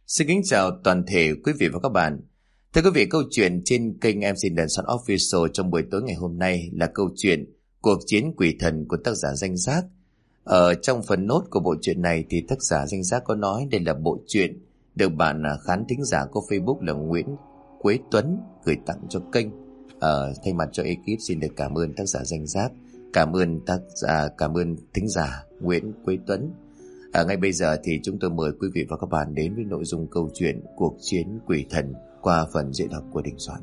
Xin kính chào toàn thể quý vị và các bạn. Thưa quý vị, câu chuyện trên kênh MC Đền Soạn Official trong buổi tối ngày hôm nay là câu chuyện Cuộc chiến quỷ thần của tác giả Danh Giác. Ở trong phần nốt của bộ truyện này thì tác giả Danh Giác có nói đây là bộ truyện được bạn khán thính giả của Facebook là Nguyễn Quế Tuấn gửi tặng cho kênh. Thay mặt cho ekip xin được cảm ơn tác giả Danh Giác, cảm ơn thính giả Nguyễn Quế Tuấn. Ngay bây giờ thì chúng tôi mời quý vị và các bạn đến với nội dung câu chuyện Cuộc chiến quỷ thần qua phần diễn đọc của Đình Soạn.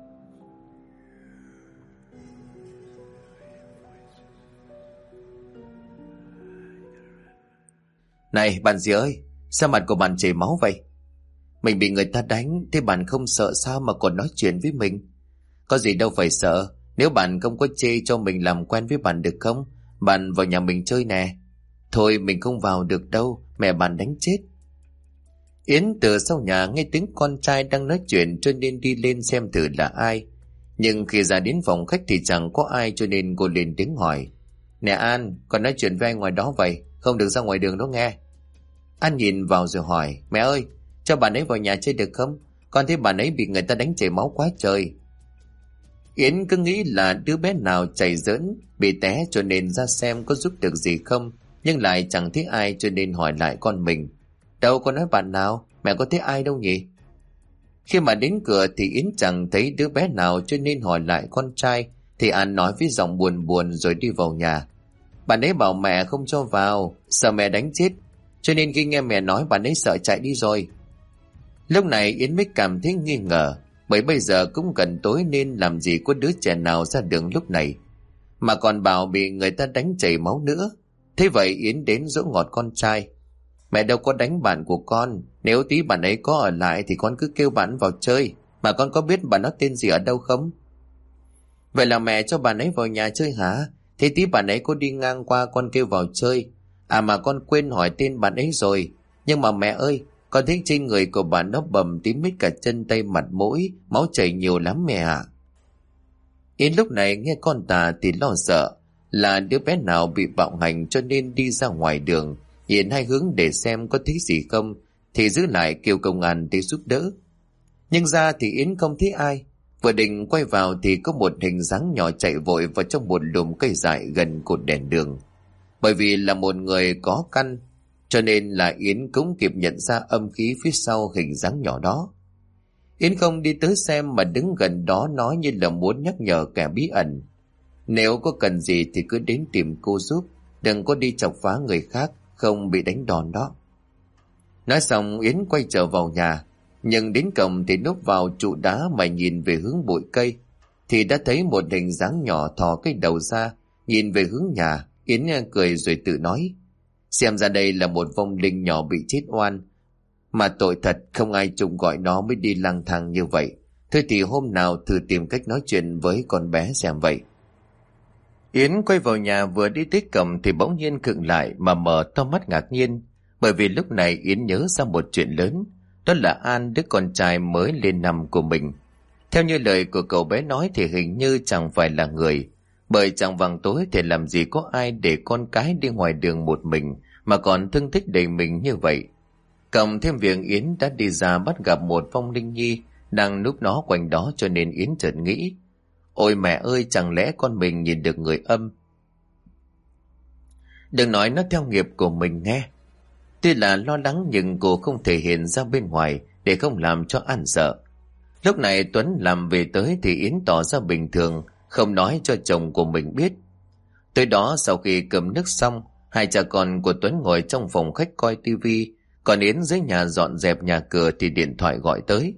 Này bạn dì ơi, sao mặt của bạn chảy máu vậy? Mình bị người ta đánh, thế bạn không sợ sao mà còn nói chuyện với mình? Có gì đâu phải sợ, nếu bạn không có chê cho mình làm quen với bạn được không? Bạn vào nhà mình chơi nè. Thôi mình không vào được đâu, mẹ bạn đánh chết. Yến từ sau nhà nghe tiếng con trai đang nói chuyện cho nên đi lên xem thử là ai. Nhưng khi ra đến phòng khách thì chẳng có ai cho nên cô lên tiếng hỏi. Nè An, con nói chuyện với anh ngoài đó vậy, không được ra ngoài đường đó nghe. An nhìn vào rồi hỏi, mẹ ơi, cho bạn ấy vào nhà chơi được không? Con thấy bạn ấy bị người ta đánh chảy máu quá trời. Yến cứ nghĩ là đứa bé nào chảy giỡn, bị té cho nên ra xem có giúp được gì không. Nhưng lại chẳng thấy ai cho nên hỏi lại con mình. Đâu con nói bạn nào, mẹ có thấy ai đâu nhỉ? Khi mà đến cửa thì Yến chẳng thấy đứa bé nào cho nên hỏi lại con trai. Thì An nói với giọng buồn buồn rồi đi vào nhà. Bạn ấy bảo mẹ không cho vào, sợ mẹ đánh chết. Cho nên khi nghe mẹ nói bạn ấy sợ chạy đi rồi. Lúc này Yến mới cảm thấy nghi ngờ. Bởi bây giờ cũng gần tối nên làm gì có đứa trẻ nào ra đường lúc này. Mà còn bảo bị người ta đánh chảy máu nữa. Thế vậy Yến đến dỗ ngọt con trai. Mẹ đâu có đánh bạn của con. Nếu tí bạn ấy có ở lại thì con cứ kêu bạn vào chơi. Mà con có biết bạn nó tên gì ở đâu không? Vậy là mẹ cho bạn ấy vào nhà chơi hả? Thế tí bạn ấy có đi ngang qua con kêu vào chơi. À mà con quên hỏi tên bạn ấy rồi. Nhưng mà mẹ ơi, con thấy trên người của bạn nó bầm tím hết cả chân tay mặt mũi, máu chảy nhiều lắm mẹ ạ. Yến lúc này nghe con Tà thì lo sợ là đứa bé nào bị bạo hành cho nên đi ra ngoài đường nhìn hai hướng để xem có thấy gì không thì giữ lại kêu công an để giúp đỡ. Nhưng ra thì Yến không thấy ai. Vừa định quay vào thì có một hình dáng nhỏ chạy vội vào trong một lùm cây dại gần cột đèn đường. Bởi vì là một người có căn cho nên là Yến cũng kịp nhận ra âm khí phía sau hình dáng nhỏ đó. Yến không đi tới xem mà đứng gần đó nói như là muốn nhắc nhở kẻ bí ẩn. Nếu có cần gì thì cứ đến tìm cô giúp, đừng có đi chọc phá người khác, không bị đánh đòn đó. Nói xong Yến quay trở vào nhà, nhưng đến cổng thì núp vào trụ đá mà nhìn về hướng bụi cây, thì đã thấy một hình dáng nhỏ thò cái đầu ra, nhìn về hướng nhà. Yến cười rồi tự nói, xem ra đây là một vong linh nhỏ bị chết oan, mà tội thật không ai trông gọi nó mới đi lang thang như vậy. Thôi thì hôm nào thử tìm cách nói chuyện với con bé xem vậy. Yến quay vào nhà vừa đi tới cổng thì bỗng nhiên khựng lại mà mở to mắt ngạc nhiên, bởi vì lúc này Yến nhớ ra một chuyện lớn, đó là An, đứa con trai mới lên năm của mình. Theo như lời của cậu bé nói thì hình như chẳng phải là người, bởi chẳng vàng tối thì làm gì có ai để con cái đi ngoài đường một mình mà còn thương tích đầy mình như vậy. Cộng thêm việc Yến đã đi ra bắt gặp một vong linh nhi đang núp nó quanh đó cho nên Yến chợt nghĩ, ôi mẹ ơi, chẳng lẽ con mình nhìn được người âm? Đừng nói nó theo nghiệp của mình nghe. Tuy là lo lắng nhưng cô không thể hiện ra bên ngoài để không làm cho An sợ. Lúc này Tuấn làm về tới thì Yến tỏ ra bình thường, không nói cho chồng của mình biết. Tới đó sau khi cơm nước xong, hai cha con của Tuấn ngồi trong phòng khách coi tivi, còn Yến dưới nhà dọn dẹp nhà cửa thì điện thoại gọi tới.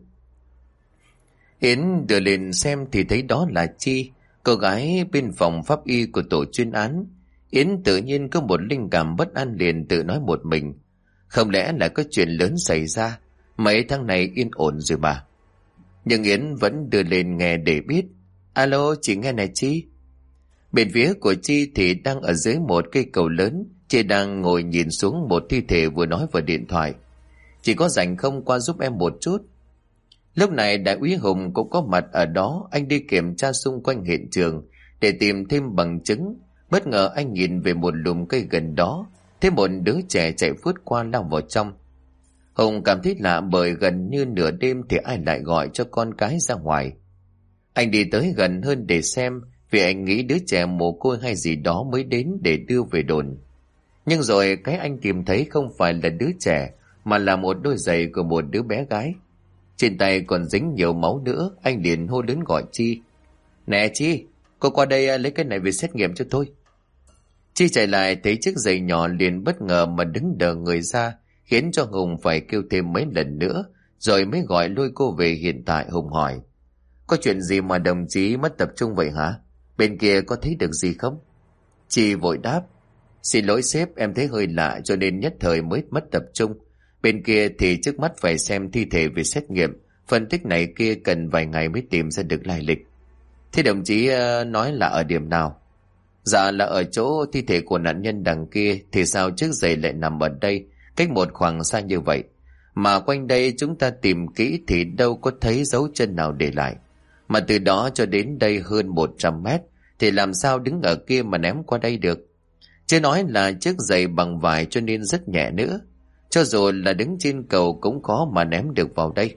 Yến đưa lên xem thì thấy đó là Chi, cô gái bên phòng pháp y của tổ chuyên án. Yến tự nhiên có một linh cảm bất an liền tự nói một mình, không lẽ là có chuyện lớn xảy ra, mấy tháng này yên ổn rồi bà. Nhưng Yến vẫn đưa lên nghe để biết. Alo, chị nghe này Chi. Bên phía của Chi thì đang ở dưới một cây cầu lớn, chị đang ngồi nhìn xuống một thi thể vừa nói vào điện thoại. Chị có rảnh không qua giúp em một chút? Lúc này đại úy Hùng cũng có mặt ở đó, anh đi kiểm tra xung quanh hiện trường để tìm thêm bằng chứng. Bất ngờ anh nhìn về một lùm cây gần đó, thấy một đứa trẻ chạy phút qua lao vào trong. Hùng cảm thấy lạ bởi gần như nửa đêm thì ai lại gọi cho con cái ra ngoài. Anh đi tới gần hơn để xem, vì anh nghĩ đứa trẻ mồ côi hay gì đó mới đến để đưa về đồn. Nhưng rồi cái anh tìm thấy không phải là đứa trẻ, mà là một đôi giày của một đứa bé gái. Trên tay còn dính nhiều máu nữa. Anh liền hô lớn gọi Chi. Nè Chi, cô qua đây lấy cái này về xét nghiệm cho tôi. Chi chạy lại thấy chiếc giày nhỏ liền bất ngờ mà đứng đờ người ra, khiến cho Hùng phải kêu thêm mấy lần nữa, rồi mới gọi lôi cô về hiện tại. Hùng hỏi, có chuyện gì mà đồng chí mất tập trung vậy hả? Bên kia có thấy được gì không? Chi vội đáp, xin lỗi sếp, em thấy hơi lạ cho nên nhất thời mới mất tập trung. Bên kia thì trước mắt phải xem thi thể về xét nghiệm, phân tích này kia cần vài ngày mới tìm ra được lai lịch. Thế đồng chí nói là ở điểm nào? Dạ là ở chỗ thi thể của nạn nhân đằng kia, thì sao chiếc giày lại nằm ở đây, cách một khoảng xa như vậy. Mà quanh đây chúng ta tìm kỹ thì đâu có thấy dấu chân nào để lại. Mà từ đó cho đến đây hơn 100 mét, thì làm sao đứng ở kia mà ném qua đây được. Chứ nói là chiếc giày bằng vải cho nên rất nhẹ nữa. Cho dù là đứng trên cầu cũng khó mà ném được vào đây.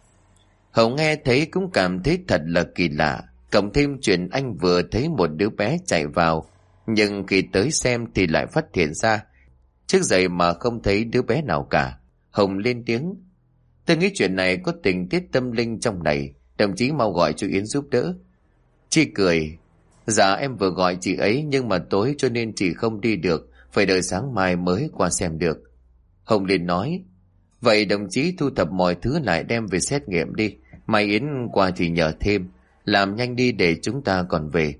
Hậu nghe thấy cũng cảm thấy thật là kỳ lạ. Cộng thêm chuyện anh vừa thấy một đứa bé chạy vào, nhưng khi tới xem thì lại phát hiện ra chiếc giày mà không thấy đứa bé nào cả. Hồng lên tiếng, tôi nghĩ chuyện này có tình tiết tâm linh trong này, đồng chí mau gọi cho Yến giúp đỡ. Chi cười, dạ em vừa gọi chị ấy nhưng mà tối cho nên chị không đi được, phải đợi sáng mai mới qua xem được. Hồng liền nói, vậy đồng chí thu thập mọi thứ lại đem về xét nghiệm đi, mai Yến qua thì nhờ thêm, làm nhanh đi để chúng ta còn về.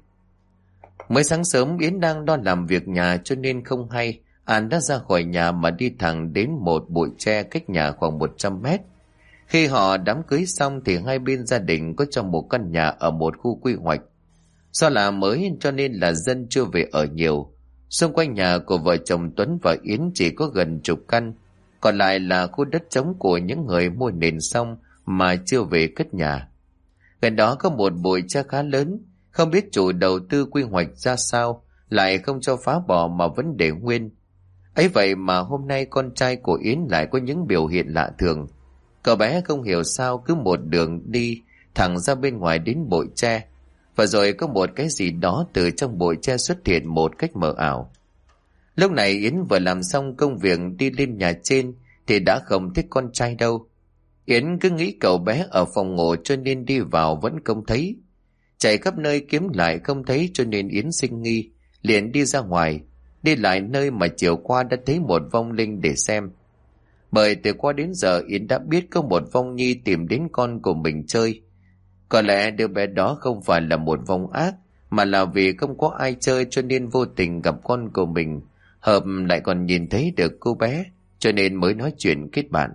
Mới sáng sớm Yến đang đo làm việc nhà cho nên không hay, An đã ra khỏi nhà mà đi thẳng đến một bụi tre cách nhà khoảng 100 mét. Khi họ đám cưới xong thì hai bên gia đình có trong một căn nhà ở một khu quy hoạch. Do là mới cho nên là dân chưa về ở nhiều. Xung quanh nhà của vợ chồng Tuấn và Yến chỉ có gần chục căn, còn lại là khu đất trống của những người mua nền xong mà chưa về cất nhà. Gần đó có một bụi tre khá lớn, không biết chủ đầu tư quy hoạch ra sao, lại không cho phá bỏ mà vẫn để nguyên. Ấy vậy mà hôm nay con trai của Yến lại có những biểu hiện lạ thường. Cậu bé không hiểu sao cứ một đường đi thẳng ra bên ngoài đến bụi tre, và rồi có một cái gì đó từ trong bụi tre xuất hiện một cách mờ ảo. Lúc này Yến vừa làm xong công việc đi lên nhà trên thì đã không thích con trai đâu. Yến cứ nghĩ cậu bé ở phòng ngủ cho nên đi vào vẫn không thấy. Chạy khắp nơi kiếm lại không thấy cho nên Yến sinh nghi, liền đi ra ngoài, đi lại nơi mà chiều qua đã thấy một vong linh để xem. Bởi từ qua đến giờ Yến đã biết có một vong nhi tìm đến con của mình chơi. Có lẽ đứa bé đó không phải là một vong ác, mà là vì không có ai chơi cho nên vô tình gặp con của mình, hợp lại còn nhìn thấy được cô bé, cho nên mới nói chuyện kết bạn.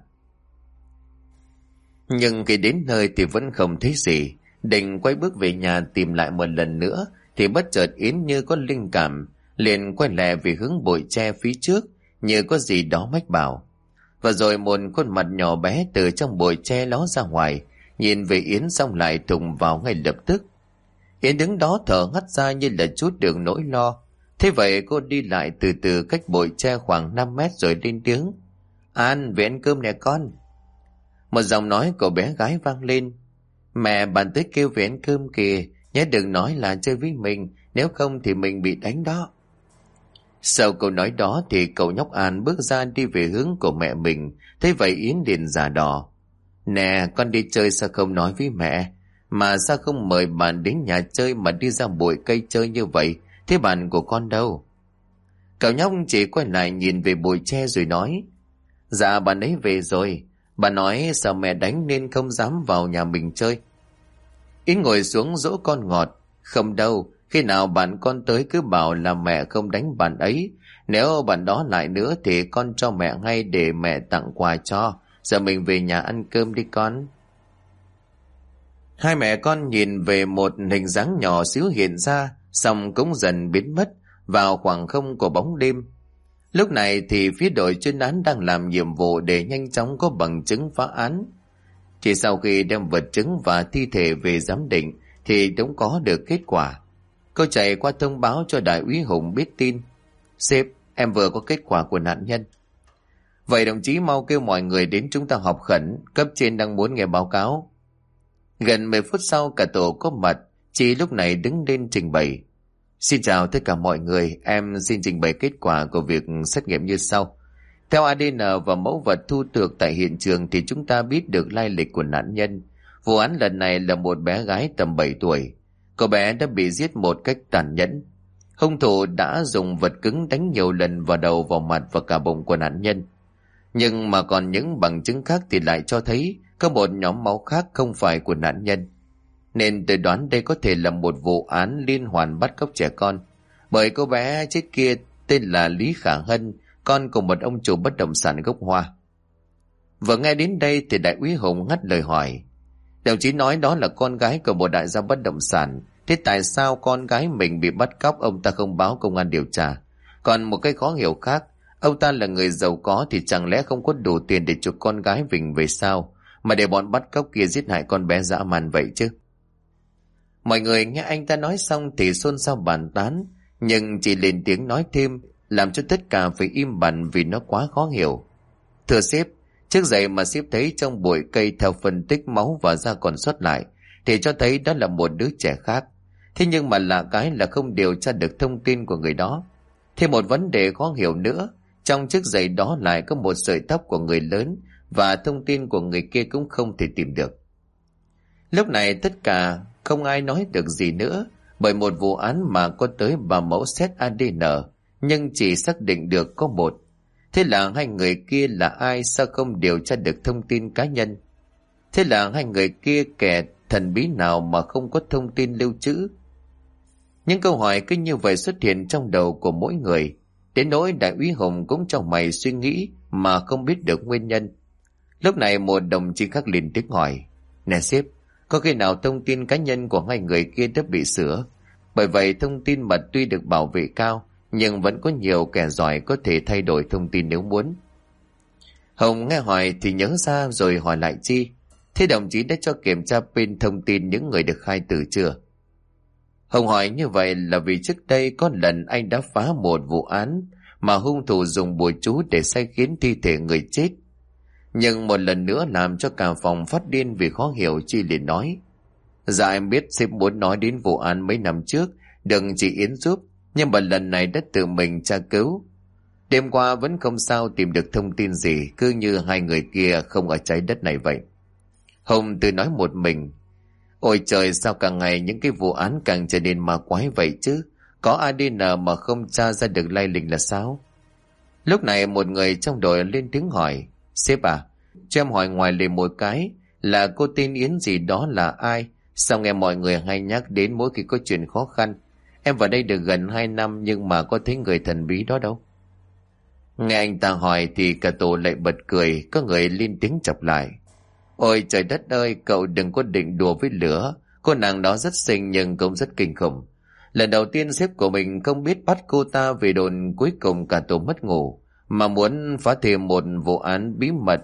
Nhưng khi đến nơi thì vẫn không thấy gì, định quay bước về nhà tìm lại một lần nữa thì bất chợt Yến như có linh cảm, liền quay lại về hướng bụi tre phía trước như có gì đó mách bảo. Và rồi một khuôn mặt nhỏ bé từ trong bụi tre ló ra ngoài, nhìn về Yến xong lại thùng vào ngay lập tức. Yến đứng đó thở hắt ra như là chút được nỗi lo. Thế vậy cô đi lại từ từ cách bụi tre khoảng 5 mét rồi lên tiếng, An, về ăn cơm nè con. Một giọng nói của bé gái vang lên, mẹ bạn tới kêu về ăn cơm kìa, nhớ đừng nói là chơi với mình, nếu không thì mình bị đánh đó. Sau câu nói đó thì cậu nhóc An bước ra đi về hướng của mẹ mình. Thế vậy Yến liền giả đò, nè con đi chơi sao không nói với mẹ, mà sao không mời bạn đến nhà chơi mà đi ra bụi cây chơi như vậy, thế bạn của con đâu? Cậu nhóc chỉ quay lại nhìn về bụi tre rồi nói, dạ bạn ấy về rồi, bà nói sợ mẹ đánh nên không dám vào nhà mình chơi. Yến ngồi xuống dỗ con ngọt, không đâu, khi nào bạn con tới cứ bảo là mẹ không đánh bạn ấy, nếu bạn đó lại nữa thì con cho mẹ ngay để mẹ tặng quà cho, giờ mình về nhà ăn cơm đi con. Hai mẹ con nhìn về một hình dáng nhỏ xíu hiện ra, xong cũng dần biến mất vào khoảng không của bóng đêm. Lúc này thì phía đội chuyên án đang làm nhiệm vụ để nhanh chóng có bằng chứng phá án. Chỉ sau khi đem vật chứng và thi thể về giám định thì cũng có được kết quả. Cô chạy qua thông báo cho đại úy Hùng biết tin. Sếp, em vừa có kết quả của nạn nhân. Vậy đồng chí mau kêu mọi người đến, chúng ta họp khẩn, cấp trên đang muốn nghe báo cáo. Gần 10 phút sau cả tổ có mặt. Chị lúc này đứng lên trình bày. Xin chào tất cả mọi người, em xin trình bày kết quả của việc xét nghiệm như sau. Theo ADN và mẫu vật thu được tại hiện trường thì chúng ta biết được lai lịch của nạn nhân. Vụ án lần này là một bé gái tầm 7 tuổi. Cô bé đã bị giết một cách tàn nhẫn. Hung thủ đã dùng vật cứng đánh nhiều lần vào đầu, vào mặt và cả bụng của nạn nhân. Nhưng mà còn những bằng chứng khác thì lại cho thấy có một nhóm máu khác không phải của nạn nhân. Nên tôi đoán đây có thể là một vụ án liên hoàn bắt cóc trẻ con. Bởi cô bé chết kia tên là Lý Khả Hân, con của một ông chủ bất động sản gốc Hoa. Vừa nghe đến đây thì đại úy Hùng ngắt lời hỏi. Đồng chí nói đó là con gái của một đại gia bất động sản. Thế tại sao con gái mình bị bắt cóc ông ta không báo công an điều tra? Còn một cái khó hiểu khác, ông ta là người giàu có thì chẳng lẽ không có đủ tiền để chuộc con gái mình về sao, mà để bọn bắt cóc kia giết hại con bé dã man vậy chứ? Mọi người nghe anh ta nói xong thì xôn xao bàn tán, nhưng chỉ lên tiếng nói thêm, làm cho tất cả phải im bặt vì nó quá khó hiểu. Thưa sếp, trước giày mà sếp thấy trong bụi cây theo phân tích máu và da còn sót lại thì cho thấy đó là một đứa trẻ khác. Thế nhưng mà lạ cái là không điều tra được thông tin của người đó. Thêm một vấn đề khó hiểu nữa, trong chiếc giày đó lại có một sợi tóc của người lớn và thông tin của người kia cũng không thể tìm được. Lúc này tất cả không ai nói được gì nữa, bởi một vụ án mà có tới 3 mẫu xét ADN nhưng chỉ xác định được có một. Thế là hai người kia là ai, sao không điều tra được thông tin cá nhân? Thế là hai người kia kẻ thần bí nào mà không có thông tin lưu trữ? Những câu hỏi cứ như vậy xuất hiện trong đầu của mỗi người, đến nỗi đại úy Hùng cũng trong mày suy nghĩ mà không biết được nguyên nhân. Lúc này một đồng chí khác lên tiếng hỏi. Nè sếp, có khi nào thông tin cá nhân của hai người kia đã bị sửa? Bởi vậy thông tin mật tuy được bảo vệ cao, nhưng vẫn có nhiều kẻ giỏi có thể thay đổi thông tin nếu muốn. Hồng nghe hỏi thì nhớ ra rồi hỏi lại Chi. Thế đồng chí đã cho kiểm tra pin thông tin những người được khai tử chưa? Hồng hỏi như vậy là vì trước đây có lần anh đã phá một vụ án mà hung thủ dùng bùa chú để sai khiến thi thể người chết. Nhưng một lần nữa làm cho cả phòng phát điên vì khó hiểu. Chi liền nói. Dạ em biết sếp muốn nói đến vụ án mấy năm trước, đừng chị Yến giúp, nhưng mà lần này đã tự mình tra cứu. Đêm qua vẫn không sao tìm được thông tin gì, cứ như hai người kia không ở trái đất này vậy. Hồng tự nói một mình. Ôi trời, sao càng ngày những cái vụ án càng trở nên ma quái vậy chứ? Có ADN mà không tra ra được lai lịch là sao? Lúc này một người trong đội lên tiếng hỏi. Sếp à, cho em hỏi ngoài lề một cái, là cô tên Yến gì đó là ai? Sao nghe mọi người hay nhắc đến mỗi khi có chuyện khó khăn? Em vào đây được gần 2 năm nhưng mà có thấy người thần bí đó đâu. Nghe anh ta hỏi thì cả tổ lại bật cười, có người lên tiếng chọc lại. Ôi trời đất ơi, cậu đừng có định đùa với lửa. Cô nàng đó rất xinh nhưng cũng rất kinh khủng. Lần đầu tiên sếp của mình không biết bắt cô ta về đồn, cuối cùng cả tổ mất ngủ, mà muốn phá thêm một vụ án bí mật,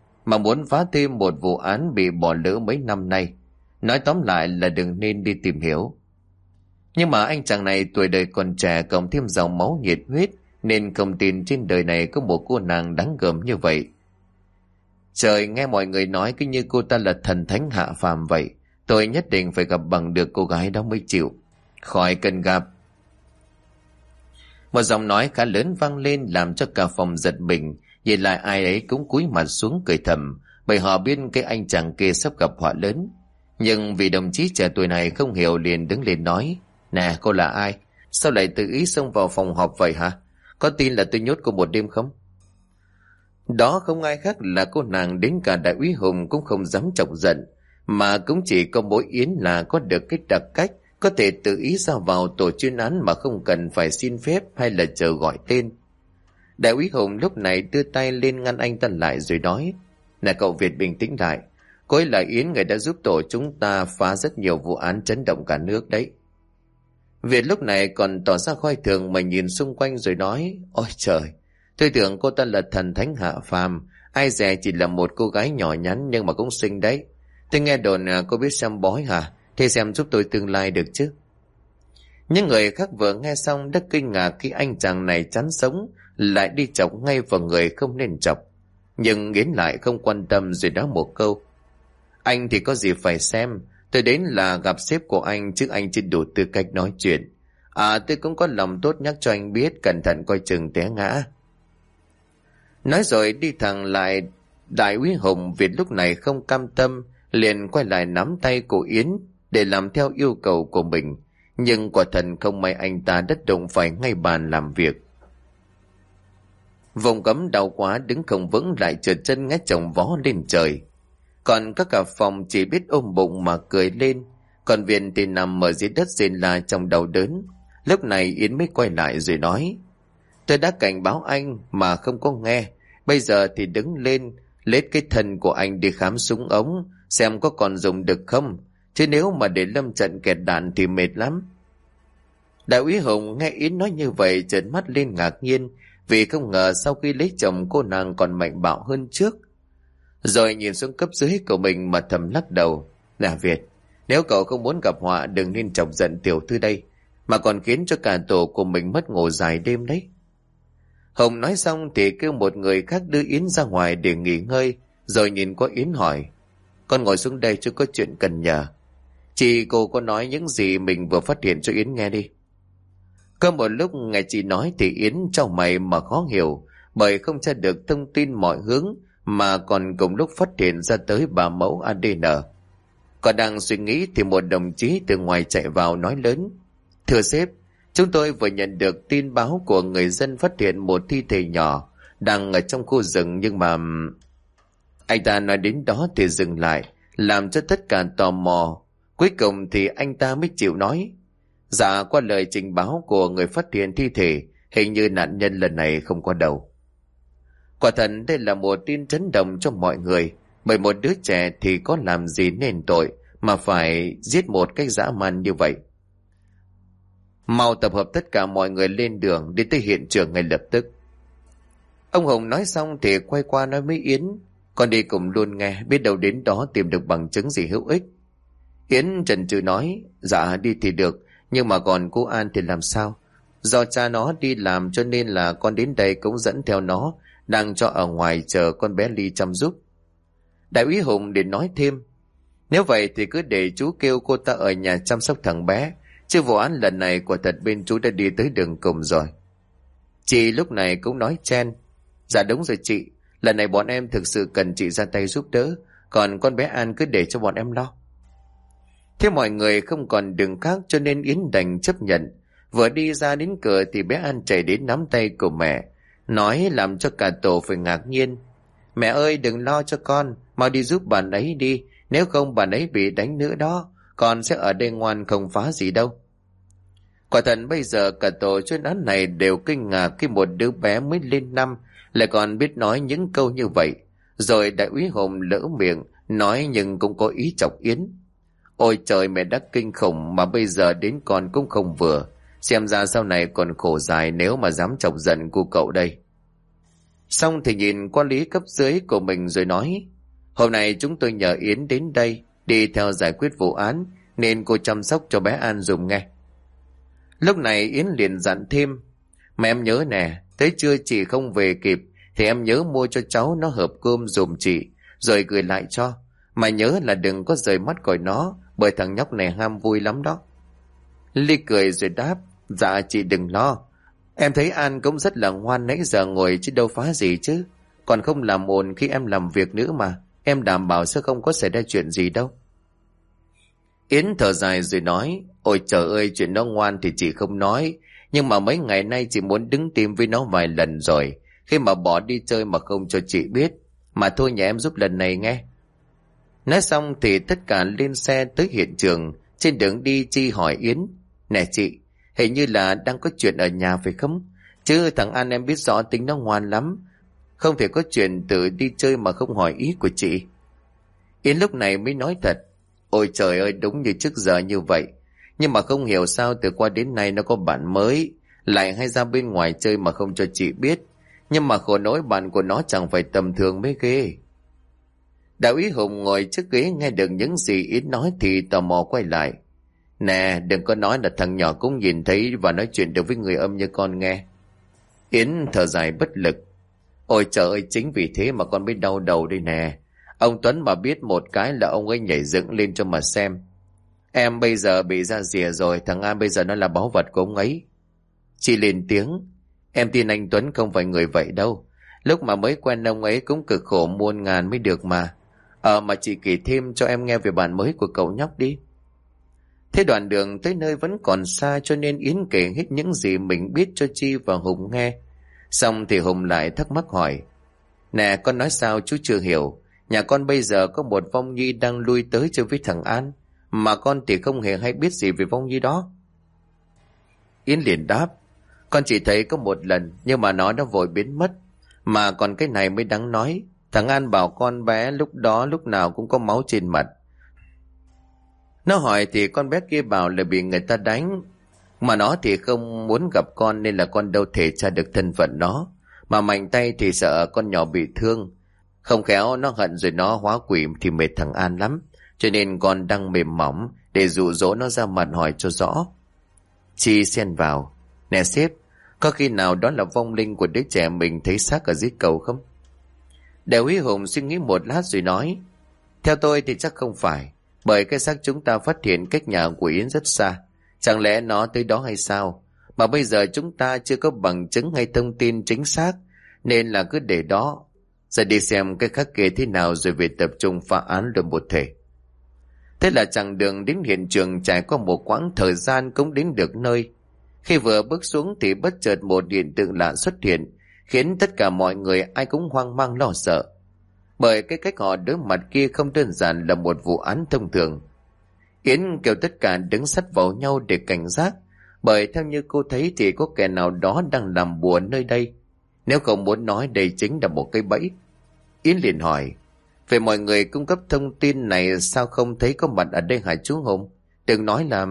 bị bỏ lỡ mấy năm nay. Nói tóm lại là đừng nên đi tìm hiểu. Nhưng mà anh chàng này tuổi đời còn trẻ, cộng thêm dòng máu nhiệt huyết, nên không tin trên đời này có một cô nàng đáng gờm như vậy. Trời, nghe mọi người nói cứ như cô ta là thần thánh hạ phàm vậy. Tôi nhất định phải gặp bằng được cô gái đó mới chịu. Khỏi cần gặp. Một giọng nói khá lớn vang lên làm cho cả phòng giật mình. Nhìn lại ai ấy cũng cúi mặt xuống cười thầm, bởi họ biết cái anh chàng kia sắp gặp họa lớn. Nhưng vì đồng chí trẻ tuổi này không hiểu liền đứng lên nói. Nè, cô là ai? Sao lại tự ý xông vào phòng họp vậy hả? Có tin là tôi nhốt cô một đêm không? Đó không ai khác là cô nàng, đến cả đại úy Hùng cũng không dám chọc giận, mà cũng chỉ có mỗi Yến là có được cái đặc cách có thể tự ý ra vào tổ chuyên án mà không cần phải xin phép hay là chờ gọi tên. Đại úy Hùng lúc này đưa tay lên ngăn anh ta lại rồi nói. Nè cậu Việt, bình tĩnh lại. Cô ấy là Yến, người đã giúp tổ chúng ta phá rất nhiều vụ án chấn động cả nước đấy. Việt lúc này còn tỏ ra coi thường mà nhìn xung quanh rồi nói. Ôi trời, tôi tưởng cô ta là thần thánh hạ phàm, ai dè chỉ là một cô gái nhỏ nhắn nhưng mà cũng xinh đấy. Tôi nghe đồn cô biết xem bói hả? Thế xem giúp tôi tương lai được chứ? Những người khác vừa nghe xong đã kinh ngạc khi anh chàng này chán sống lại đi chọc ngay vào người không nên chọc. Nhưng Yến lại không quan tâm rồi nói một câu: Anh thì có gì phải xem, tôi đến là gặp sếp của anh chứ anh chưa đủ tư cách nói chuyện. Tôi cũng có lòng tốt nhắc cho anh biết cẩn thận coi chừng té ngã. Nói rồi đi thẳng lại. Đại úy Hùng Việt lúc này không cam tâm, liền quay lại nắm tay của Yến để làm theo yêu cầu của mình. Nhưng quả thật không may anh ta đất đụng phải ngay bàn làm việc. Vùng cấm đau quá đứng không vững lại trượt chân ngã chồng vó lên trời. Còn các cả phòng chỉ biết ôm bụng mà cười lên. Còn Viện thì nằm ở dưới đất rên la trong đau đớn. Lúc này Yến mới quay lại rồi nói: Tôi đã cảnh báo anh mà không có nghe. Bây giờ thì đứng lên, lết cái thân của anh đi khám súng ống, xem có còn dùng được không. Chứ nếu mà để lâm trận kẹt đạn thì mệt lắm. Đại úy Hùng nghe Yến nói như vậy trợn mắt lên ngạc nhiên, vì không ngờ sau khi lấy chồng cô nàng còn mạnh bạo hơn trước. Rồi nhìn xuống cấp dưới của mình mà thầm lắc đầu: Là Việt, nếu cậu không muốn gặp họa đừng nên chọc giận tiểu thư đây, mà còn khiến cho cả tổ của mình mất ngủ dài đêm đấy. Hùng nói xong thì kêu một người khác đưa Yến ra ngoài để nghỉ ngơi, rồi nhìn qua Yến hỏi: Con ngồi xuống đây chứ có chuyện cần nhờ. Chị cô có nói những gì mình vừa phát hiện cho Yến nghe đi. Có một lúc nghe chị nói thì Yến chau mày mà khó hiểu, bởi không tra được thông tin mọi hướng, mà còn cùng lúc phát hiện ra tới 3 mẫu ADN. Còn đang suy nghĩ thì một đồng chí từ ngoài chạy vào nói lớn: Thưa sếp, chúng tôi vừa nhận được tin báo của người dân phát hiện một thi thể nhỏ đang ở trong khu rừng, nhưng mà... Anh ta nói đến đó thì dừng lại, làm cho tất cả tò mò. Cuối cùng thì anh ta mới chịu nói: Dạ, qua lời trình báo của người phát hiện thi thể, hình như nạn nhân lần này không có đầu. Quả thật đây là một tin chấn động cho mọi người, bởi một đứa trẻ thì có làm gì nên tội mà phải giết một cách dã man như vậy. Mau tập hợp tất cả mọi người lên đường đi tới hiện trường ngay lập tức. Ông Hùng nói xong thì quay qua nói với Yến: Con đi cùng luôn nghe, biết đâu đến đó tìm được bằng chứng gì hữu ích. Yến chần chừ nói: Dạ đi thì được, nhưng mà còn cô An thì làm sao? Do cha nó đi làm cho nên là con đến đây cũng dẫn theo nó, đang cho ở ngoài chờ con bé Ly chăm giúp. Đại úy Hùng để nói thêm: Nếu vậy thì cứ để chú kêu cô ta ở nhà chăm sóc thằng bé, chứ vụ án lần này quả thật bên chú đã đi tới đường cùng rồi. Chị lúc này cũng nói chen: Dạ đúng rồi chị, lần này bọn em thực sự cần chị ra tay giúp đỡ, còn con bé An cứ để cho bọn em lo. Thế mọi người không còn đường khác cho nên Yến đành chấp nhận. Vừa đi ra đến cửa thì bé An chạy đến nắm tay của mẹ, nói làm cho cả tổ phải ngạc nhiên: Mẹ ơi, đừng lo cho con, mau đi giúp bạn ấy đi, nếu không bạn ấy bị đánh nữa đó, con sẽ ở đây ngoan không phá gì đâu. Quả thật bây giờ cả tổ chuyên án này đều kinh ngạc khi một đứa bé mới lên năm lại còn biết nói những câu như vậy. Rồi đại úy Hùng lỡ miệng nói nhưng cũng có ý chọc Yến: Ôi trời, mẹ đã kinh khủng mà bây giờ đến con cũng không vừa, xem ra sau này còn khổ dài nếu mà dám chọc giận cô cậu đây. Xong thì nhìn qua lý cấp dưới của mình rồi nói: Hôm nay chúng tôi nhờ Yến đến đây đi theo giải quyết vụ án, nên cô chăm sóc cho bé An dùm nghe. Lúc này Yến liền dặn thêm: Mà em nhớ nè, tới trưa chị không về kịp thì em nhớ mua cho cháu nó hộp cơm dùm chị, rồi gửi lại cho. Mà nhớ là đừng có rời mắt khỏi nó, bởi thằng nhóc này ham vui lắm đó. Ly cười rồi đáp: Dạ chị đừng lo, em thấy An cũng rất là ngoan, nãy giờ ngồi chứ đâu phá gì chứ, còn không làm ồn khi em làm việc nữa mà, em đảm bảo sẽ không có xảy ra chuyện gì đâu. Yến thở dài rồi nói: Ôi trời ơi, chuyện nó ngoan thì chị không nói, nhưng mà mấy ngày nay chị muốn đứng tim với nó vài lần rồi, khi mà bỏ đi chơi mà không cho chị biết. Mà thôi nhà em giúp lần này nghe. Nói xong thì tất cả lên xe tới hiện trường. Trên đường đi Chi hỏi Yến: Nè chị, hình như là đang có chuyện ở nhà phải không? Chứ thằng An em biết rõ tính nó ngoan lắm, không thể có chuyện tự đi chơi mà không hỏi ý của chị. Yến lúc này mới nói thật: Ôi trời ơi, đúng như trước giờ như vậy, nhưng mà không hiểu sao từ qua đến nay nó có bạn mới, lại hay ra bên ngoài chơi mà không cho chị biết. Nhưng mà khổ nỗi bạn của nó chẳng phải tầm thường mới ghê. Đại úy Hùng ngồi trước ghế nghe được những gì Yến nói thì tò mò quay lại: Nè, đừng có nói là thằng nhỏ cũng nhìn thấy và nói chuyện được với người âm như con nghe. Yến thở dài bất lực: Ôi trời ơi, chính vì thế mà con mới đau đầu đây nè. Ông Tuấn mà biết một cái là ông ấy nhảy dựng lên cho mà xem. Em bây giờ bị ra rìa rồi, thằng An bây giờ nó là báu vật của ông ấy. Chị lên tiếng. Em tin anh Tuấn không phải người vậy đâu. Lúc mà mới quen ông ấy cũng cực khổ muôn ngàn mới được mà. Mà chị kể thêm cho em nghe về bạn mới của cậu nhóc đi. Thế đoạn đường tới nơi vẫn còn xa, cho nên Yến kể hết những gì mình biết cho Chi và Hùng nghe. Xong thì Hùng lại thắc mắc hỏi. Nè, con nói sao chú chưa hiểu. Nhà con bây giờ có một vong nhi đang lui tới chơi với thằng An, mà con thì không hề hay biết gì về vong nhi đó. Yến liền đáp. Con chỉ thấy có một lần, nhưng mà nó đã vội biến mất. Mà còn cái này mới đáng nói. Thằng An bảo con bé lúc đó lúc nào cũng có máu trên mặt. Nó hỏi thì con bé kia bảo là bị người ta đánh. Mà nó thì không muốn gặp con, nên là con đâu thể tra được thân phận nó. Mà mạnh tay thì sợ con nhỏ bị thương. Không khéo nó hận rồi nó hóa quỷ thì mệt thằng An lắm. Cho nên con đang mềm mỏng để dụ dỗ nó ra mặt hỏi cho rõ. Chi xen vào. Nè sếp, có khi nào đó là vong linh của đứa trẻ mình thấy xác ở dưới cầu không? Đại úy Hùng suy nghĩ một lát rồi nói. Theo tôi thì chắc không phải. Bởi cái xác chúng ta phát hiện cách nhà của Yến rất xa. Chẳng lẽ nó tới đó hay sao? Mà bây giờ chúng ta chưa có bằng chứng hay thông tin chính xác, nên là cứ để đó. Giờ đi xem cái khác kia thế nào rồi về tập trung phá án luôn một thể. Thế là chặng đường đến hiện trường trải qua một quãng thời gian cũng đến được nơi. Khi vừa bước xuống thì bất chợt một hiện tượng lạ xuất hiện, khiến tất cả mọi người ai cũng hoang mang lo sợ. Bởi cái cách họ đối mặt kia không đơn giản là một vụ án thông thường. Yến kêu tất cả đứng sát vào nhau để cảnh giác, bởi theo như cô thấy thì có kẻ nào đó đang làm bùa nơi đây. Nếu không muốn nói đây chính là một cái bẫy. Yến liền hỏi, về mọi người cung cấp thông tin này sao không thấy có mặt ở đây hả chú Hùng? Đừng nói là...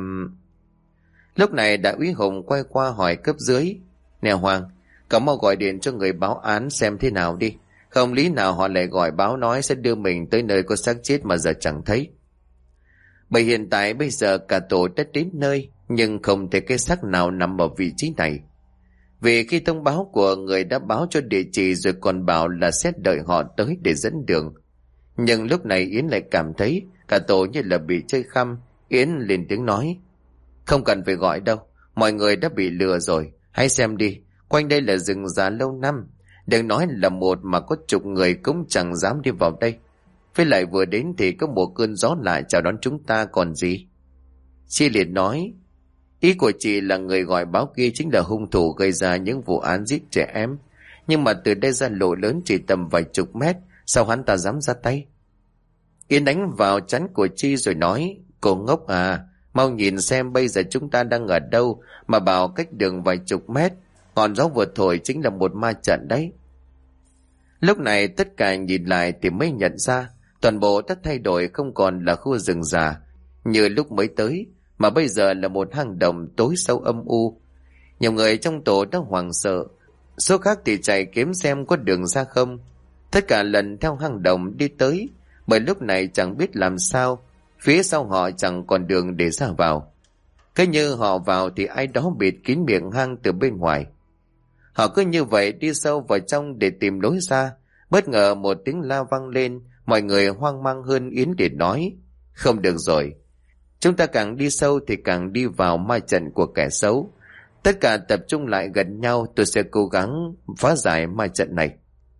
Lúc này đại úy Hùng quay qua hỏi cấp dưới. Nè Hoàng, cậu mau gọi điện cho người báo án xem thế nào đi. Không lý nào họ lại gọi báo nói sẽ đưa mình tới nơi có xác chết mà giờ chẳng thấy. Bởi hiện tại bây giờ cả tổ đã đến nơi, nhưng không thấy cái xác nào nằm ở vị trí này. Vì khi thông báo của người đã báo cho địa chỉ rồi còn bảo là sẽ đợi họ tới để dẫn đường. Nhưng lúc này Yến lại cảm thấy cả tổ như là bị chơi khăm. Yến lên tiếng nói. Không cần phải gọi đâu, mọi người đã bị lừa rồi. Hãy xem đi, quanh đây là rừng già lâu năm. Đừng nói là một mà có chục người cũng chẳng dám đi vào đây. Với lại vừa đến thì có một cơn gió lại chào đón chúng ta còn gì. Chi liền nói. Ý của chị là người gọi báo kia chính là hung thủ gây ra những vụ án giết trẻ em. Nhưng mà từ đây ra lộ lớn chỉ tầm vài chục mét, sao hắn ta dám ra tay? Yến đánh vào trán của Chi rồi nói. Cô ngốc à, mau nhìn xem bây giờ chúng ta đang ở đâu mà bảo cách đường vài chục mét. Ngọn gió vừa thổi chính là một ma trận đấy. Lúc này tất cả nhìn lại thì mới nhận ra toàn bộ đã thay đổi, không còn là khu rừng già như lúc mới tới, mà bây giờ là một hang động tối sâu âm u. Nhiều người trong tổ đã hoảng sợ, số khác thì chạy kiếm xem có đường ra không. Tất cả lần theo hang động đi tới, bởi lúc này chẳng biết làm sao, phía sau họ chẳng còn đường để ra vào. Cứ như họ vào thì ai đó bịt kín miệng hang từ bên ngoài. Họ cứ như vậy đi sâu vào trong để tìm lối ra. Bất ngờ một tiếng la vang lên, mọi người hoang mang hơn. Yến để nói. Không được rồi, chúng ta càng đi sâu thì càng đi vào ma trận của kẻ xấu. Tất cả tập trung lại gần nhau, tôi sẽ cố gắng phá giải ma trận này.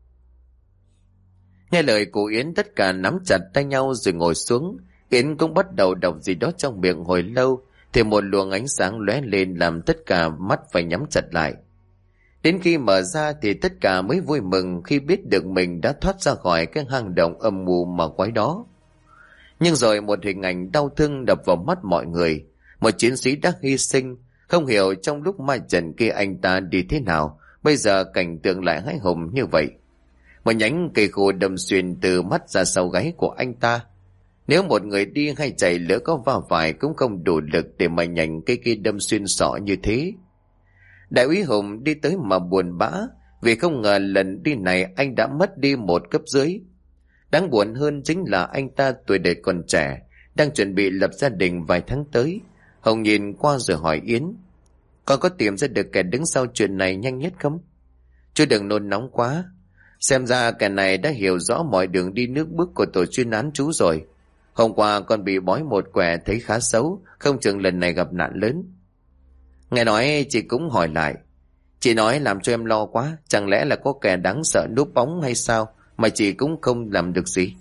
Nghe lời của Yến, tất cả nắm chặt tay nhau rồi ngồi xuống. Yến cũng bắt đầu đọc gì đó trong miệng hồi lâu, thì một luồng ánh sáng lóe lên làm tất cả mắt phải nhắm chặt lại. Đến khi mở ra thì tất cả mới vui mừng khi biết được mình đã thoát ra khỏi cái hang động âm mù mà quái đó. Nhưng rồi một hình ảnh đau thương đập vào mắt mọi người. Một chiến sĩ đã hy sinh, không hiểu trong lúc ma trận kia anh ta đi thế nào, bây giờ cảnh tượng lại hãi hùng như vậy. Một nhánh cây khô đâm xuyên từ mắt ra sau gáy của anh ta. Nếu một người đi hay chạy lỡ có va phải cũng không đủ lực để mà nhành cây kia đâm xuyên sọ như thế. Đại úy Hùng đi tới mà buồn bã, vì không ngờ lần đi này anh đã mất đi một cấp dưới. Đáng buồn hơn chính là anh ta tuổi đời còn trẻ, đang chuẩn bị lập gia đình vài tháng tới. Hồng nhìn qua rồi hỏi Yến. Con có tìm ra được kẻ đứng sau chuyện này nhanh nhất không? Chú đừng nôn nóng quá. Xem ra kẻ này đã hiểu rõ mọi đường đi nước bước của tổ chuyên án chú rồi. Hôm qua còn bị bói một quẻ thấy khá xấu, không chừng lần này gặp nạn lớn. Nghe nói chị cũng hỏi lại. Chị nói làm cho em lo quá, chẳng lẽ là có kẻ đáng sợ núp bóng hay sao mà chị cũng không làm được gì?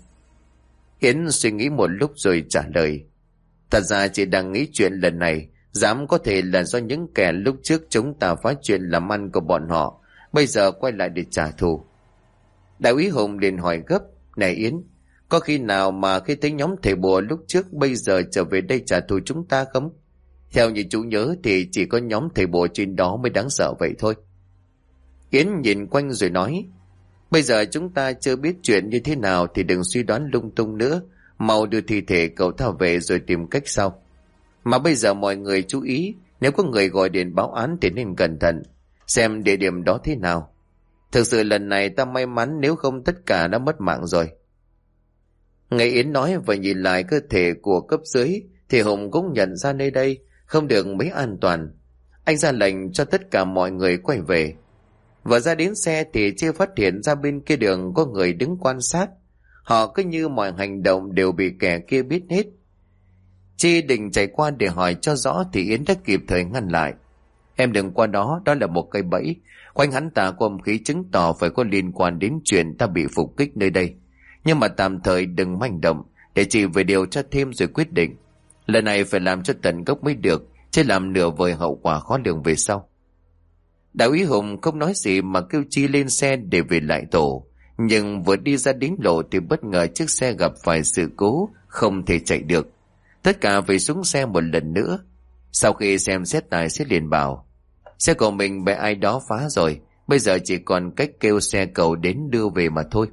Yến suy nghĩ một lúc rồi trả lời. Thật ra chị đang nghĩ chuyện lần này dám có thể là do những kẻ lúc trước chúng ta phá chuyện làm ăn của bọn họ bây giờ quay lại để trả thù. Đại úy Hùng liền hỏi gấp. Này Yến, có khi nào mà khi thấy nhóm thầy bùa lúc trước bây giờ trở về đây trả thù chúng ta không? Theo như chú nhớ thì chỉ có nhóm thầy bùa trên đó mới đáng sợ vậy thôi. Yến nhìn quanh rồi nói. Bây giờ chúng ta chưa biết chuyện như thế nào thì đừng suy đoán lung tung nữa. Mau đưa thi thể cậu ta về rồi tìm cách sau. Mà bây giờ mọi người chú ý, nếu có người gọi điện báo án thì nên cẩn thận, xem địa điểm đó thế nào. Thực sự lần này ta may mắn, nếu không tất cả đã mất mạng rồi. Nghe Yến nói và nhìn lại cơ thể của cấp dưới thì Hùng cũng nhận ra nơi đây không được mấy an toàn. Anh ra lệnh cho tất cả mọi người quay về. Vừa ra đến xe thì chưa phát hiện ra bên kia đường có người đứng quan sát. Họ cứ như mọi hành động đều bị kẻ kia biết hết. Chi định chạy qua để hỏi cho rõ thì Yến đã kịp thời ngăn lại. Em đừng qua đó, đó là một cây bẫy. Quanh hắn ta có âm khí chứng tỏ phải có liên quan đến chuyện ta bị phục kích nơi đây. Nhưng mà tạm thời đừng manh động, để chị về điều tra thêm rồi quyết định. Lần này phải làm cho tận gốc mới được, chứ làm nửa vời hậu quả khó lường về sau. Đại úy Hùng không nói gì mà kêu Chi lên xe để về lại tổ. Nhưng vừa đi ra đến lộ thì bất ngờ chiếc xe gặp phải sự cố, không thể chạy được. Tất cả phải xuống xe một lần nữa. Sau khi xem xét tài xế liền bảo, xe của mình bị ai đó phá rồi, bây giờ chỉ còn cách kêu xe cầu đến đưa về mà thôi.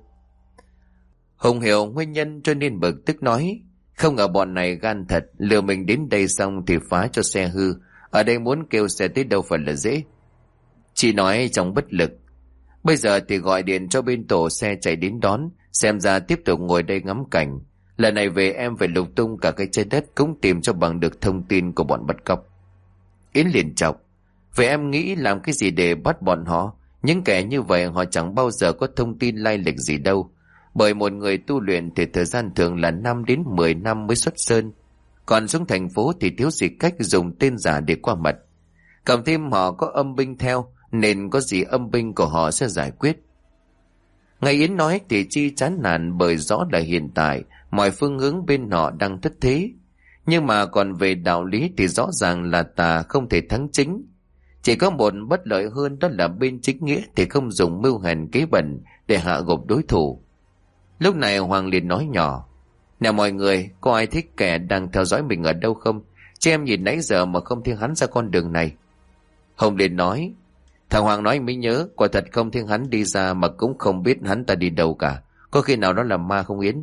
Hùng hiểu nguyên nhân cho nên bực tức nói, không ngờ bọn này gan thật, lừa mình đến đây xong thì phá cho xe hư. Ở đây muốn kêu xe tới đâu phải là dễ. Chị nói trong bất lực, bây giờ thì gọi điện cho bên tổ xe chạy đến đón, xem ra tiếp tục ngồi đây ngắm cảnh. Lần này về em phải lục tung cả cái trái đất cũng tìm cho bằng được thông tin của bọn bắt cóc. Yến liền chọc, vậy em nghĩ làm cái gì để bắt bọn họ? Những kẻ như vậy họ chẳng bao giờ có thông tin lai lịch gì đâu. Bởi một người tu luyện thì thời gian thường là 5 đến 10 năm mới xuất sơn. Còn xuống thành phố thì thiếu gì cách dùng tên giả để qua mặt. Cộng thêm họ có âm binh theo, nên có gì âm binh của họ sẽ giải quyết. Ngày Yến nói thì Chi chán nản, bởi rõ là hiện tại mọi phương hướng bên họ đang thất thế. Nhưng mà còn về đạo lý thì rõ ràng là tà không thể thắng chính. Chỉ có một bất lợi hơn, đó là bên chính nghĩa thì không dùng mưu hèn kế bẩn để hạ gục đối thủ. Lúc này Hoàng liền nói nhỏ, nè mọi người, có ai thích kẻ đang theo dõi mình ở đâu không? Chứ em nhìn nãy giờ mà không thấy hắn ra con đường này. Hồng liền nói, thằng Hoàng nói anh mới nhớ, quả thật không thấy hắn đi ra mà cũng không biết hắn ta đi đâu cả. Có khi nào đó là ma không Yến?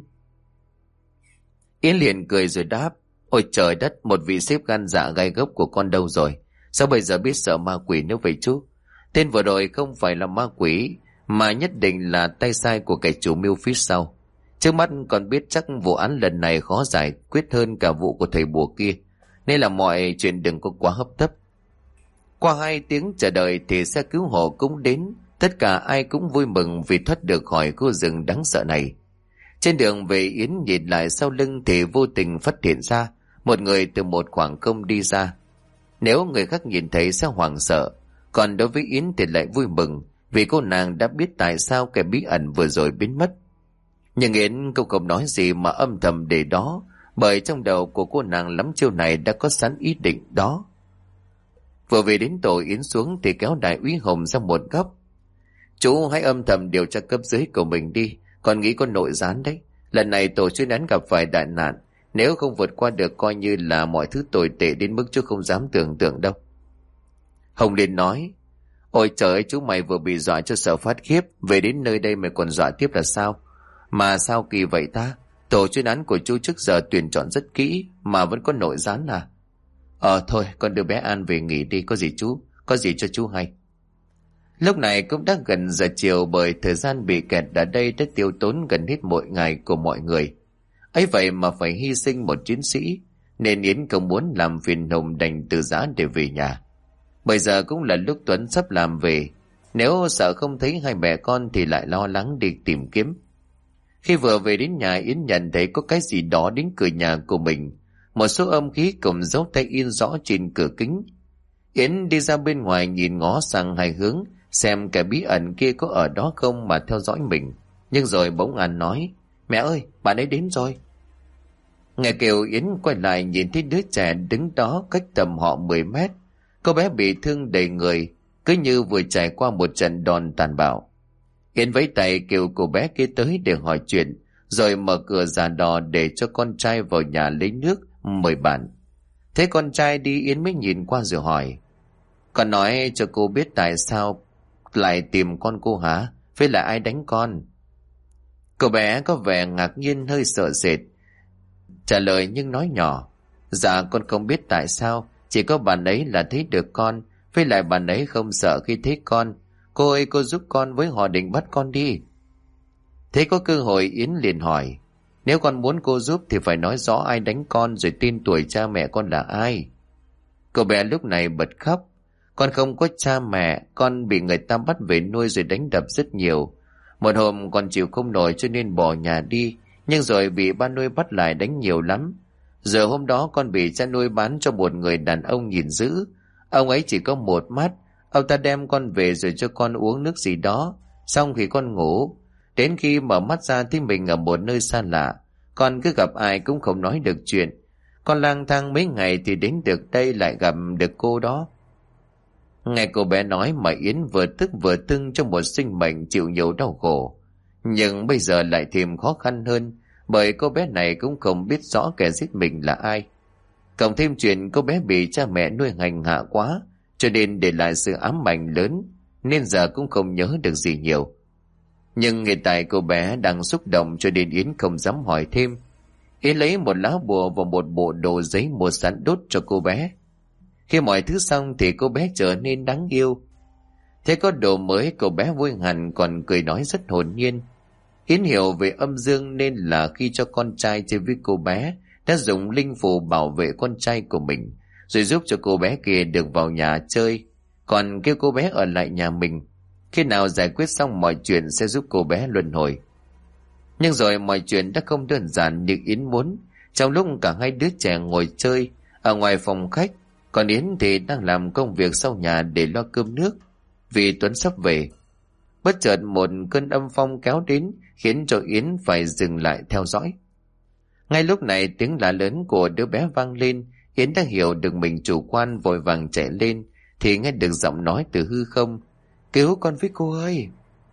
Yến liền cười rồi đáp, ôi trời đất, một vị sếp gan dạ gai gốc của con đâu rồi? Sao bây giờ biết sợ ma quỷ nữa vậy chú? Tên vừa rồi không phải là ma quỷ, mà nhất định là tay sai của kẻ chủ mưu phía sau. Trước mắt còn biết chắc vụ án lần này khó giải quyết hơn cả vụ của thầy bùa kia, nên là mọi chuyện đừng có quá hấp tấp. Qua 2 tiếng chờ đợi thì xe cứu hộ cũng đến. Tất cả ai cũng vui mừng vì thoát được khỏi khu rừng đáng sợ này. Trên đường về, Yến nhìn lại sau lưng thì vô tình phát hiện ra một người từ một khoảng không đi ra. Nếu người khác nhìn thấy sẽ hoảng sợ, còn đối với Yến thì lại vui mừng, vì cô nàng đã biết tại sao kẻ bí ẩn vừa rồi biến mất. Nhưng Yến cũng không nói gì mà âm thầm để đó, bởi trong đầu của cô nàng lắm chiêu này đã có sẵn ý định đó. Vừa về đến tổ, Yến xuống thì kéo đại úy Hồng ra một góc. Chú hãy âm thầm điều tra cấp dưới của mình đi, còn nghĩ có nội gián đấy. Lần này tổ chuyên án gặp phải đại nạn, nếu không vượt qua được coi như là mọi thứ tồi tệ đến mức chú không dám tưởng tượng đâu. Hồng liền nói, ôi trời ơi, chú mày vừa bị dọa cho sợ phát khiếp, về đến nơi đây mày còn dọa tiếp là sao? Mà sao kỳ vậy ta? Tổ chuyên án của chú trước giờ tuyển chọn rất kỹ mà vẫn có nội gián à? Thôi con đưa bé An về nghỉ đi, có gì cho chú hay. Lúc này cũng đã gần giờ chiều, bởi thời gian bị kẹt ở đây đã tiêu tốn gần hết mỗi ngày của mọi người. Ấy vậy mà phải hy sinh một chiến sĩ, nên Yến không muốn làm phiền Hồng, đành từ giã để về nhà. Bây giờ cũng là lúc Tuấn sắp làm về. Nếu sợ không thấy hai mẹ con thì lại lo lắng đi tìm kiếm. Khi vừa về đến nhà, Yến nhận thấy có cái gì đó đến cửa nhà của mình. Một số âm khí cùng dấu tay in rõ trên cửa kính. Yến đi ra bên ngoài nhìn ngó sang hai hướng, xem kẻ bí ẩn kia có ở đó không mà theo dõi mình. Nhưng rồi bỗng An nói, mẹ ơi, bạn ấy đến rồi. Nghe kêu, Yến quay lại nhìn thấy đứa trẻ đứng đó cách tầm họ 10 mét. Cô bé bị thương đầy người, cứ như vừa trải qua một trận đòn tàn bạo. Yến vẫy tay kêu cô bé kia tới để hỏi chuyện, rồi mở cửa giả đò để cho con trai vào nhà lấy nước mời bạn. Thế con trai đi, Yến mới nhìn qua rồi hỏi, con nói cho cô biết tại sao lại tìm con cô hả? Với lại ai đánh con? Cô bé có vẻ ngạc nhiên, hơi sợ sệt, trả lời nhưng nói nhỏ, dạ con không biết tại sao, chỉ có bạn ấy là thấy được con, với lại bạn ấy không sợ khi thấy con. Cô ơi, cô giúp con với, họ định bắt con đi. Thế có cơ hội, Yến liền hỏi, nếu con muốn cô giúp thì phải nói rõ ai đánh con, rồi tên tuổi cha mẹ con là ai. Cô bé lúc này bật khóc, con không có cha mẹ, con bị người ta bắt về nuôi rồi đánh đập rất nhiều. Một hôm con chịu không nổi cho nên bỏ nhà đi, nhưng rồi bị ba nuôi bắt lại đánh nhiều lắm. Giờ hôm đó con bị cha nuôi bán cho một người đàn ông nhìn dữ. Ông ấy chỉ có một mắt, ông ta đem con về rồi cho con uống nước gì đó, xong thì con ngủ. Đến khi mở mắt ra thì mình ở một nơi xa lạ, con cứ gặp ai cũng không nói được chuyện. Con lang thang mấy ngày thì đến được đây, lại gặp được cô đó. Nghe cô bé nói mà Yến vừa tức vừa tưng trong một sinh mệnh chịu nhiều đau khổ. Nhưng bây giờ lại thêm khó khăn hơn, bởi cô bé này cũng không biết rõ kẻ giết mình là ai. Cộng thêm chuyện cô bé bị cha mẹ nuôi hành hạ quá, cho nên để lại sự ám ảnh lớn, nên giờ cũng không nhớ được gì nhiều. Nhưng hiện tại cô bé đang xúc động cho nên Yến không dám hỏi thêm. Yến lấy một lá bùa và một bộ đồ giấy mua sẵn đốt cho cô bé. Khi mọi thứ xong thì cô bé trở nên đáng yêu. Thế có đồ mới, cô bé vui hẳn, còn cười nói rất hồn nhiên. Yến hiểu về âm dương nên là khi cho con trai chơi với cô bé, đã dùng linh phù bảo vệ con trai của mình, rồi giúp cho cô bé kia được vào nhà chơi, còn kêu cô bé ở lại nhà mình. Khi nào giải quyết xong mọi chuyện sẽ giúp cô bé luân hồi. Nhưng rồi mọi chuyện đã không đơn giản như Yến muốn. Trong lúc cả hai đứa trẻ ngồi chơi ở ngoài phòng khách, còn Yến thì đang làm công việc sau nhà để lo cơm nước, vì Tuấn sắp về. Bất chợt một cơn âm phong kéo đến, khiến cho Yến phải dừng lại theo dõi. Ngay lúc này tiếng la lớn của đứa bé vang lên. Yến đã hiểu được mình chủ quan, vội vàng chạy lên thì nghe được giọng nói từ hư không, cứu con với cô ơi.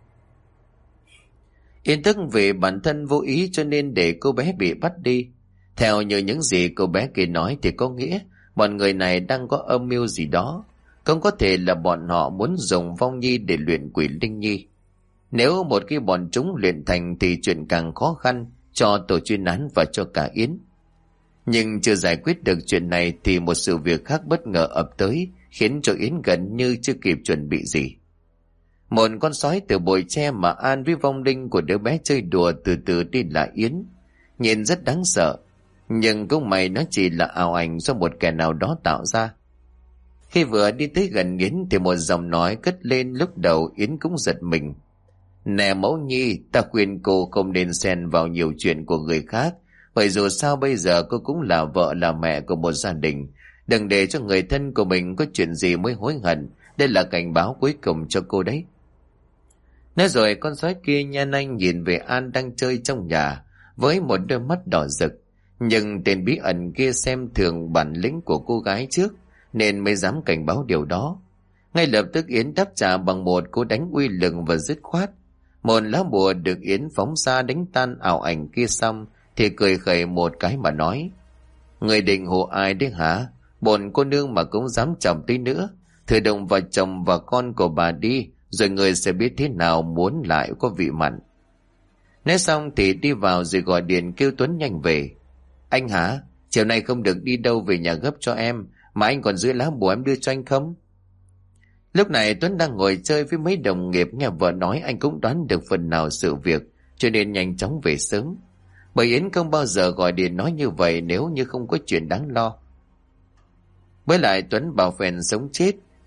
Yến tức vì bản thân vô ý cho nên để cô bé bị bắt đi. Theo như những gì cô bé kia nói thì có nghĩa bọn người này đang có âm mưu gì đó. Không có thể là bọn họ muốn dùng Vong Nhi để luyện quỷ Linh Nhi. Nếu một khi bọn chúng luyện thành thì chuyện càng khó khăn cho tổ chuyên án và cho cả Yến. Nhưng chưa giải quyết được chuyện này thì một sự việc khác bất ngờ ập tới, khiến cho Yến gần như chưa kịp chuẩn bị gì. Một con sói từ bụi tre mà An với vong linh của đứa bé chơi đùa từ từ đi lại Yến. Nhìn rất đáng sợ, nhưng cũng may nó chỉ là ảo ảnh do một kẻ nào đó tạo ra. Khi vừa đi tới gần Yến thì một giọng nói cất lên, lúc đầu Yến cũng giật mình. Nè mẫu nhi, ta khuyên cô không nên xen vào nhiều chuyện của người khác, bởi dù sao bây giờ cô cũng là vợ là mẹ của một gia đình. Đừng để cho người thân của mình có chuyện gì mới hối hận. Đây là cảnh báo cuối cùng cho cô đấy. Nói rồi con sói kia nha nanh nhìn về An đang chơi trong nhà với một đôi mắt đỏ rực. Nhưng tên bí ẩn kia xem thường bản lĩnh của cô gái trước nên mới dám cảnh báo điều đó. Ngay lập tức Yến đáp trả bằng một cú đánh uy lực và dứt khoát. Một lá bùa được Yến phóng ra đánh tan ảo ảnh kia xong thì cười khẩy một cái mà nói: Người định hù ai đấy hả? Bổn cô nương mà cũng dám chồng tí nữa, thử động vào chồng và con của bà đi, rồi người sẽ biết thế nào muốn lại có vị mặn. Nói xong thì đi vào rồi gọi điện kêu Tuấn nhanh về. Anh hả? Chiều nay không được đi đâu, về nhà gấp cho em, mà anh còn giữ lá bùa em đưa cho anh không? Lúc này Tuấn đang ngồi chơi với mấy đồng nghiệp, nghe vợ nói anh cũng đoán được phần nào sự việc, cho nên nhanh chóng về sớm. Bởi Yến không bao giờ gọi điện nói như vậy nếu như không có chuyện đáng lo. Với lại Tuấn bảo phèn sống chết,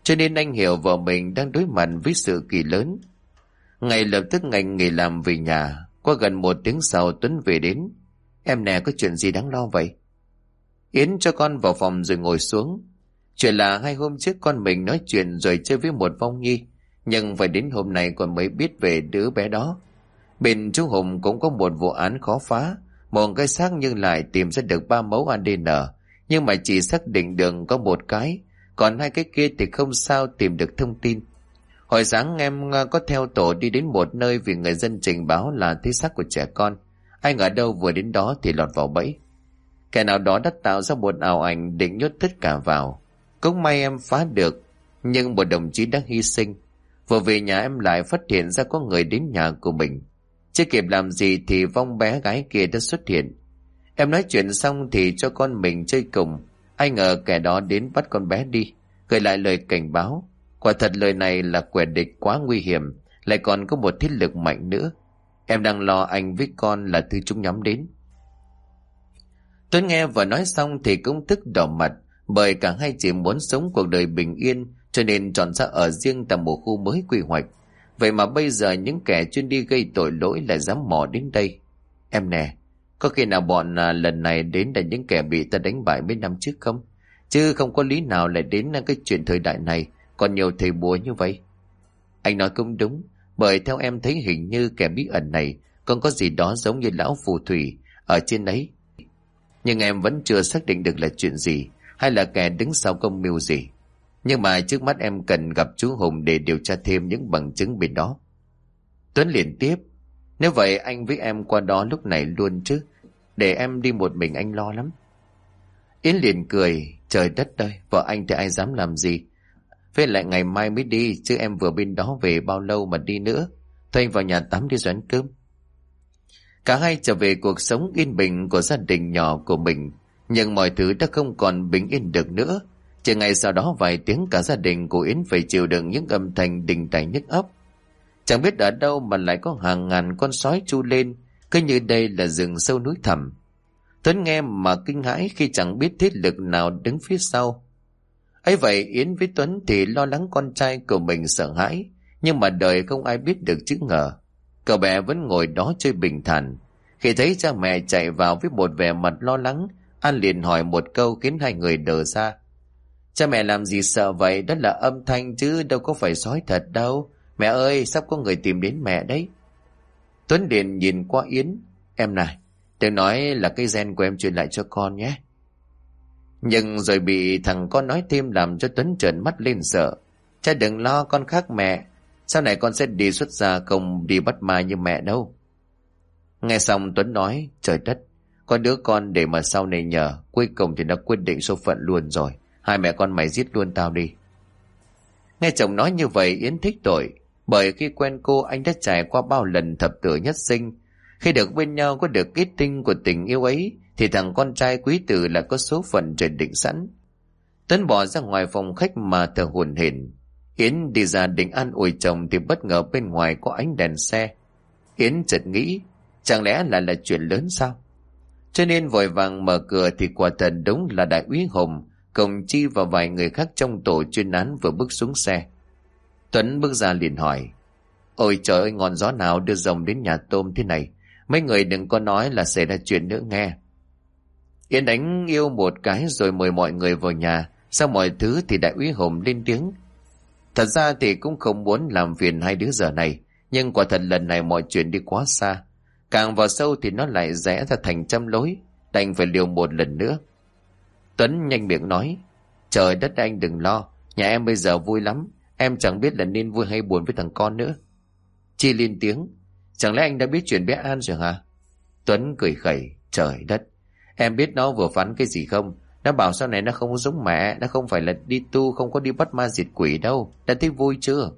cho nên anh hiểu vợ mình đang đối mặt với sự kỳ lớn. Ngay lập tức anh nghỉ làm về nhà. Qua gần 1 tiếng sau Tuấn về đến. Em nè, có chuyện gì đáng lo vậy? Yến cho con vào phòng rồi ngồi xuống. Chuyện là 2 hôm trước con mình nói chuyện rồi chơi với một vong nhi, nhưng phải đến hôm nay con mới biết về đứa bé đó. Bên chú Hùng cũng có một vụ án khó phá. Một cái xác nhưng lại tìm ra được 3 mẫu ADN, nhưng mà chỉ xác định được có 1 cái, còn 2 cái kia thì không sao tìm được thông tin. Hồi sáng em có theo tổ đi đến một nơi vì người dân trình báo là thấy xác của trẻ con. Anh ở đâu vừa đến đó thì lọt vào bẫy. Kẻ nào đó đã tạo ra một ảo ảnh định nhốt tất cả vào. Cũng may em phá được, nhưng một đồng chí đã hy sinh. Vừa về nhà em lại phát hiện ra có người đến nhà của mình. Chưa kịp làm gì thì vong bé gái kia đã xuất hiện. Em nói chuyện xong thì cho con mình chơi cùng. Ai ngờ kẻ đó đến bắt con bé đi, gửi lại lời cảnh báo. Quả thật lời này là kẻ địch quá nguy hiểm, lại còn có một thế lực mạnh nữa. Em đang lo anh với con là thứ chúng nhắm đến. Tuấn nghe vừa nói xong thì cũng tức đỏ mặt, bởi cả hai chỉ muốn sống cuộc đời bình yên, cho nên chọn ra ở riêng tại một khu mới quy hoạch. Vậy mà bây giờ những kẻ chuyên đi gây tội lỗi lại dám mò đến đây. Em nè, có khi nào bọn lần này đến là những kẻ bị ta đánh bại mấy năm trước không? Chứ không có lý nào lại đến cái chuyện thời đại này còn nhiều thầy bùa như vậy. Anh nói cũng đúng, bởi theo em thấy hình như kẻ bí ẩn này còn có gì đó giống như lão phù thủy ở trên ấy. Nhưng em vẫn chưa xác định được là chuyện gì, hay là kẻ đứng sau công mưu gì. Nhưng mà trước mắt em cần gặp chú Hùng để điều tra thêm những bằng chứng bên đó. Tuấn liền tiếp. Nếu vậy anh với em qua đó lúc này luôn chứ, để em đi một mình anh lo lắm. Yến liền cười. Trời đất ơi, vợ anh thì ai dám làm gì. Với lại ngày mai mới đi, chứ em vừa bên đó về bao lâu mà đi nữa. Thôi anh vào nhà tắm đi rồi ăn cơm. Cả hai trở về cuộc sống yên bình của gia đình nhỏ của mình. Nhưng mọi thứ đã không còn bình yên được nữa. Chỉ ngày sau đó vài tiếng cả gia đình của Yến phải chịu đựng những âm thanh đình tài nhức óc. Chẳng biết ở đâu mà lại có hàng ngàn con sói tru lên, cứ như đây là rừng sâu núi thẳm. Tuấn nghe mà kinh hãi khi chẳng biết thế lực nào đứng phía sau. Ấy vậy Yến với Tuấn thì lo lắng con trai của mình sợ hãi, nhưng mà đời không ai biết được chữ ngờ. Cậu bé vẫn ngồi đó chơi bình thản. Khi thấy cha mẹ chạy vào với một vẻ mặt lo lắng, An liền hỏi một câu khiến hai người đờ ra. Cha mẹ làm gì sợ vậy? Đó là âm thanh chứ đâu có phải sói thật đâu. Mẹ ơi, sắp có người tìm đến mẹ đấy. Tuấn liền nhìn qua Yến. Em này, đừng nói là cái gen của em truyền lại cho con nhé. Nhưng rồi bị thằng con nói thêm làm cho Tuấn trợn mắt lên sợ. Cha đừng lo, con khác mẹ. Sau này con sẽ đi xuất gia, không đi bắt ma như mẹ đâu. Nghe xong Tuấn nói, trời đất, có đứa con để mà sau này nhờ, cuối cùng thì nó quyết định số phận luôn rồi. Hai mẹ con mày giết luôn tao đi. Nghe chồng nói như vậy Yến thích tội, bởi khi quen cô anh đã trải qua bao lần thập tử nhất sinh. Khi được bên nhau có được kết tinh của tình yêu ấy thì thằng con trai quý tử là có số phận trời định sẵn. Tuấn bỏ ra ngoài phòng khách mà thở hổn hển. Yến đi ra định an ủi chồng thì bất ngờ bên ngoài có ánh đèn xe. Yến chợt nghĩ, chẳng lẽ là chuyện lớn sao? Cho nên vội vàng mở cửa thì quả thật đúng là đại úy Hùng cùng Chi và vài người khác trong tổ chuyên án vừa bước xuống xe. Tuấn bước ra liền hỏi, ôi trời ơi, ngọn gió nào đưa rồng đến nhà tôm thế này? Mấy người đừng có nói là xảy ra chuyện nữa nghe. Yến đánh yêu một cái rồi mời mọi người vào nhà. Sau mọi thứ thì đại úy Hùng lên tiếng. Thật ra thì cũng không muốn làm phiền hai đứa giờ này, nhưng quả thật lần này mọi chuyện đi quá xa. Càng vào sâu thì nó lại rẽ ra thành trăm lối, đành phải liều một lần nữa. Tuấn nhanh miệng nói, trời đất anh đừng lo, nhà em bây giờ vui lắm, em chẳng biết là nên vui hay buồn với thằng con nữa. Chi lên tiếng, chẳng lẽ anh đã biết chuyện bé An rồi hả? Tuấn cười khẩy, trời đất, em biết nó vừa phán cái gì không? Nó bảo sau này nó không giống mẹ, nó không phải là đi tu, không có đi bắt ma diệt quỷ đâu, đã thấy vui chưa?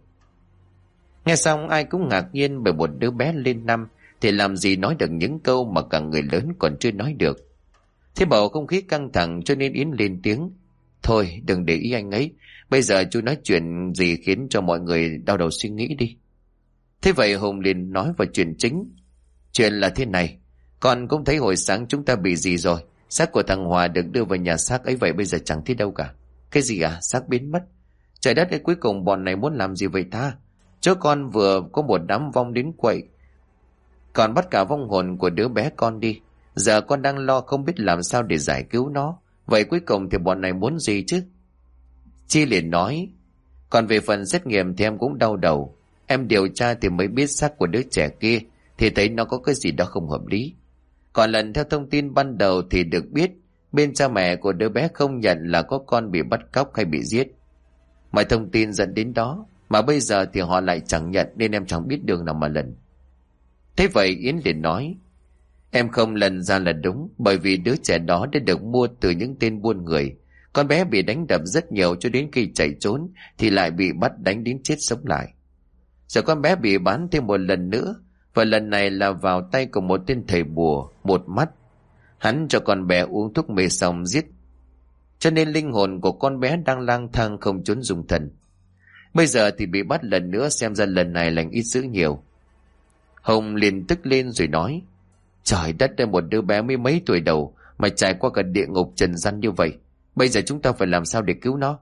Nghe xong ai cũng ngạc nhiên, bởi một đứa bé lên năm thì làm gì nói được những câu mà cả người lớn còn chưa nói được. Thế bầu không khí căng thẳng cho nên Yến lên tiếng, thôi đừng để ý anh ấy, bây giờ chú nói chuyện gì khiến cho mọi người đau đầu suy nghĩ đi. Thế vậy Hùng liền nói vào chuyện chính. Chuyện là thế này, con cũng thấy hồi sáng chúng ta bị gì rồi. Xác của thằng Hòa được đưa vào nhà xác ấy, vậy bây giờ chẳng thấy đâu cả. Cái gì à? Xác biến mất. Trời đất ơi, cuối cùng bọn này muốn làm gì vậy ta? Chớ con vừa có một đám vong đến quậy, còn bắt cả vong hồn của đứa bé con đi. Giờ con đang lo không biết làm sao để giải cứu nó. Vậy cuối cùng thì bọn này muốn gì chứ? Chi liền nói, còn về phần xét nghiệm thì em cũng đau đầu. Em điều tra thì mới biết xác của đứa trẻ kia thì thấy nó có cái gì đó không hợp lý. Còn lần theo thông tin ban đầu thì được biết bên cha mẹ của đứa bé không nhận là có con bị bắt cóc hay bị giết. Mọi thông tin dẫn đến đó, mà bây giờ thì họ lại chẳng nhận, nên em chẳng biết đường nào mà lần. Thế vậy Yến liền nói, em không lần ra là đúng, bởi vì đứa trẻ đó đã được mua từ những tên buôn người. Con bé bị đánh đập rất nhiều cho đến khi chạy trốn thì lại bị bắt đánh đến chết sống lại. Rồi con bé bị bán thêm một lần nữa, và lần này là vào tay của một tên thầy bùa một mắt. Hắn cho con bé uống thuốc mê xong giết, cho nên linh hồn của con bé đang lang thang không trốn dung thân. Bây giờ thì bị bắt lần nữa, xem ra lần này lành ít dữ nhiều. Hồng liền tức lên rồi nói, trời đất ơi, một đứa bé mới mấy tuổi đầu mà trải qua cả địa ngục trần gian như vậy. Bây giờ chúng ta phải làm sao để cứu nó?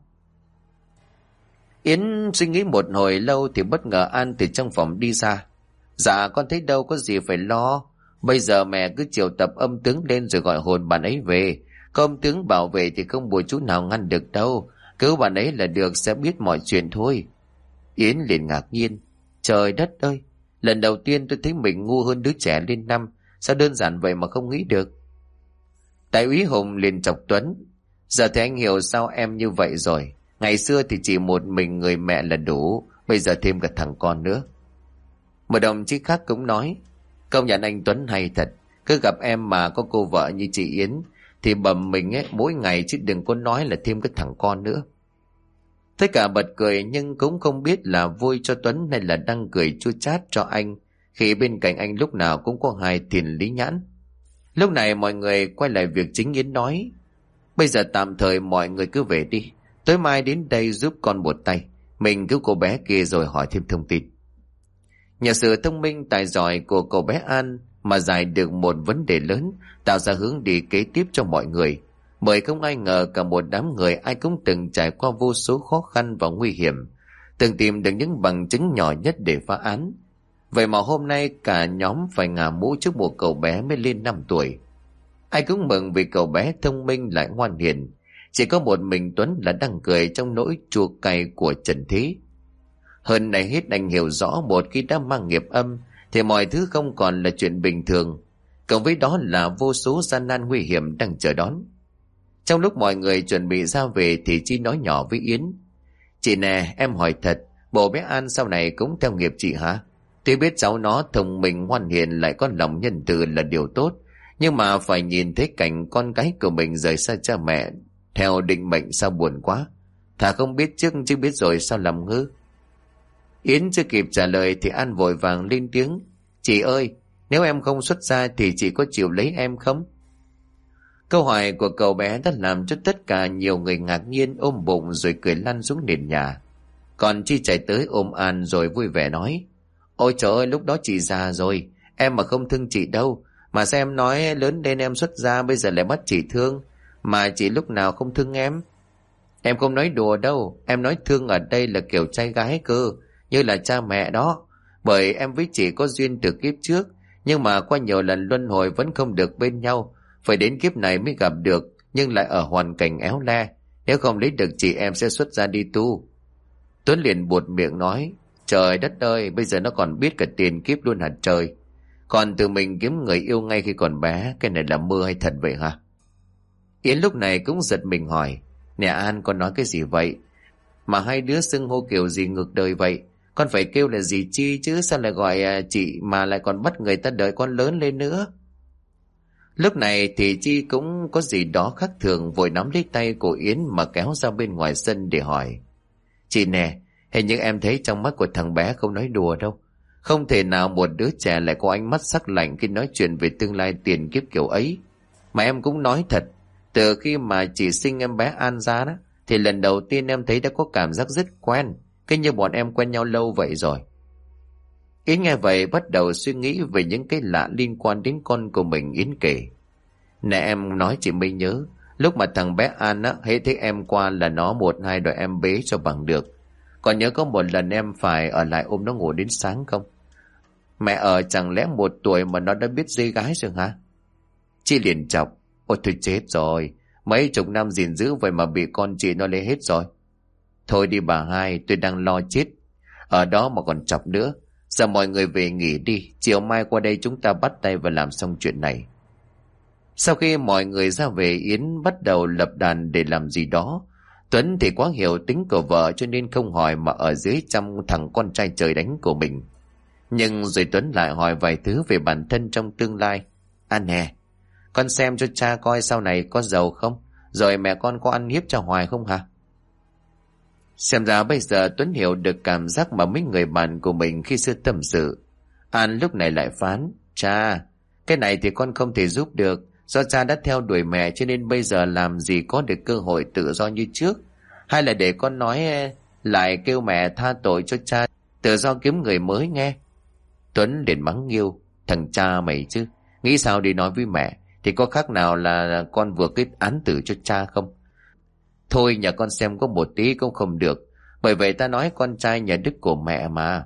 Yến suy nghĩ một hồi lâu thì bất ngờ An từ trong phòng đi ra. Dạ con thấy đâu có gì phải lo. Bây giờ mẹ cứ triệu tập âm tướng lên rồi gọi hồn bạn ấy về. Có âm tướng bảo vệ thì không bùa chú nào ngăn được đâu. Cứu bạn ấy là được, sẽ biết mọi chuyện thôi. Yến liền ngạc nhiên, trời đất ơi, lần đầu tiên tôi thấy mình ngu hơn đứa trẻ lên năm. Sao đơn giản vậy mà không nghĩ được? Đại úy Hùng liền chọc Tuấn, giờ thì anh hiểu sao em như vậy rồi. Ngày xưa thì chỉ một mình người mẹ là đủ, bây giờ thêm cả thằng con nữa. Một đồng chí khác cũng nói, công nhận anh Tuấn hay thật. Cứ gặp em mà có cô vợ như chị Yến thì bầm mình ấy mỗi ngày, chứ đừng có nói là thêm cái thằng con nữa. Tất cả bật cười, nhưng cũng không biết là vui cho Tuấn hay là đang cười chua chát cho anh, khi bên cạnh anh lúc nào cũng có hai tiền lý nhãn. Lúc này mọi người quay lại việc chính. Yến nói, bây giờ tạm thời mọi người cứ về đi, tối mai đến đây giúp con một tay, mình cứu cô bé kia rồi hỏi thêm thông tin. Nhờ sự thông minh tài giỏi của cậu bé An mà giải được một vấn đề lớn, tạo ra hướng đi kế tiếp cho mọi người. Bởi không ai ngờ cả một đám người ai cũng từng trải qua vô số khó khăn và nguy hiểm, từng tìm được những bằng chứng nhỏ nhất để phá án. Vậy mà hôm nay cả nhóm phải ngả mũ trước một cậu bé mới lên 5 tuổi. Ai cũng mừng vì cậu bé thông minh lại ngoan hiền. Chỉ có một mình Tuấn là đang cười trong nỗi chua cay của trần thế. Hơn này hết anh hiểu rõ, một khi đã mang nghiệp âm thì mọi thứ không còn là chuyện bình thường, cộng với đó là vô số gian nan nguy hiểm đang chờ đón. Trong lúc mọi người chuẩn bị ra về thì Chi nói nhỏ với Yến, chị nè, em hỏi thật, bố bé An sau này cũng theo nghiệp chị hả? Tuy biết cháu nó thông minh ngoan hiền lại có lòng nhân từ là điều tốt, nhưng mà phải nhìn thấy cảnh con cái của mình rời xa cha mẹ theo định mệnh sao buồn quá. Thà không biết trước chứ biết rồi sao làm ngơ. Yến chưa kịp trả lời thì An vội vàng lên tiếng, chị ơi, nếu em không xuất gia thì chị có chịu lấy em không? Câu hỏi của cậu bé đã làm cho tất cả nhiều người ngạc nhiên, ôm bụng rồi cười lăn xuống nền nhà. Còn Chi chạy tới ôm An rồi vui vẻ nói, ôi trời ơi, lúc đó chị già rồi, em mà không thương chị đâu. Mà sao em nói lớn lên em xuất gia bây giờ lại bắt chị thương, mà chị lúc nào không thương em? Em không nói đùa đâu, em nói thương ở đây là kiểu trai gái cơ, như là cha mẹ đó. Bởi em với chị có duyên từ kiếp trước, nhưng mà qua nhiều lần luân hồi vẫn không được bên nhau, phải đến kiếp này mới gặp được, nhưng lại ở hoàn cảnh éo le. Nếu không lấy được chị em sẽ xuất gia đi tu. Tuấn liền buột miệng nói, trời đất ơi, bây giờ nó còn biết cả tiền kiếp luôn hả trời? Còn tự mình kiếm người yêu ngay khi còn bé, cái này là mơ hay thật vậy hả? Yến lúc này cũng giật mình hỏi, nè An, con nói cái gì vậy? Mà hai đứa xưng hô kiểu gì ngược đời vậy? Con phải kêu là gì Chi chứ, sao lại gọi chị mà lại còn bắt người ta đợi con lớn lên nữa? Lúc này thì Chi cũng có gì đó khác thường, vội nắm lấy tay của Yến mà kéo ra bên ngoài sân để hỏi, chị nè, hình như em thấy trong mắt của thằng bé không nói đùa đâu. Không thể nào một đứa trẻ lại có ánh mắt sắc lạnh khi nói chuyện về tương lai tiền kiếp kiểu ấy. Mà em cũng nói thật, từ khi mà chị sinh em bé An ra đó, thì lần đầu tiên em thấy đã có cảm giác rất quen, cứ như bọn em quen nhau lâu vậy rồi. Yến nghe vậy bắt đầu suy nghĩ về những cái lạ liên quan đến con của mình. Yến kể, nè em nói chị mới nhớ, Lúc mà thằng bé An á, hễ thấy em qua là nó một hai đòi em bế cho bằng được. Còn nhớ có một lần em phải ở lại ôm nó ngủ đến sáng không? Mẹ ở chẳng lẽ 1 tuổi mà nó đã biết dây gái rồi hả? Chị liền chọc. Ôi thôi chết rồi, mấy chục năm gìn giữ vậy mà bị con chị nó lấy hết rồi. Thôi đi bà hai, tôi đang lo chết ở đó mà còn chọc nữa. Giờ mọi người về nghỉ đi, chiều mai qua đây chúng ta bắt tay và làm xong chuyện này. Sau khi mọi người ra về, Yến bắt đầu lập đàn để làm gì đó. Tuấn thì quá hiểu tính của vợ cho nên không hỏi mà ở dưới chăm thằng con trai trời đánh của mình. Nhưng rồi Tuấn lại hỏi vài thứ về bản thân trong tương lai. À nè, con xem cho cha coi sau này có giàu không? Rồi mẹ con có ăn hiếp cho hoài không hả? Xem ra bây giờ Tuấn hiểu được cảm giác mà mấy người bạn của mình khi xưa tâm sự. An lúc này lại phán. Cha, cái này thì con không thể giúp được. Do cha đã theo đuổi mẹ cho nên bây giờ làm gì có được cơ hội tự do như trước. Hay là để con nói lại kêu mẹ tha tội cho cha, tự do kiếm người mới nghe. Tuấn liền mắng Nghiêu. Thằng cha mày chứ, nghĩ sao đi nói với mẹ, thì có khác nào là con vừa kết án tử cho cha không? Thôi nhà con xem có một tí cũng không được, bởi vậy ta nói con trai nhà đức của mẹ mà.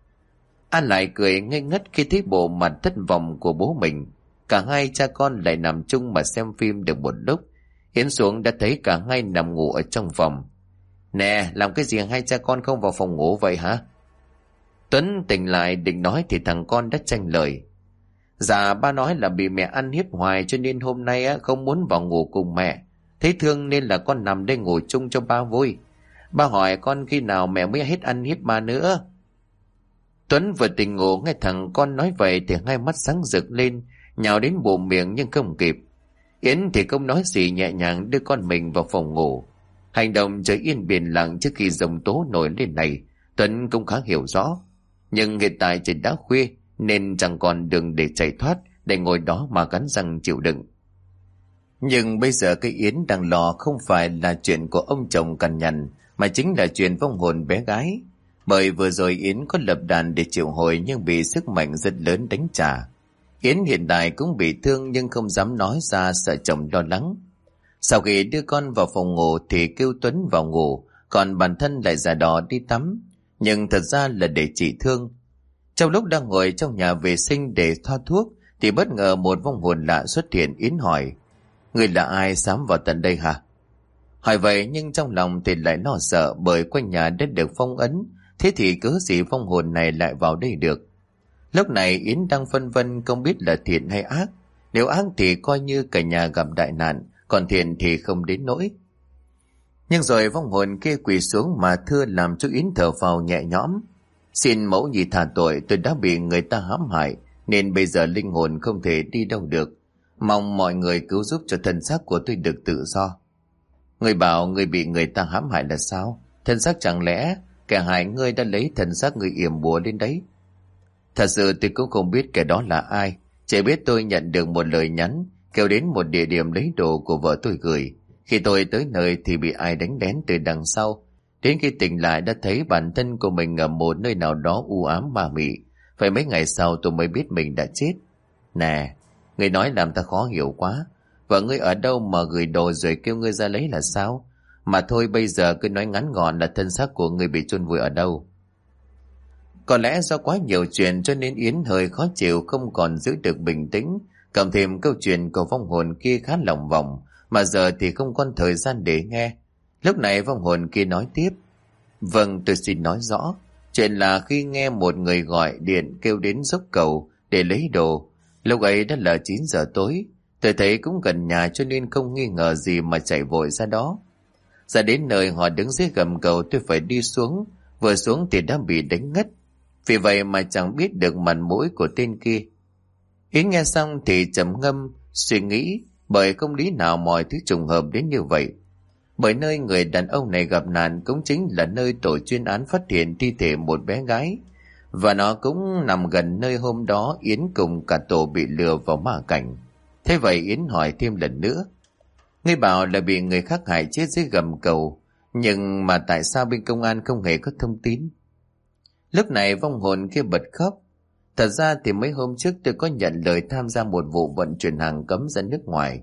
An lại cười ngây ngất khi thấy bộ mặt thất vọng của bố mình. Cả hai cha con lại nằm chung mà xem phim được một lúc. Yến xuống đã thấy cả hai nằm ngủ ở trong phòng. Nè, làm cái gì hai cha con không vào phòng ngủ vậy hả? Tuấn tỉnh lại định nói thì thằng con đã tranh lời. Dạ ba nói là bị mẹ ăn hiếp hoài cho nên hôm nay không muốn vào ngủ cùng mẹ. Thấy thương nên là con nằm đây ngủ chung cho ba vui. Ba hỏi con khi nào mẹ mới hết ăn hiếp ba nữa. Tuấn vừa tỉnh ngủ nghe thằng con nói vậy thì hai mắt sáng rực lên, nhào đến bụng miệng nhưng không kịp. Yến thì không nói gì, nhẹ nhàng đưa con mình vào phòng ngủ. Hành động trời yên biển lặng trước khi dòng tố nổi lên này Tuấn cũng khá hiểu rõ. Nhưng hiện tại trời đã khuya nên chẳng còn đường để chạy thoát, để ngồi đó mà cắn răng chịu đựng. Nhưng bây giờ cái Yến đang lo không phải là chuyện của ông chồng cằn nhằn, mà chính là chuyện vong hồn bé gái. Bởi vừa rồi Yến có lập đàn để triệu hồi nhưng bị sức mạnh rất lớn đánh trả. Yến hiện tại cũng bị thương nhưng không dám nói ra, sợ chồng lo lắng. Sau khi đưa con vào phòng ngủ thì kêu Tuấn vào ngủ, còn bản thân lại giả đò đi tắm, nhưng thật ra là để trị thương. Trong lúc đang ngồi trong nhà vệ sinh để thoa thuốc thì bất ngờ một vong hồn lạ xuất hiện. Yến hỏi: Người là ai sám vào tận đây hả? Hỏi vậy nhưng trong lòng thì lại lo sợ, bởi quanh nhà đã được phong ấn, thế thì cớ gì vong hồn này lại vào đây được. Lúc này Yến đang phân vân không biết là thiện hay ác. Nếu ác thì coi như cả nhà gặp đại nạn, còn thiện thì không đến nỗi. Nhưng rồi vong hồn kia quỳ xuống mà thưa, làm cho Yến thở phào nhẹ nhõm. Xin mẫu nhị thả tội, tôi đã bị người ta hãm hại nên bây giờ linh hồn không thể đi đâu được. Mong mọi người cứu giúp cho thân xác của tôi được tự do. Người bảo người bị người ta hãm hại là sao? Thân xác chẳng lẽ kẻ hại ngươi đã lấy thân xác người yểm bùa lên đấy? Thật sự tôi cũng không biết kẻ đó là ai, chỉ biết tôi nhận được một lời nhắn kêu đến một địa điểm lấy đồ của vợ tôi gửi. Khi tôi tới nơi thì bị ai đánh lén từ đằng sau. Đến khi tỉnh lại đã thấy bản thân của mình ở một nơi nào đó u ám ma mị. Phải mấy ngày sau tôi mới biết mình đã chết. Nè, người nói làm ta khó hiểu quá. Vợ ngươi ở đâu mà gửi đồ rồi kêu ngươi ra lấy là sao? Mà thôi bây giờ cứ nói ngắn gọn là thân xác của ngươi bị chôn vùi ở đâu. Có lẽ do quá nhiều chuyện cho nên Yến hơi khó chịu, không còn giữ được bình tĩnh. Cộng thêm câu chuyện của vong hồn kia khá lòng vòng, mà giờ thì không còn thời gian để nghe. Lúc này vong hồn kia nói tiếp: Vâng, tôi xin nói rõ. Chuyện là khi nghe một người gọi điện kêu đến dốc cầu để lấy đồ. Lúc ấy đã là 9 giờ tối. Tôi thấy cũng gần nhà cho nên không nghi ngờ gì mà chạy vội ra đó. Ra đến nơi họ đứng dưới gầm cầu, tôi phải đi xuống. Vừa xuống thì đã bị đánh ngất. Vì vậy mà chẳng biết được mặt mũi của tên kia. Yến nghe xong thì trầm ngâm suy nghĩ, bởi không lý nào mọi thứ trùng hợp đến như vậy. Bởi nơi người đàn ông này gặp nạn cũng chính là nơi tổ chuyên án phát hiện thi thể một bé gái, và nó cũng nằm gần nơi hôm đó Yến cùng cả tổ bị lừa vào ma cảnh. Thế vậy Yến hỏi thêm lần nữa: Ngươi bảo là bị người khác hại chết dưới gầm cầu, nhưng mà tại sao bên công an không hề có thông tin? Lúc này vong hồn kia bật khóc. Thật ra thì mấy hôm trước tôi có nhận lời tham gia một vụ vận chuyển hàng cấm ra nước ngoài.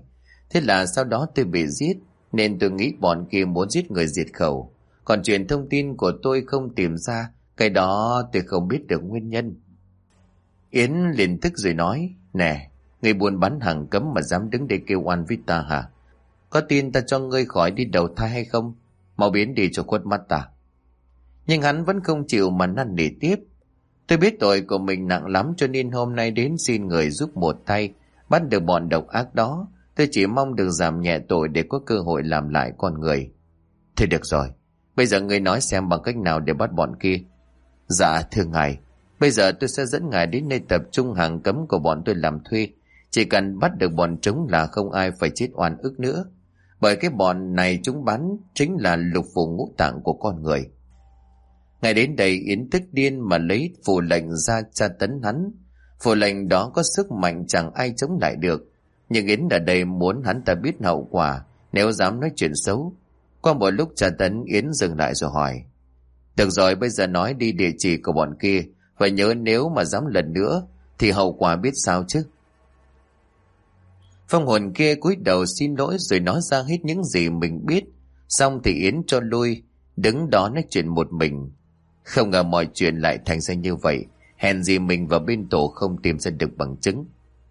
Thế là sau đó tôi bị giết, nên tôi nghĩ bọn kia muốn giết người diệt khẩu. Còn chuyện thông tin của tôi không tìm ra, cái đó tôi không biết được nguyên nhân. Yến liền tức rồi nói, nè, người buôn bán hàng cấm mà dám đứng đây kêu oan với ta hả? Có tin ta cho ngươi khỏi đi đầu thai hay không? Mau biến đi cho khuất mắt ta. Nhưng hắn vẫn không chịu mà năn nỉ tiếp. Tôi biết tội của mình nặng lắm, cho nên hôm nay đến xin người giúp một tay, bắt được bọn độc ác đó. Tôi chỉ mong được giảm nhẹ tội để có cơ hội làm lại con người. Thế được rồi, bây giờ ngươi nói xem bằng cách nào để bắt bọn kia. Dạ thưa ngài, bây giờ tôi sẽ dẫn ngài đến nơi tập trung hàng cấm của bọn tôi làm thuê. Chỉ cần bắt được bọn chúng là không ai phải chết oan ức nữa. Bởi cái bọn này chúng bán chính là lục phủ ngũ tạng của con người. Ngày đến đây Yến tức điên mà lấy phù lệnh ra tra tấn hắn. Phù lệnh đó có sức mạnh chẳng ai chống lại được. Nhưng Yến ở đây muốn hắn ta biết hậu quả nếu dám nói chuyện xấu. Qua một lúc tra tấn, Yến dừng lại rồi hỏi, được rồi, bây giờ nói đi địa chỉ của bọn kia. Và nhớ nếu mà dám lần nữa thì hậu quả biết sao chứ. Phong hồn kia cúi đầu xin lỗi rồi nói ra hết những gì mình biết. Xong thì Yến cho lui, đứng đó nói chuyện một mình. Không ngờ mọi chuyện lại thành ra như vậy. Hèn gì mình và bên tổ không tìm ra được bằng chứng.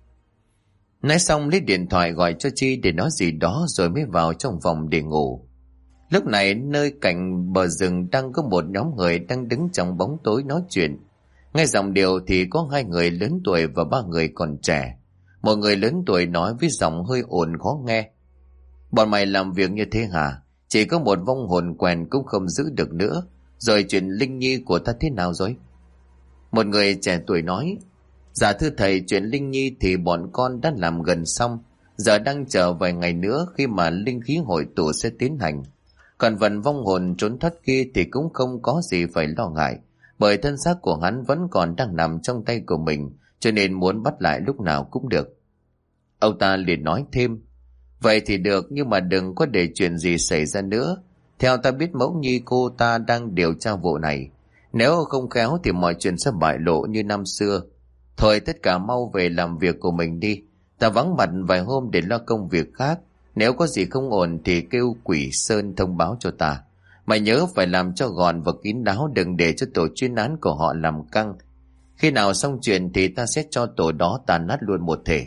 Nói xong lấy điện thoại gọi cho Chi để nói gì đó rồi mới vào trong phòng để ngủ. Lúc này nơi cạnh bờ rừng đang có một nhóm người đang đứng trong bóng tối nói chuyện. Nghe giọng điệu thì có 2 người lớn tuổi và 3 người còn trẻ. Một người lớn tuổi nói với giọng hơi ồn khó nghe, bọn mày làm việc như thế hả? Chỉ có một vong hồn quèn cũng không giữ được nữa. Rồi chuyện Linh Nhi của ta thế nào rồi? Một người trẻ tuổi nói, dạ thưa thầy, chuyện Linh Nhi thì bọn con đã làm gần xong. Giờ đang chờ vài ngày nữa khi mà linh khí hội tụ sẽ tiến hành. Còn phần vong hồn trốn thoát kia thì cũng không có gì phải lo ngại. Bởi thân xác của hắn vẫn còn đang nằm trong tay của mình, cho nên muốn bắt lại lúc nào cũng được. Ông ta liền nói thêm, vậy thì được, nhưng mà đừng có để chuyện gì xảy ra nữa. Theo ta biết mẫu nhi cô ta đang điều tra vụ này. Nếu không khéo thì mọi chuyện sẽ bại lộ như năm xưa. Thôi tất cả mau về làm việc của mình đi. Ta vắng mặt vài hôm để lo công việc khác. Nếu có gì không ổn thì kêu Quỷ Sơn thông báo cho ta. Mày nhớ phải làm cho gọn và kín đáo, đừng để cho tổ chuyên án của họ làm căng. Khi nào xong chuyện thì ta sẽ cho tổ đó tàn nát luôn một thể.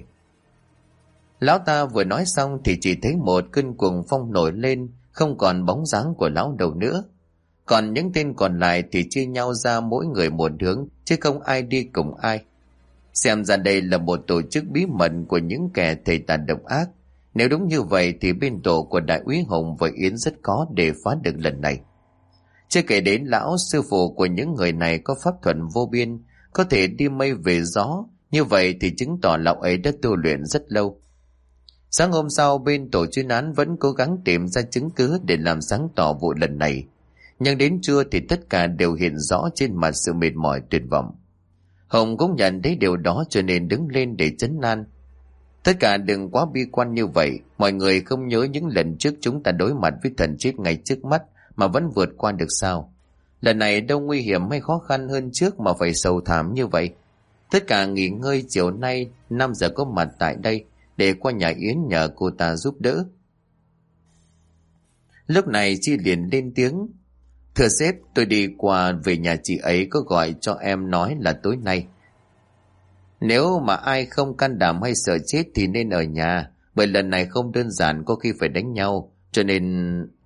Lão ta vừa nói xong thì chỉ thấy một cơn cuồng phong nổi lên, không còn bóng dáng của lão đầu nữa. Còn những tên còn lại thì chia nhau ra mỗi người một hướng, chứ không ai đi cùng ai. Xem ra đây là một tổ chức bí mật của những kẻ thầy tà độc ác. Nếu đúng như vậy thì bên tổ của đại úy Hùng và Yến rất khó để phá được lần này. Chưa kể đến lão sư phụ của những người này có pháp thuật vô biên, có thể đi mây về gió. Như vậy thì chứng tỏ lão ấy đã tu luyện rất lâu. Sáng hôm sau, bên tổ chuyên án vẫn cố gắng tìm ra chứng cứ để làm sáng tỏ vụ lần này. Nhưng đến trưa thì tất cả đều hiện rõ trên mặt sự mệt mỏi tuyệt vọng. Hồng cũng nhận thấy điều đó cho nên đứng lên để trấn an. Tất cả đừng quá bi quan như vậy. Mọi người không nhớ những lần trước chúng ta đối mặt với thần chết ngay trước mắt mà vẫn vượt qua được sao? Lần này đâu nguy hiểm hay khó khăn hơn trước mà phải sầu thảm như vậy. Tất cả nghỉ ngơi, chiều nay 5 giờ có mặt tại đây để qua nhà Yến nhờ cô ta giúp đỡ. Lúc này Chi liền lên tiếng, thưa sếp, tôi đi qua về nhà chị ấy có gọi cho em nói là tối nay. Nếu mà ai không can đảm hay sợ chết thì nên ở nhà, bởi lần này không đơn giản, có khi phải đánh nhau, cho nên...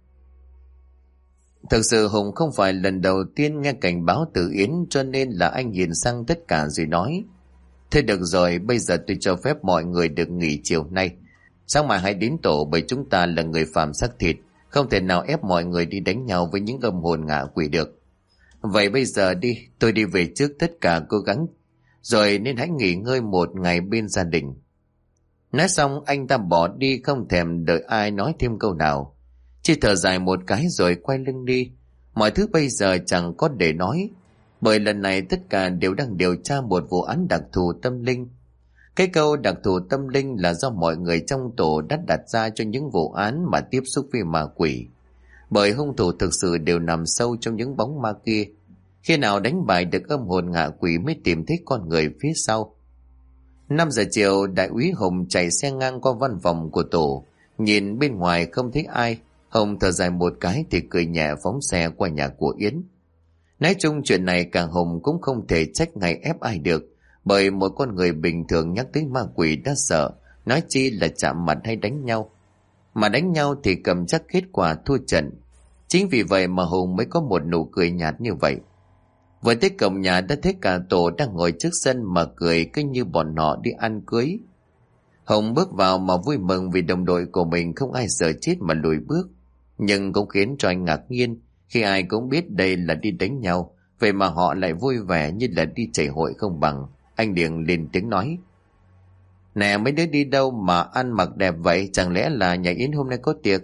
Thực sự Hùng không phải lần đầu tiên nghe cảnh báo từ Yến, cho nên là anh nhìn sang tất cả rồi nói, thế được rồi, bây giờ tôi cho phép mọi người được nghỉ chiều nay. Sáng mai hãy đến tổ, bởi chúng ta là người phàm xác thịt, không thể nào ép mọi người đi đánh nhau với những âm hồn ngạ quỷ được. Vậy bây giờ đi, tôi đi về trước, tất cả cố gắng rồi nên hãy nghỉ ngơi một ngày bên gia đình. Nói xong anh ta bỏ đi, không thèm đợi ai nói thêm câu nào. Chỉ thở dài một cái rồi quay lưng đi. Mọi thứ bây giờ chẳng có để nói, bởi lần này tất cả đều đang điều tra một vụ án đặc thù tâm linh. Cái câu đặc thù tâm linh là do mọi người trong tổ đã đặt ra cho những vụ án mà tiếp xúc với ma quỷ. Bởi hung thủ thực sự đều nằm sâu trong những bóng ma kia. Khi nào đánh bại được âm hồn ngạ quỷ mới tìm thấy con người phía sau. 5 giờ chiều, đại úy Hùng chạy xe ngang qua văn phòng của tổ, Nhìn bên ngoài không thấy ai, Hồng thở dài một cái thì cười nhẹ phóng xe qua nhà của Yến. Nói chung chuyện này cả Hồng cũng không thể trách ngày ép ai được, bởi một con người bình thường nhắc tới ma quỷ đã sợ, nói chi là chạm mặt hay đánh nhau. Mà đánh nhau thì cầm chắc kết quả thua trận. Chính vì vậy mà Hùng mới có một nụ cười nhạt như vậy. Vừa tới cổng nhà đã thấy cả tổ đang ngồi trước sân mà cười cứ như bọn họ đi ăn cưới. Hùng bước vào mà vui mừng vì đồng đội của mình không ai sợ chết mà lùi bước. Nhưng cũng khiến cho anh ngạc nhiên khi ai cũng biết đây là đi đánh nhau, vậy mà họ lại vui vẻ như là đi chảy hội không bằng. Anh liền lên tiếng nói: "Nè, mấy đứa đi đâu mà ăn mặc đẹp vậy, chẳng lẽ là nhà Yến hôm nay có tiệc?"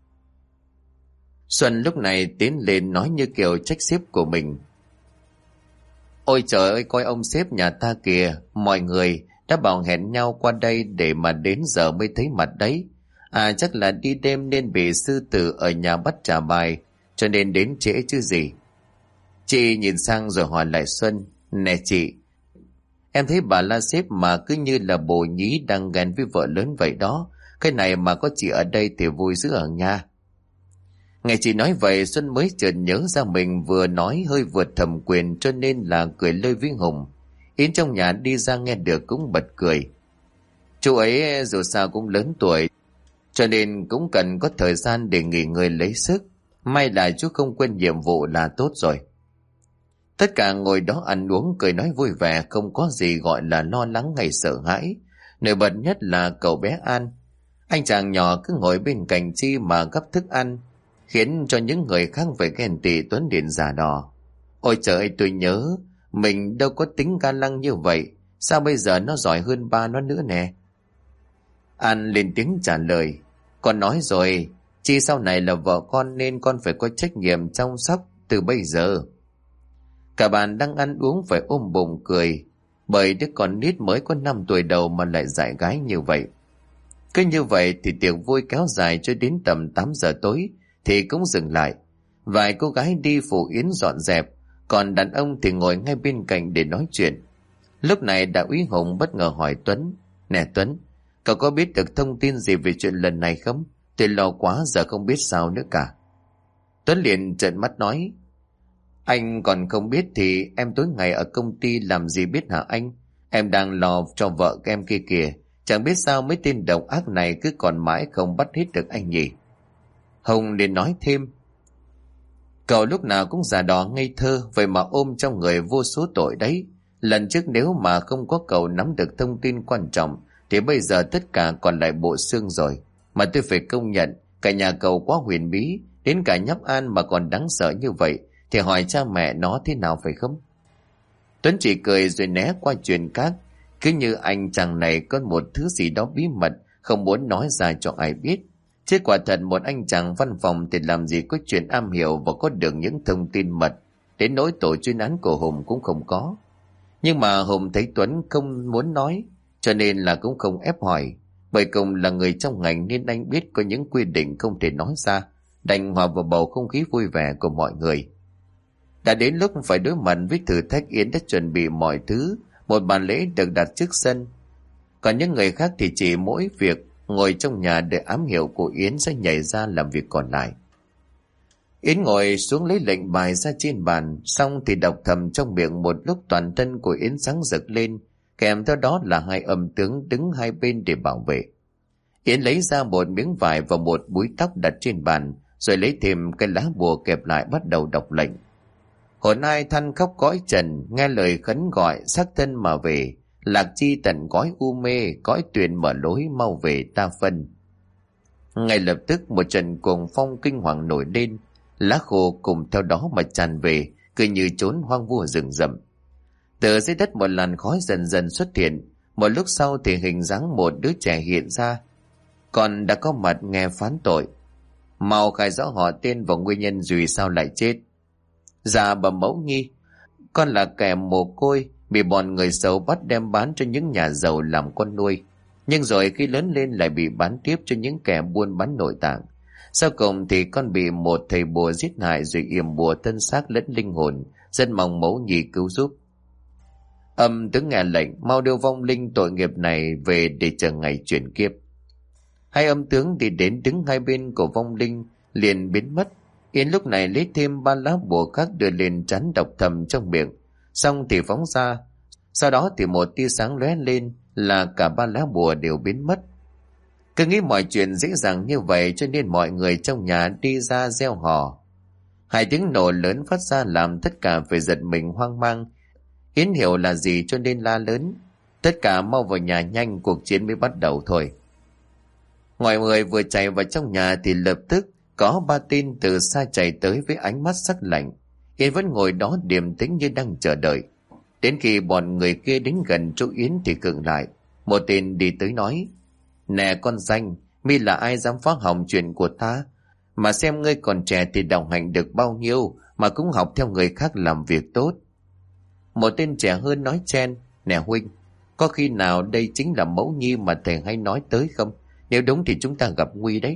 Xuân lúc này tiến lên nói như kiểu trách sếp của mình: "Ôi trời ơi, coi ông sếp nhà ta kìa, mọi người đã bảo hẹn nhau qua đây để mà đến giờ mới thấy mặt đấy. À, chắc là đi đêm nên bị sư tử ở nhà bắt trả bài, cho nên đến trễ chứ gì." Chị nhìn sang rồi hỏi lại Xuân: "Nè chị, em thấy bà la sếp mà cứ như là bồ nhí đang ghen với vợ lớn vậy đó. Cái này mà có chị ở đây thì vui dữ ở nha." Nghe chị nói vậy, Xuân mới chợt nhớ ra mình vừa nói hơi vượt thẩm quyền, cho nên là cười lơi với Hùng. Yến trong nhà đi ra nghe được cũng bật cười. Chú ấy dù sao cũng lớn tuổi, cho nên cũng cần có thời gian để nghỉ ngơi lấy sức. May là chú không quên nhiệm vụ là tốt rồi. Tất cả ngồi đó ăn uống cười nói vui vẻ, không có gì gọi là lo lắng hay sợ hãi. Nổi bật nhất là cậu bé An. Anh chàng nhỏ cứ ngồi bên cạnh Chi mà gắp thức ăn, khiến cho những người khác phải ghen tị Tuấn Điền giả đò. Ôi trời ơi, tôi nhớ mình đâu có tính ga lăng như vậy, sao bây giờ nó giỏi hơn ba nó nữa nè. An lên tiếng trả lời: "Con nói rồi, Chi sau này là vợ con nên con phải có trách nhiệm chăm sóc từ bây giờ." Cả bàn đang ăn uống phải ôm bụng cười, bởi đứa con nít mới có 5 tuổi đầu mà lại dại gái như vậy. Cứ như vậy thì tiệc vui kéo dài cho đến tầm 8 giờ tối thì cũng dừng lại. Vài cô gái đi phụ Yến dọn dẹp, còn đàn ông thì ngồi ngay bên cạnh để nói chuyện. Lúc này Đại úy Hùng bất ngờ hỏi Tuấn: "Nè Tuấn, cậu có biết được thông tin gì về chuyện lần này không? Tôi lo quá giờ không biết sao nữa cả." Tuấn liền trợn mắt nói: "Anh còn không biết thì em tối ngày ở công ty làm gì biết hả anh? Em đang lo cho vợ em kia kìa. Chẳng biết sao mấy tên độc ác này cứ còn mãi không bắt hết được anh nhỉ." Hùng liền nói thêm: "Cậu lúc nào cũng già đò ngây thơ, vậy mà ôm trong người vô số tội đấy. Lần trước nếu mà không có cậu nắm được thông tin quan trọng thì bây giờ tất cả còn lại bộ xương rồi. Mà tôi phải công nhận, cả nhà cậu quá huyền bí, đến cả nhóc An mà còn đáng sợ như vậy thì hỏi cha mẹ nó thế nào phải không?" Tuấn chỉ cười rồi né qua chuyện khác, cứ như anh chàng này có một thứ gì đó bí mật không muốn nói ra cho ai biết. Chứ quả thật một anh chàng văn phòng thì làm gì có chuyện am hiểu và có được những thông tin mật, đến nỗi tổ chuyên án của Hùng cũng không có. Nhưng mà Hùng thấy Tuấn không muốn nói, cho nên là cũng không ép hỏi, bởi cùng là người trong ngành nên anh biết có những quy định không thể nói ra, đành hòa vào bầu không khí vui vẻ của mọi người. Đã đến lúc phải đối mặt với thử thách, Yến đã chuẩn bị mọi thứ, một bàn lễ được đặt trước sân. Còn những người khác thì chỉ mỗi việc ngồi trong nhà để ám hiệu của Yến sẽ nhảy ra làm việc còn lại. Yến ngồi xuống lấy lệnh bài ra trên bàn, xong thì đọc thầm trong miệng một lúc toàn thân của Yến sáng rực lên, kèm theo đó là hai âm tướng đứng hai bên để bảo vệ. Yến lấy ra một miếng vải và một búi tóc đặt trên bàn, rồi lấy thêm cái lá bùa kẹp lại bắt đầu đọc lệnh. Hồn ai than khóc cõi trần, nghe lời khấn gọi xác thân mà về. Lạc chi tận cõi u mê, cõi tuyền mở lối mau về ta phân. Ngay lập tức một trận cuồng phong kinh hoàng nổi lên, lá khô cùng theo đó mà tràn về, cứ như trốn hoang vu rừng rậm. Từ dưới đất một làn khói dần dần xuất hiện, một lúc sau thì hình dáng một đứa trẻ hiện ra, còn đã có mặt nghe phán tội. Mau khai rõ họ tên và nguyên nhân vì sao lại chết. Dạ bẩm mẫu nghi, con là kẻ mồ côi, bị bọn người xấu bắt đem bán cho những nhà giàu làm con nuôi, nhưng rồi khi lớn lên lại bị bán tiếp cho những kẻ buôn bán nội tạng. Sau cùng thì con bị một thầy bùa giết hại rồi yểm bùa thân xác lẫn linh hồn, rất mong mẫu nhì cứu giúp." Âm tướng nghe lệnh, mau đưa vong linh tội nghiệp này về để chờ ngày chuyển kiếp. Hai âm tướng đi đến đứng hai bên của vong linh liền biến mất. Yến lúc này lấy thêm 3 lá bùa khác đưa lên trán đọc thầm trong miệng, xong thì phóng ra. Sau đó thì một tia sáng lóe lên là cả 3 lá bùa đều biến mất. Cứ nghĩ mọi chuyện dễ dàng như vậy cho nên mọi người trong nhà đi ra reo hò. 2 tiếng nổ lớn phát ra làm tất cả phải giật mình hoang mang. Yến hiểu là gì cho nên la lớn: tất cả mau vào nhà nhanh, cuộc chiến mới bắt đầu thôi. Mọi người vừa chạy vào trong nhà thì lập tức có 3 tên từ xa chạy tới với ánh mắt sắc lạnh. Yến vẫn ngồi đó điềm tĩnh như đang chờ đợi. Đến khi bọn người kia đến gần chỗ Yến thì khựng lại. Một tên đi tới nói: nè con danh, mi là ai dám phá hỏng chuyện của ta? Mà xem ngươi còn trẻ thì đồng hành được bao nhiêu mà cũng học theo người khác làm việc tốt. Một tên trẻ hơn nói chen: nè huynh, có khi nào đây chính là mẫu nhi mà thầy hay nói tới không? Nếu đúng thì chúng ta gặp nguy đấy.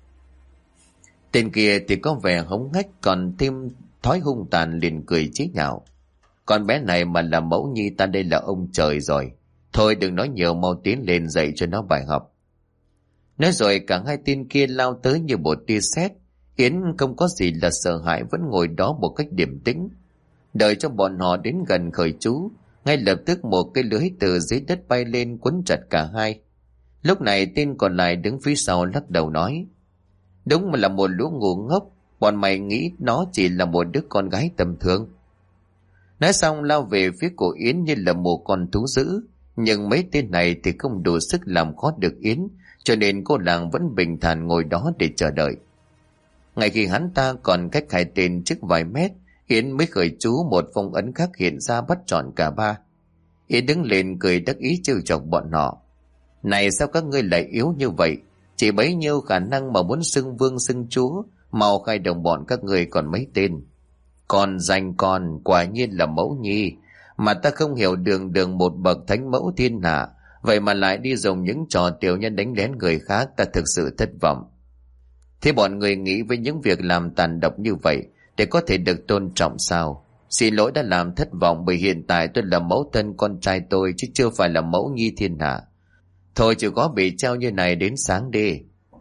Tên kia thì có vẻ hống hách còn thêm thói hung tàn, liền cười chế nhạo: con bé này mà là mẫu nhi ta đây là ông trời rồi. Thôi đừng nói nhiều, mau tiến lên dạy cho nó bài học. Nói rồi cả 2 tên kia lao tới như một tia sét. Yến không có gì là sợ hãi, vẫn ngồi đó một cách điềm tĩnh, đợi cho bọn họ đến gần khởi chú. Ngay lập tức một cái lưới từ dưới đất bay lên quấn chặt cả hai. Lúc này tên còn lại đứng phía sau lắc đầu nói: đúng mà là một lũ ngu ngốc, bọn mày nghĩ nó chỉ là một đứa con gái tầm thường. Nói xong lao về phía của Yến như là một con thú dữ. Nhưng mấy tên này thì không đủ sức làm khó được Yến, cho nên cô nàng vẫn bình thản ngồi đó để chờ đợi. Ngay khi hắn ta còn cách 2 tên trước vài mét, Yến mới khởi chú, một phong ấn khác hiện ra bắt trọn cả 3. Yến đứng lên cười đắc ý trêu chọc bọn họ: này sao các ngươi lại yếu như vậy? Chỉ bấy nhiêu khả năng mà muốn xưng vương xưng chúa, mau khai đồng bọn các ngươi còn mấy tên. Còn danh con quả nhiên là mẫu nhi, mà ta không hiểu đường đường một bậc thánh mẫu thiên hạ, vậy mà lại đi dùng những trò tiểu nhân đánh lén người khác, ta thực sự thất vọng. Thế bọn người nghĩ với những việc làm tàn độc như vậy để có thể được tôn trọng sao? Xin lỗi đã làm thất vọng, bởi hiện tại tôi là mẫu thân con trai tôi chứ chưa phải là mẫu nhi thiên hạ. Thôi chịu có bị treo như này đến sáng đi.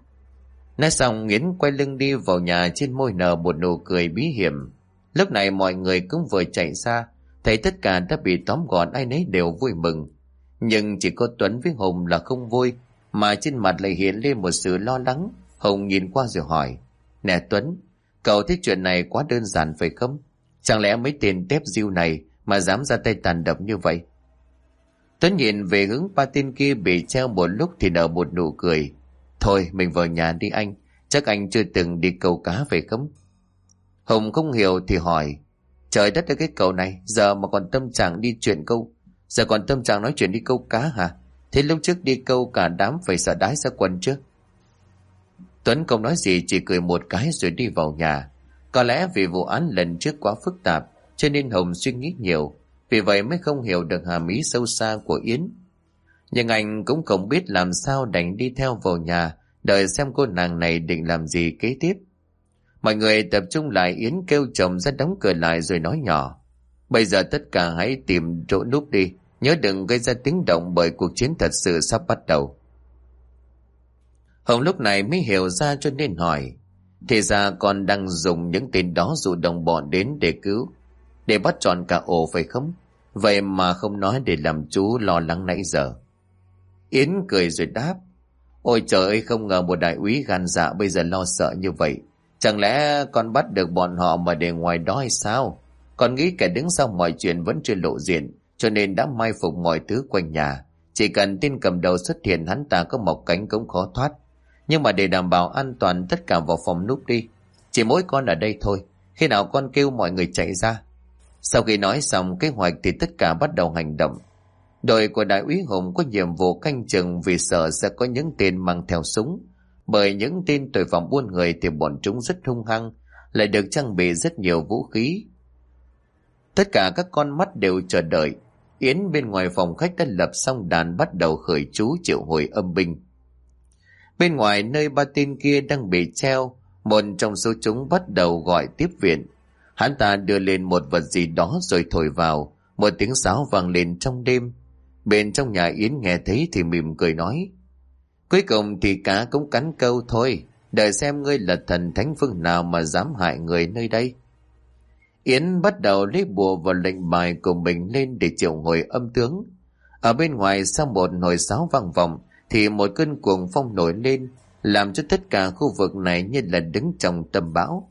Nói xong Yến quay lưng đi vào nhà, trên môi nở một nụ cười bí hiểm. Lúc này mọi người cũng vừa chạy xa, thấy tất cả đã bị tóm gọn, ai nấy đều vui mừng. Nhưng chỉ có Tuấn với Hùng là không vui, mà trên mặt lại hiện lên một sự lo lắng. Hùng nhìn qua rồi hỏi: nè Tuấn, cậu thấy chuyện này quá đơn giản phải không? Chẳng lẽ mấy tên tép diêu này mà dám ra tay tàn độc như vậy? Tuấn nhìn về hướng 3 tên kia bị treo một lúc thì nở một nụ cười: thôi mình vào nhà đi anh, chắc anh chưa từng đi câu cá phải không? Hùng không hiểu thì hỏi: trời đất ơi, cái cậu này giờ mà còn tâm trạng đi chuyện câu, giờ còn tâm trạng nói chuyện đi câu cá hả? Thế lúc trước đi câu cả đám phải sợ đái ra quần chứ? Tuấn không nói gì, chỉ cười một cái rồi đi vào nhà. Có lẽ vì vụ án lần trước quá phức tạp cho nên Hùng suy nghĩ nhiều, vì vậy mới không hiểu được hàm ý sâu xa của Yến. Nhưng anh cũng không biết làm sao, đành đi theo vào nhà đợi xem cô nàng này định làm gì kế tiếp. Mọi người tập trung lại, Yến kêu chồng ra đóng cửa lại rồi nói nhỏ: bây giờ tất cả hãy tìm chỗ núp đi, nhớ đừng gây ra tiếng động bởi cuộc chiến thật sự sắp bắt đầu. Hồng lúc này mới hiểu ra cho nên hỏi: thì ra con đang dùng những tên đó dụ đồng bọn đến để cứu, để bắt trọn cả ổ phải không? Vậy mà không nói để làm chú lo lắng nãy giờ. Yến cười rồi đáp: ôi trời ơi, không ngờ một đại úy gan dạ bây giờ lo sợ như vậy. Chẳng lẽ con bắt được bọn họ mà để ngoài đó hay sao? Con nghĩ kẻ đứng sau mọi chuyện vẫn chưa lộ diện, cho nên đã mai phục mọi thứ quanh nhà. Chỉ cần tên cầm đầu xuất hiện, hắn ta có mọc cánh cũng khó thoát. Nhưng mà để đảm bảo an toàn, tất cả vào phòng núp đi. Chỉ mỗi con ở đây thôi, khi nào con kêu mọi người chạy ra. Sau khi nói xong kế hoạch thì tất cả bắt đầu hành động. Đội của đại úy Hùng có nhiệm vụ canh chừng, vì sợ sẽ có những tên mang theo súng. Bởi những tên tội phạm buôn người thì bọn chúng rất hung hăng, lại được trang bị rất nhiều vũ khí. Tất cả các con mắt đều chờ đợi. Yến bên ngoài phòng khách đã lập xong đàn, bắt đầu khởi chú triệu hồi âm binh. Bên ngoài nơi 3 tên kia đang bị treo, một trong số chúng bắt đầu gọi tiếp viện. Hắn ta đưa lên một vật gì đó rồi thổi vào, một tiếng sáo vang lên trong đêm. Bên trong nhà Yến nghe thấy thì mỉm cười nói: Cuối cùng thì cá cũng cắn câu thôi, đợi xem ngươi là thần thánh phương nào mà dám hại người nơi đây. Yến bắt đầu lấy bùa và lệnh bài của mình lên để triệu hồi âm tướng. Ở bên ngoài sau một hồi sáo vang vọng thì một cơn cuồng phong nổi lên, làm cho tất cả khu vực này như là đứng trong tâm bão.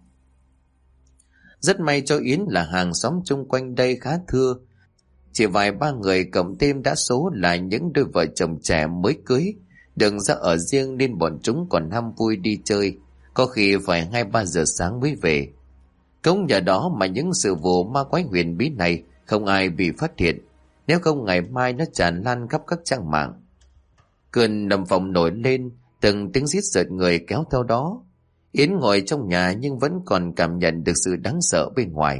Rất may cho Yến là hàng xóm chung quanh đây khá thưa, chỉ vài ba người cộng thêm đã số là những đôi vợ chồng trẻ mới cưới, đừng ra ở riêng nên bọn chúng còn ham vui đi chơi, có khi phải 2-3 giờ sáng mới về. Cũng nhờ đó mà những sự vụ ma quái huyền bí này không ai bị phát hiện, nếu không ngày mai nó tràn lan khắp các trang mạng. Cơn nầm phòng nổi lên, từng tiếng rít rợn người kéo theo đó. Yến ngồi trong nhà nhưng vẫn còn cảm nhận được sự đáng sợ bên ngoài.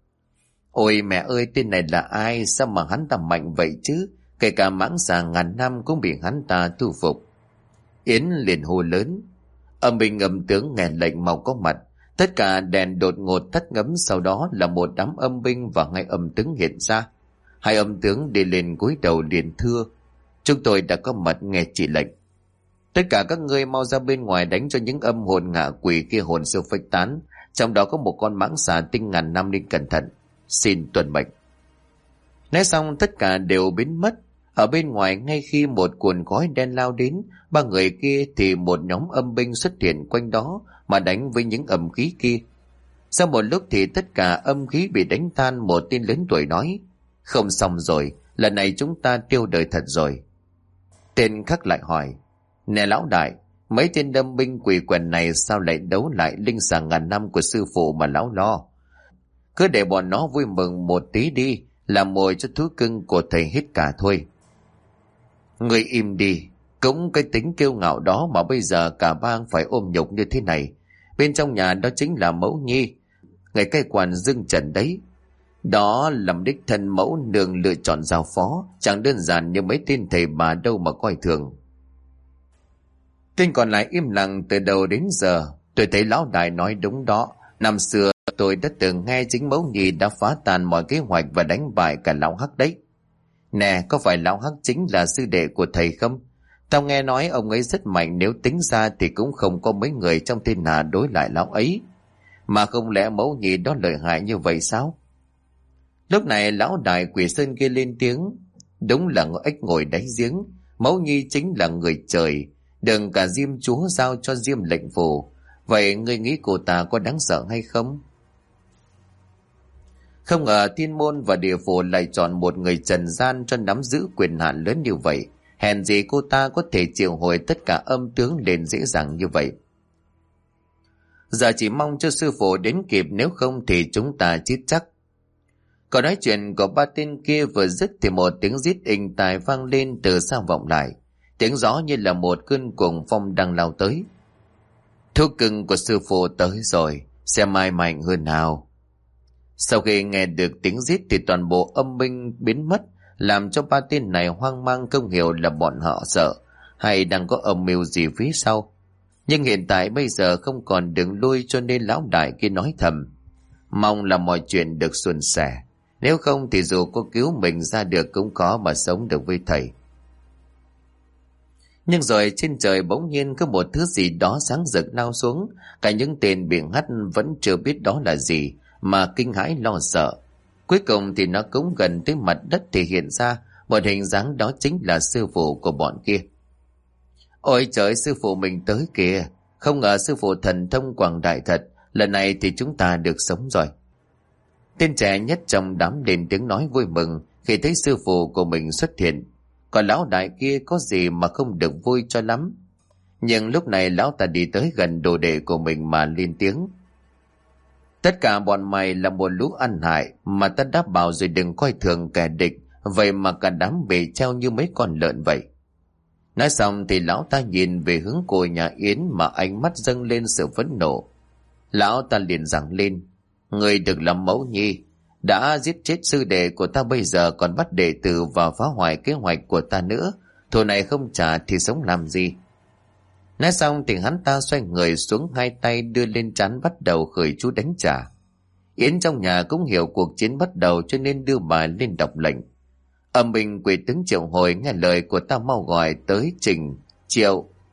Ôi mẹ ơi, tên này là ai? Sao mà hắn ta mạnh vậy chứ? Kể cả mãng xà ngàn năm cũng bị hắn ta thu phục. Yến liền hô lớn. Âm binh âm tướng nghe lệnh mau có mặt. Tất cả đèn đột ngột tắt ngấm, sau đó là một đám âm binh và 2 âm tướng hiện ra. 2 âm tướng đi lên cúi đầu liền thưa: chúng tôi đã có mặt nghe chỉ lệnh. Tất cả các ngươi mau ra bên ngoài đánh cho những âm hồn ngạ quỷ kia hồn siêu phách tán, trong đó có một con mãng xà tinh ngàn năm nên cẩn thận. Xin tuân mệnh. Nói xong tất cả đều biến mất. Ở bên ngoài ngay khi một cuồn khói đen lao đến 3 người kia thì một nhóm âm binh xuất hiện quanh đó mà đánh với những âm khí kia. Sau một lúc thì tất cả âm khí bị đánh tan. Một tên lớn tuổi nói: không xong rồi, lần này chúng ta tiêu đời thật rồi. Tên khác lại hỏi: nè lão đại, mấy tên đâm binh quỷ quần này sao lại đấu lại linh xà ngàn năm của sư phụ mà lão lo? Cứ để bọn nó vui mừng một tí đi, làm mồi cho thú cưng của thầy hết cả thôi. Người im đi, cũng cái tính kiêu ngạo đó mà bây giờ cả bang phải ôm nhục như thế này. Bên trong nhà đó chính là Mẫu Nhi, người cai quản Dương Trần đấy. Đó làm đích thân mẫu nương lựa chọn giao phó, chẳng đơn giản như mấy tên thầy bà đâu mà coi thường. Tên còn lại im lặng từ đầu đến giờ. Tôi thấy lão đại nói đúng đó. Năm xưa tôi đã từng nghe chính Mẫu Nhi đã phá tan mọi kế hoạch và đánh bại cả lão Hắc đấy. Nè, có phải lão Hắc chính là sư đệ của thầy không? Tao nghe nói ông ấy rất mạnh, nếu tính ra thì cũng không có mấy người trong thiên hạ đối lại lão ấy. Mà không lẽ Mẫu Nhi đó lợi hại như vậy sao? Lúc này lão đại Quỷ Sơn kia lên tiếng: đúng là ếch ngồi đáy giếng. Mẫu Nhi chính là người trời, đừng cả Diêm Chúa giao cho Diêm lệnh phù. Vậy ngươi nghĩ cô ta có đáng sợ hay không? Không ngờ thiên môn và địa phủ lại chọn một người trần gian cho nắm giữ quyền hạn lớn như vậy. Hèn gì cô ta có thể triệu hồi tất cả âm tướng lên dễ dàng như vậy. Giờ chỉ mong cho sư phụ đến kịp, nếu không thì chúng ta chết chắc. Còn nói chuyện của 3 tên kia vừa dứt thì một tiếng rít inh tai vang lên từ xa vọng lại. Tiếng gió như là một cơn cuồng phong đang lao tới. Thú cưng của sư phụ tới rồi, xem ai mạnh hơn nào. Sau khi nghe được tiếng rít thì toàn bộ âm binh biến mất, làm cho 3 tên này hoang mang, không hiểu là bọn họ sợ hay đang có âm mưu gì phía sau. Nhưng hiện tại bây giờ không còn đường lui, cho nên lão đại kia nói thầm: mong là mọi chuyện được suôn sẻ, nếu không thì dù có cứu mình ra được cũng khó mà sống được với thầy. Nhưng rồi trên trời bỗng nhiên có một thứ gì đó sáng rực lao xuống. Cả những tên bị hắt vẫn chưa biết đó là gì mà kinh hãi lo sợ. Cuối cùng thì nó cũng gần tới mặt đất thì hiện ra một hình dáng, đó chính là sư phụ của bọn kia. Ôi trời, sư phụ mình tới kìa! Không ngờ sư phụ thần thông quảng đại thật, lần này thì chúng ta được sống rồi. Tên trẻ nhất trong đám lên tiếng nói vui mừng khi thấy sư phụ của mình xuất hiện. Còn lão đại kia có gì mà không được vui cho lắm. Nhưng lúc này lão ta đi tới gần đồ đệ của mình mà lên tiếng: tất cả bọn mày là một lũ ăn hại, mà ta đã bảo rồi đừng coi thường kẻ địch, vậy mà cả đám bị treo như mấy con lợn vậy. Nói xong thì lão ta nhìn về hướng của nhà Yến mà ánh mắt dâng lên sự phẫn nộ. Lão ta liền giằng lên: người được làm Mẫu Nhi, đã giết chết sư đệ của ta, bây giờ còn bắt đệ tử và phá hoại kế hoạch của ta nữa. Thù này không trả thì sống làm gì? Nói xong thì hắn ta xoay người xuống, 2 tay đưa lên trán bắt đầu khởi chú đánh trả. Yến trong nhà cũng hiểu cuộc chiến bắt đầu cho nên đưa bà lên đọc lệnh: âm binh quỷ tướng triệu hồi, nghe lời của ta mau gọi tới Trình, Triệu,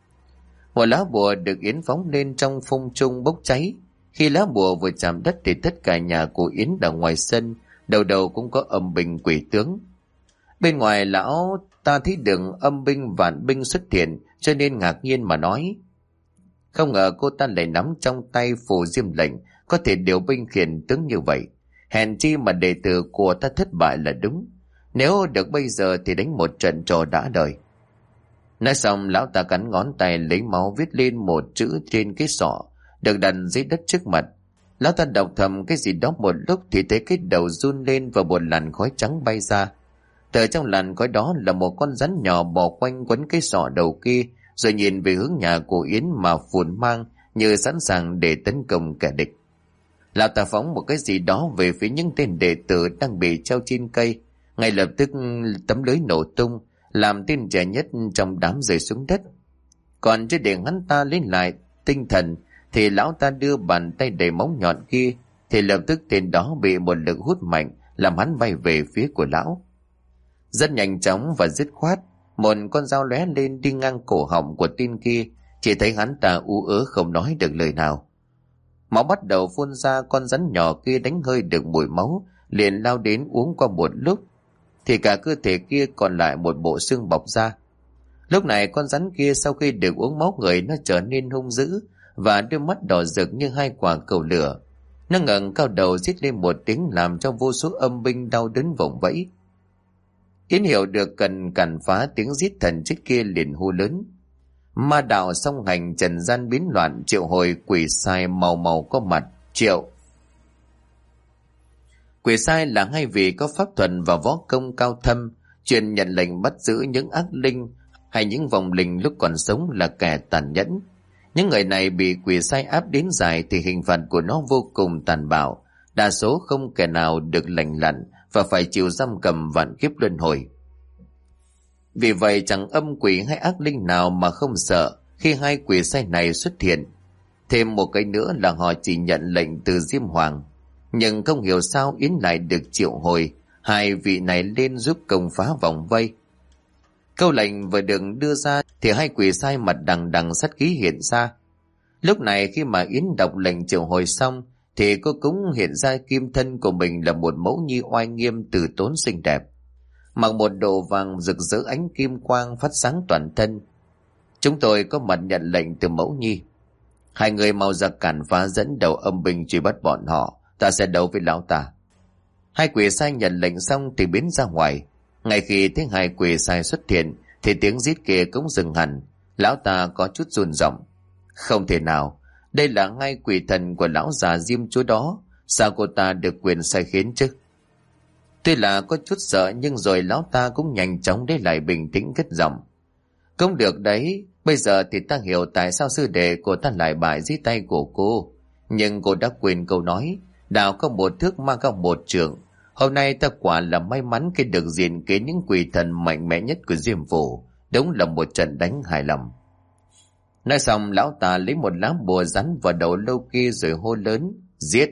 Một lá bùa được Yến phóng lên trong phong trung bốc cháy. Khi lá bùa vừa chạm đất thì tất cả nhà của Yến ở ngoài sân đầu đầu cũng có âm binh quỷ tướng. Bên ngoài lão ta thấy đường âm binh vạn binh xuất hiện, cho nên ngạc nhiên mà nói: không ngờ cô ta lại nắm trong tay phù diêm lệnh, có thể điều binh khiển tướng như vậy. Hèn chi mà đệ tử của ta thất bại là đúng. Nếu được bây giờ thì đánh một trận trò đã đời. Nói xong lão ta cắn ngón tay lấy máu viết lên một chữ trên cái sọ được đặt dưới đất trước mặt. Lão ta đọc thầm cái gì đó một lúc thì thấy cái đầu run lên và một làn khói trắng bay ra. Từ trong làn khói đó là một con rắn nhỏ bò quanh quấn cái sọ đầu kia, rồi nhìn về hướng nhà của Yến mà phủn mang như sẵn sàng để tấn công kẻ địch. Lão ta phóng một cái gì đó về phía những tên đệ tử đang bị treo trên cây. Ngay lập tức tấm lưới nổ tung, làm tên trẻ nhất trong đám rơi xuống đất. Còn chưa để hắn ta lên lại tinh thần thì lão ta đưa bàn tay đầy móng nhọn kia, thì lập tức tên đó bị một lực hút mạnh làm hắn bay về phía của lão. Rất nhanh chóng và dứt khoát, một con dao lóe lên đi ngang cổ họng của tên kia. Chỉ thấy hắn ta ú ớ không nói được lời nào. Máu bắt đầu phun ra. Con rắn nhỏ kia đánh hơi được mùi máu, liền lao đến uống qua một lúc thì cả cơ thể kia còn lại một bộ xương bọc ra. Lúc này con rắn kia sau khi được uống máu người, nó trở nên hung dữ và đôi mắt đỏ rực như hai quả cầu lửa. Nó ngẩng cao đầu rít lên một tiếng làm cho vô số âm binh đau đớn vùng vẫy. Yến hiểu được cần cản phá tiếng rít thần chết kia, liền hô lớn: ma đạo song hành, trần gian biến loạn, triệu hồi quỷ sai màu màu có mặt. Triệu. Quỷ sai là hai vị có pháp thuật và võ công cao thâm, chuyên nhận lệnh bắt giữ những ác linh hay những vong linh lúc còn sống, là kẻ tàn nhẫn. Những người này bị quỷ sai áp đến dài thì hình phạt của nó vô cùng tàn bạo, đa số không kẻ nào được lành lặn và phải chịu giam cầm vạn kiếp luân hồi. Vì vậy chẳng âm quỷ hay ác linh nào mà không sợ khi hai quỷ sai này xuất hiện. Thêm một cái nữa là họ chỉ nhận lệnh từ Diêm Hoàng, nhưng không hiểu sao Yến lại được triệu hồi hai vị này lên giúp công phá vòng vây. Câu lệnh vừa được đưa ra thì hai quỷ sai mặt đằng đằng sát khí hiện ra. Lúc này khi mà Yến đọc lệnh triệu hồi xong thì cô cũng hiện ra kim thân của mình là một mẫu nhi oai nghiêm từ tốn xinh đẹp, mặc một đồ vàng rực rỡ ánh kim quang phát sáng toàn thân. Chúng tôi có mặt nhận lệnh từ mẫu nhi. Hai người mau ra cản phá, dẫn đầu âm binh truy bắt bọn họ, ta sẽ đấu với lão ta. Hai quỷ sai nhận lệnh xong thì biến ra ngoài. Ngay khi thấy hai quỷ sai xuất hiện thì tiếng rít kia cũng dừng hẳn. Lão ta có chút run rẩy. Không thể nào, đây là hai quỷ thần của lão già Diêm Chúa đó, sao cô ta được quyền sai khiến chứ? Tuy là có chút sợ nhưng rồi lão ta cũng nhanh chóng để lại bình tĩnh cất giọng. Không được đấy, bây giờ thì ta hiểu tại sao sư đệ của ta lại bại dưới tay của cô. Nhưng cô đã quên câu nói, đạo có một thước ma có một trượng. Hôm nay ta quả là may mắn khi được diện kiến những quỷ thần mạnh mẽ nhất của Diêm Phủ. Đúng là một trận đánh hài lòng. Nói xong lão ta lấy một lá bùa rắn vào đầu lâu kia rồi hô lớn: giết!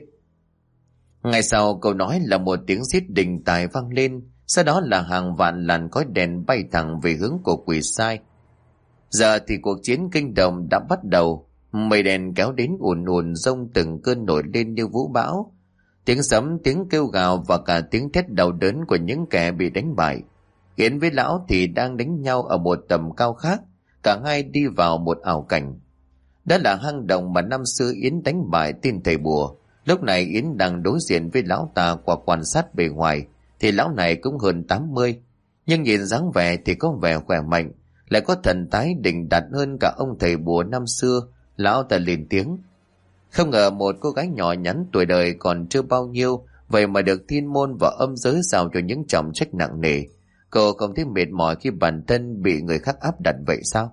Ngay sau câu nói là một tiếng giết đình tài vang lên, sau đó là hàng vạn làn khói đèn bay thẳng về hướng của quỷ sai. Giờ thì cuộc chiến kinh động đã bắt đầu. Mây đèn kéo đến ùn ùn, dông từng cơn nổi lên như vũ bão. Tiếng sấm, tiếng kêu gào và cả tiếng thét đau đớn của những kẻ bị đánh bại. Yến với lão thì đang đánh nhau ở một tầm cao khác, cả hai đi vào một ảo cảnh. Đó là hang động mà năm xưa Yến đánh bại tên thầy bùa. Lúc này Yến đang đối diện với lão ta. Qua quan sát bề ngoài thì lão này cũng hơn 80, nhưng nhìn dáng vẻ thì có vẻ khỏe mạnh, lại có thần thái đỉnh đạt hơn cả ông thầy bùa năm xưa. Lão ta lên tiếng: không ngờ một cô gái nhỏ nhắn tuổi đời còn chưa bao nhiêu, vậy mà được thiên môn và âm giới giao cho những trọng trách nặng nề. Cô không thấy mệt mỏi khi bản thân bị người khác áp đặt vậy sao?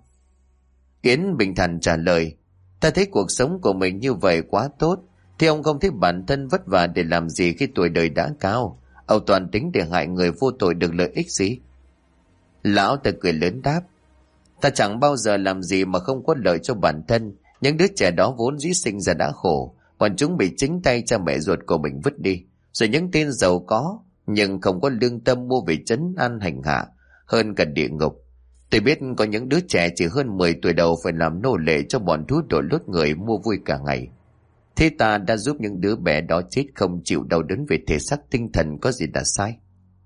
Yến bình thản trả lời: ta thấy cuộc sống của mình như vậy quá tốt. Thì ông không thấy bản thân vất vả để làm gì khi tuổi đời đã cao? Ông toàn tính để hại người vô tội được lợi ích gì? Lão ta cười lớn đáp: ta chẳng bao giờ làm gì mà không có lợi cho bản thân. Những đứa trẻ đó vốn dĩ sinh ra đã khổ, còn chúng bị chính tay cha mẹ ruột của mình vứt đi. Rồi những tên giàu có nhưng không có lương tâm mua về trấn an hành hạ hơn cả địa ngục. Tôi biết có những đứa trẻ chỉ hơn 10 tuổi đầu phải làm nô lệ cho bọn thú đội lốt người mua vui cả ngày. Thế ta đã giúp những đứa bé đó chết không chịu đau đớn về thể xác tinh thần, có gì là sai?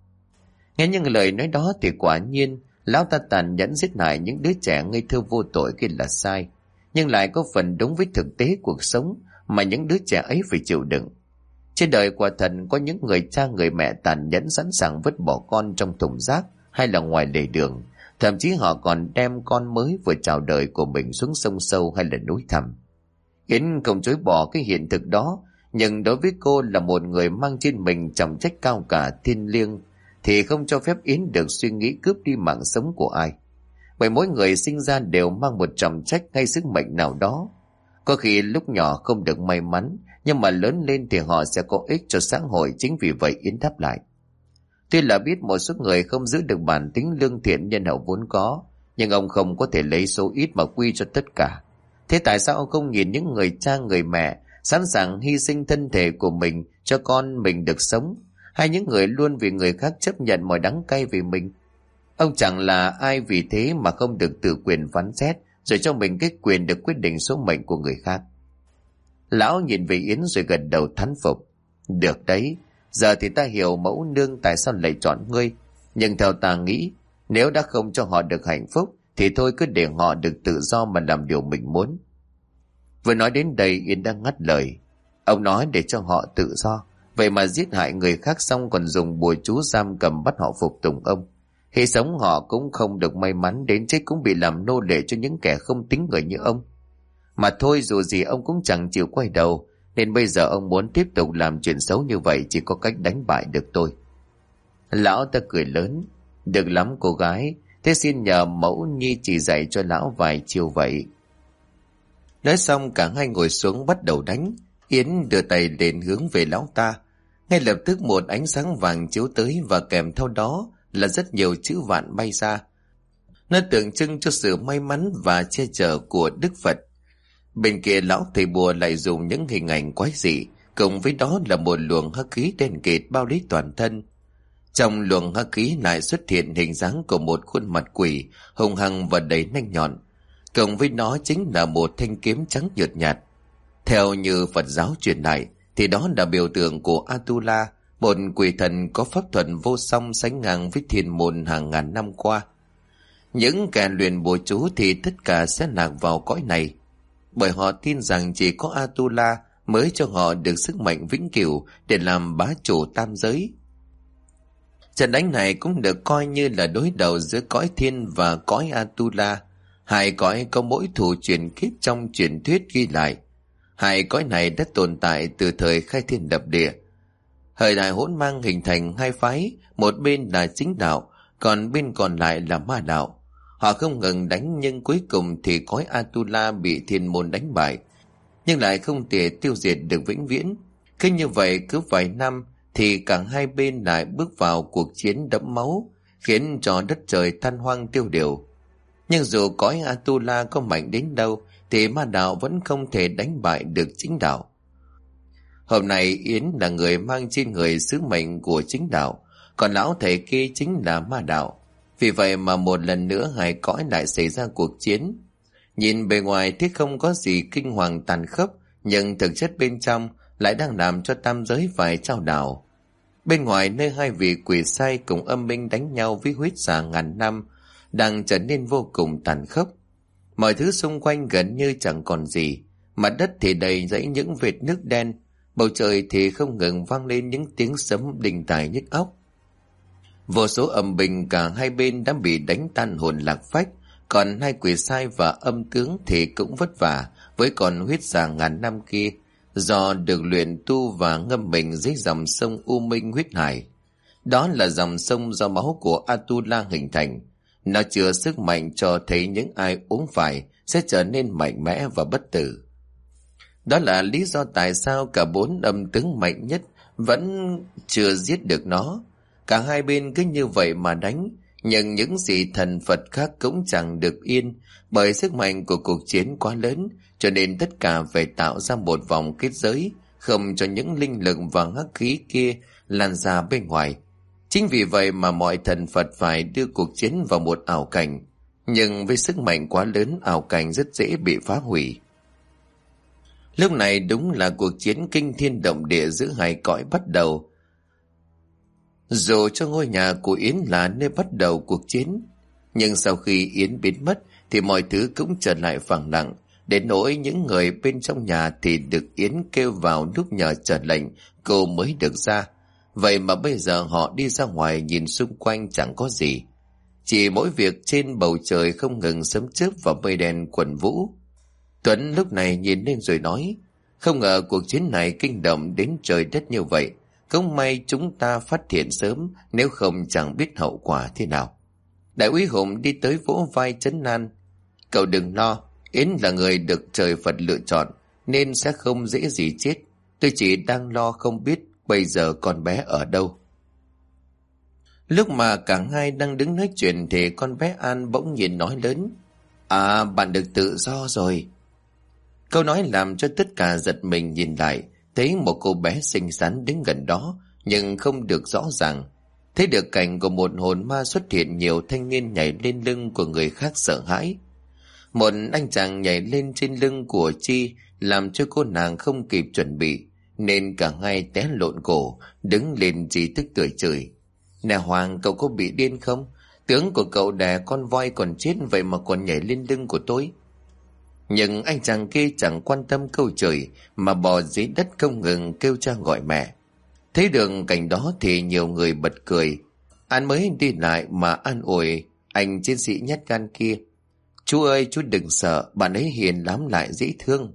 Nghe những lời nói đó thì quả nhiên lão ta tàn nhẫn giết hại những đứa trẻ ngây thơ vô tội kia là sai, nhưng lại có phần đúng với thực tế cuộc sống mà những đứa trẻ ấy phải chịu đựng. Trên đời quả thật có những người cha người mẹ tàn nhẫn sẵn sàng vứt bỏ con trong thùng rác hay là ngoài lề đường, thậm chí họ còn đem con mới vừa chào đời của mình xuống sông sâu hay là núi thẳm. Yến không chối bỏ cái hiện thực đó, nhưng đối với cô là một người mang trên mình trọng trách cao cả thiêng liêng thì không cho phép Yến được suy nghĩ cướp đi mạng sống của ai. Bởi mỗi người sinh ra đều mang một trọng trách hay sức mạnh nào đó. Có khi lúc nhỏ không được may mắn, nhưng mà lớn lên thì họ sẽ có ích cho xã hội. Chính vì vậy Yến đáp lại. Tuy là biết một số người không giữ được bản tính lương thiện nhân hậu vốn có, nhưng ông không có thể lấy số ít mà quy cho tất cả. Thế tại sao ông không nhìn những người cha người mẹ sẵn sàng hy sinh thân thể của mình cho con mình được sống, hay những người luôn vì người khác chấp nhận mọi đắng cay vì mình? Ông chẳng là ai vì thế mà không được tự quyền phán xét, rồi cho mình cái quyền được quyết định số mệnh của người khác. Lão nhìn về Yến rồi gật đầu thán phục. Được đấy, giờ thì ta hiểu mẫu nương tại sao lại chọn ngươi. Nhưng theo ta nghĩ, nếu đã không cho họ được hạnh phúc thì thôi cứ để họ được tự do mà làm điều mình muốn. Vừa nói đến đây Yến đang ngắt lời. Ông nói để cho họ tự do, vậy mà giết hại người khác xong còn dùng bùa chú giam cầm bắt họ phục tùng ông. Khi sống họ cũng không được may mắn, đến chết cũng bị làm nô lệ cho những kẻ không tính người như ông. Mà thôi, dù gì ông cũng chẳng chịu quay đầu, nên bây giờ ông muốn tiếp tục làm chuyện xấu như vậy chỉ có cách đánh bại được tôi. Lão ta cười lớn. Được lắm cô gái, thế xin nhờ mẫu nhi chỉ dạy cho lão vài chiêu vậy. Nói xong cả hai ngồi xuống bắt đầu đánh. Yến đưa tay lên hướng về lão ta. Ngay lập tức một ánh sáng vàng chiếu tới, và kèm theo đó là rất nhiều chữ vạn bay ra. Nó tượng trưng cho sự may mắn và che chở của Đức Phật. Bên kia lão thầy bùa lại dùng những hình ảnh quái dị, cùng với đó là một luồng hắc khí đen kịt bao lấy toàn thân. Trong luồng hắc khí lại xuất hiện hình dáng của một khuôn mặt quỷ hung hăng và đầy nanh nhọn, cộng với nó chính là một thanh kiếm trắng nhợt nhạt. Theo như Phật giáo truyền lại thì đó là biểu tượng của Atula, một quỷ thần có pháp thuật vô song sánh ngang với thiên môn hàng ngàn năm qua. Những kẻ luyện bùa chú thì tất cả sẽ lạc vào cõi này, bởi họ tin rằng chỉ có Atula mới cho họ được sức mạnh vĩnh cửu để làm bá chủ tam giới. Trận đánh này cũng được coi như là đối đầu giữa cõi thiên và cõi Atula. Hai cõi có mỗi thù truyền kiếp trong truyền thuyết ghi lại. Hai cõi này đã tồn tại từ thời khai thiên lập địa. Thời đại hỗn mang hình thành hai phái, một bên là chính đạo, còn bên còn lại là ma đạo. Họ không ngừng đánh, nhưng cuối cùng thì cõi Atula bị thiên môn đánh bại, nhưng lại không thể tiêu diệt được vĩnh viễn. Cứ như vậy cứ vài năm thì cả hai bên lại bước vào cuộc chiến đẫm máu, khiến cho đất trời than hoang tiêu điều. Nhưng dù cõi Atula có mạnh đến đâu thì ma đạo vẫn không thể đánh bại được chính đạo. Hôm nay Yến là người mang trên người sứ mệnh của chính đạo, còn lão thầy kia chính là ma đạo. Vì vậy mà một lần nữa hai cõi lại xảy ra cuộc chiến. Nhìn bề ngoài thì không có gì kinh hoàng tàn khốc, nhưng thực chất bên trong lại đang làm cho tam giới phải chao đảo. Bên ngoài, nơi hai vị quỷ sai cùng âm binh đánh nhau với huyết xà ngàn năm đang trở nên vô cùng tàn khốc. Mọi thứ xung quanh gần như chẳng còn gì, mặt đất thì đầy dẫy những vệt nước đen, bầu trời thì không ngừng vang lên những tiếng sấm đinh tai nhức óc. Vô số âm binh cả hai bên đã bị đánh tan hồn lạc phách, còn hai quỷ sai và âm tướng thì cũng vất vả với con huyết xà ngàn năm kia, do được luyện tu và ngâm mình dưới dòng sông U Minh huyết hải. Đó là dòng sông do máu của Atula hình thành. Nó chứa sức mạnh cho thấy những ai uống phải sẽ trở nên mạnh mẽ và bất tử. Đó là lý do tại sao cả bốn âm tướng mạnh nhất vẫn chưa giết được nó. Cả hai bên cứ như vậy mà đánh, nhưng những vị thần Phật khác cũng chẳng được yên, bởi sức mạnh của cuộc chiến quá lớn, cho nên tất cả phải tạo ra một vòng kết giới, không cho những linh lực và hắc khí kia lan ra bên ngoài. Chính vì vậy mà mọi thần Phật phải đưa cuộc chiến vào một ảo cảnh, nhưng với sức mạnh quá lớn, ảo cảnh rất dễ bị phá hủy. Lúc này đúng là cuộc chiến kinh thiên động địa giữa hai cõi bắt đầu. Dù cho ngôi nhà của Yến là nơi bắt đầu cuộc chiến, nhưng sau khi Yến biến mất thì mọi thứ cũng trở lại phẳng lặng. Đến nỗi những người bên trong nhà thì được Yến kêu vào lúc nhờ chờ lệnh, cô mới được ra. Vậy mà bây giờ họ đi ra ngoài nhìn xung quanh chẳng có gì. Chỉ mỗi việc trên bầu trời không ngừng sấm chớp và mây đen quần vũ. Tuấn lúc này nhìn lên rồi nói, không ngờ cuộc chiến này kinh động đến trời đất như vậy. Không may chúng ta phát hiện sớm, nếu không chẳng biết hậu quả thế nào. Đại úy Hùng đi tới vỗ vai trấn an. Cậu đừng lo, Yến là người được trời Phật lựa chọn, nên sẽ không dễ gì chết. Tôi chỉ đang lo không biết bây giờ con bé ở đâu. Lúc mà cả hai đang đứng nói chuyện thì con bé An bỗng nhiên nói lớn. À, bạn được tự do rồi. Câu nói làm cho tất cả giật mình nhìn lại, thấy một cô bé xinh xắn đứng gần đó, nhưng không được rõ ràng. Thấy được cảnh của một hồn ma xuất hiện, nhiều thanh niên nhảy lên lưng của người khác sợ hãi. Một anh chàng nhảy lên trên lưng của Chi, làm cho cô nàng không kịp chuẩn bị, nên cả hai té lộn cổ, đứng lên chỉ tức cười chửi. Nè Hoàng, cậu có bị điên không? Tướng của cậu đè con voi còn chết, vậy mà còn nhảy lên lưng của tôi. Nhưng anh chàng kia chẳng quan tâm câu chửi, mà bò dưới đất không ngừng kêu cha gọi mẹ. Thấy được cảnh đó thì nhiều người bật cười. An mới đi lại mà an ủi anh chiến sĩ nhát gan kia. Chú ơi, chú đừng sợ, bạn ấy hiền lắm lại dễ thương.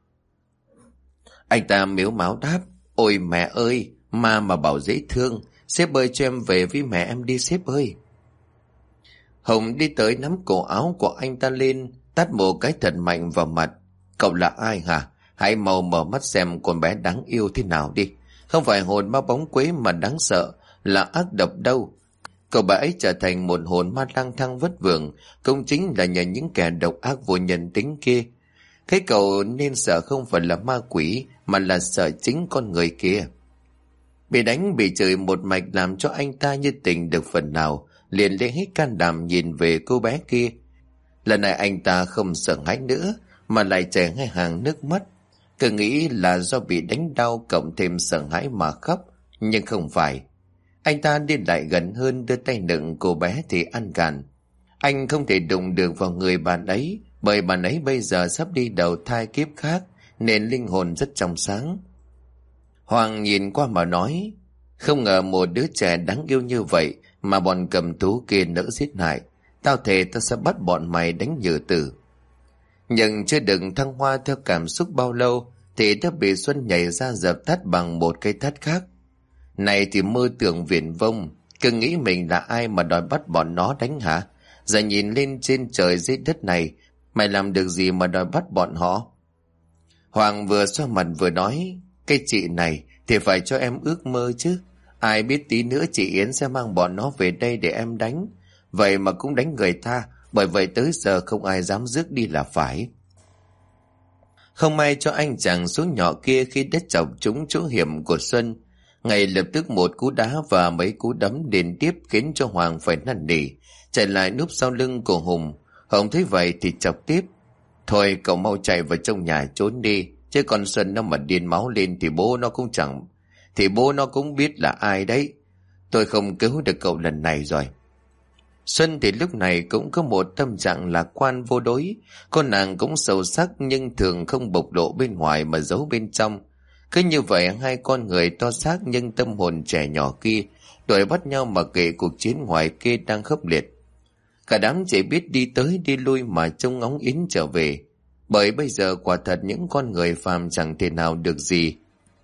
Anh ta mếu máo đáp. Ôi mẹ ơi, ma mà bảo dễ thương, sếp ơi cho em về với mẹ em đi sếp ơi. Hồng đi tới nắm cổ áo của anh ta lên, tát một cái thật mạnh vào mặt. Cậu là ai hả? Hãy mau mở mắt xem con bé đáng yêu thế nào đi. Không phải hồn ma bóng quế mà đáng sợ, là ác độc đâu. Cậu bà ấy trở thành một hồn ma lang thang vất vưởng, cũng chính là nhờ những kẻ độc ác vô nhân tính kia. Cái cậu nên sợ không phải là ma quỷ, mà là sợ chính con người kia. Bị đánh bị chửi một mạch làm cho anh ta như tỉnh được phần nào, liền lấy hết can đảm nhìn về cô bé kia. Lần này anh ta không sợ hãi nữa, mà lại chảy hai hàng nước mắt. Cứ nghĩ là do bị đánh đau cộng thêm sợ hãi mà khóc, nhưng không phải. Anh ta đi lại gần hơn, đưa tay nựng cô bé thì ăn cản. Anh không thể đụng được vào người bạn ấy, bởi bạn ấy bây giờ sắp đi đầu thai kiếp khác, nên linh hồn rất trong sáng. Hoàng nhìn qua mà nói, không ngờ một đứa trẻ đáng yêu như vậy mà bọn cầm thú kia nỡ giết hại. Tao thề tao sẽ bắt bọn mày đánh nhừ tử. Nhưng chưa đừng thăng hoa theo cảm xúc bao lâu thì đã bị Xuân nhảy ra dập tắt bằng một cây thắt khác. Này thì mơ tưởng viển vông, cứ nghĩ mình là ai mà đòi bắt bọn nó đánh hả? Giờ nhìn lên trên trời dưới đất này, mày làm được gì mà đòi bắt bọn họ? Hoàng vừa xoa mặt vừa nói, cái chị này thì phải cho em ước mơ chứ. Ai biết tí nữa chị Yến sẽ mang bọn nó về đây để em đánh. Vậy mà cũng đánh người ta, bởi vậy tới giờ không ai dám rước đi là phải. Không may cho anh chàng số nhỏ kia khi đất chọc trúng chỗ hiểm của Xuân. Ngay lập tức một cú đá và mấy cú đấm liên tiếp khiến cho Hoàng phải năn nỉ, chạy lại núp sau lưng của Hùng. Hùng thấy vậy thì chọc tiếp. Thôi cậu mau chạy vào trong nhà trốn đi, chứ con Xuân nó mà điên máu lên thì bố nó cũng biết là ai đấy. Tôi không cứu được cậu lần này rồi. Xuân thì lúc này cũng có một tâm trạng lạc quan vô đối. Con nàng cũng sâu sắc nhưng thường không bộc lộ bên ngoài mà giấu bên trong. Cứ như vậy hai con người to xác nhưng tâm hồn trẻ nhỏ kia đuổi bắt nhau mà kể cuộc chiến ngoài kia đang khốc liệt. Cả đám chỉ biết đi tới đi lui mà trông ngóng Yến trở về. Bởi bây giờ quả thật những con người phàm chẳng thể nào được gì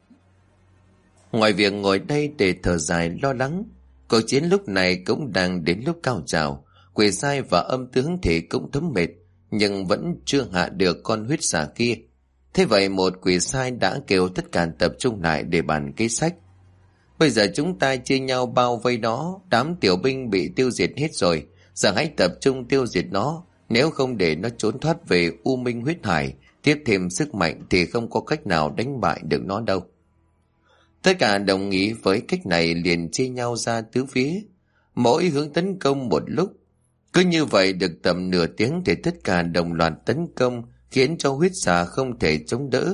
ngoài việc ngồi đây để thở dài lo lắng. Cuộc chiến lúc này cũng đang đến lúc cao trào. Quỷ sai và âm tướng thì cũng thấm mệt, nhưng vẫn chưa hạ được con huyết xà kia. Thế vậy một quỷ sai đã kêu tất cả tập trung lại để bàn kế sách. Bây giờ chúng ta chia nhau bao vây nó, đám tiểu binh bị tiêu diệt hết rồi, giờ hãy tập trung tiêu diệt nó. Nếu không để nó trốn thoát về U Minh huyết hải, tiếp thêm sức mạnh thì không có cách nào đánh bại được nó đâu. Tất cả đồng ý với cách này liền chia nhau ra tứ phía, mỗi hướng tấn công một lúc. Cứ như vậy được tầm nửa tiếng thì tất cả đồng loạt tấn công, khiến cho huyết xà không thể chống đỡ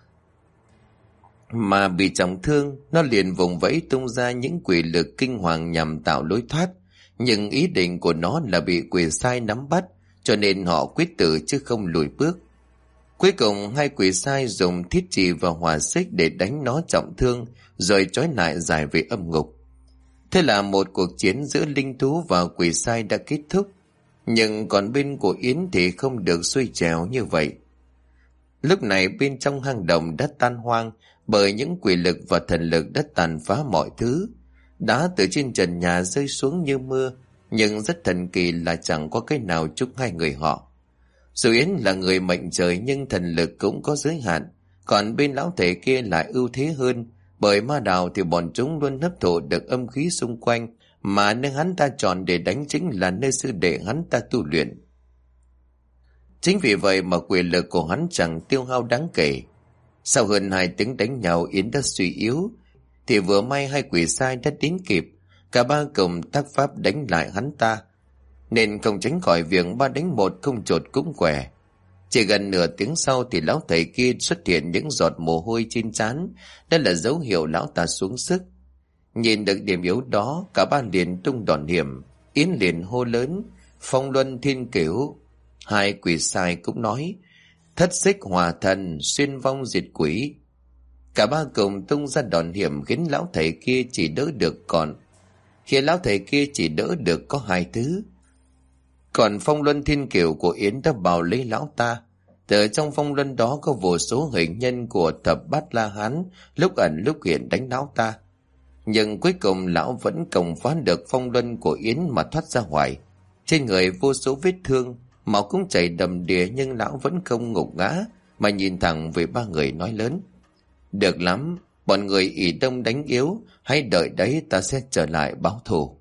mà bị trọng thương. Nó liền vùng vẫy tung ra những quỷ lực kinh hoàng nhằm tạo lối thoát, nhưng ý định của nó là bị quỷ sai nắm bắt, cho nên họ quyết tử chứ không lùi bước. Cuối cùng hai quỷ sai dùng thiết chì và hỏa xích để đánh nó trọng thương, rồi trói lại giải về âm ngục. Thế là một cuộc chiến giữa linh thú và quỷ sai đã kết thúc. Nhưng còn bên của Yến thì không được xuôi trèo như vậy. Lúc này bên trong hang động đã tan hoang, bởi những quỷ lực và thần lực đã tàn phá mọi thứ. Đá từ trên trần nhà rơi xuống như mưa, nhưng rất thần kỳ là chẳng có cái nào trúng hai người họ. Dù Yến là người mệnh trời nhưng thần lực cũng có giới hạn, còn bên lão thể kia lại ưu thế hơn, bởi ma đạo thì bọn chúng luôn hấp thụ được âm khí xung quanh, mà nơi hắn ta chọn để đánh chính là nơi sư đệ hắn ta tu luyện. Chính vì vậy mà quyền lực của hắn chẳng tiêu hao đáng kể. Sau hơn 2 tiếng đánh nhau, Yến đã suy yếu, thì vừa may hai quỷ sai đã đến kịp, cả ba cùng tác pháp đánh lại hắn ta, nên không tránh khỏi việc 3 đánh 1 không chột cũng quẻ. Chỉ gần nửa tiếng sau thì lão thầy kia xuất hiện những giọt mồ hôi trên trán, đó là dấu hiệu lão ta xuống sức. Nhìn được điểm yếu đó, cả ba liền tung đòn hiểm. Yến liền hô lớn: Phong Luân Thiên Cửu. Hai quỷ sai cũng nói: Thất xích hòa thần, xuyên vong diệt quỷ. Cả ba cùng tung ra đòn hiểm, khiến lão thầy kia chỉ đỡ được có 2 thứ. Còn Phong Luân Thiên Cửu của Yến đã bào lấy lão ta. Từ trong phong luân đó có vô số hình nhân của thập bát La Hán, lúc ẩn lúc hiện đánh lão ta. Nhưng cuối cùng lão vẫn công phá được phong luân của Yến mà thoát ra ngoài. Trên người vô số vết thương, máu cũng chảy đầm đìa, nhưng lão vẫn không ngục ngã, mà nhìn thẳng về 3 người nói lớn: Được lắm, bọn người ỷ đông đánh yếu, hãy đợi đấy, ta sẽ trở lại báo thù.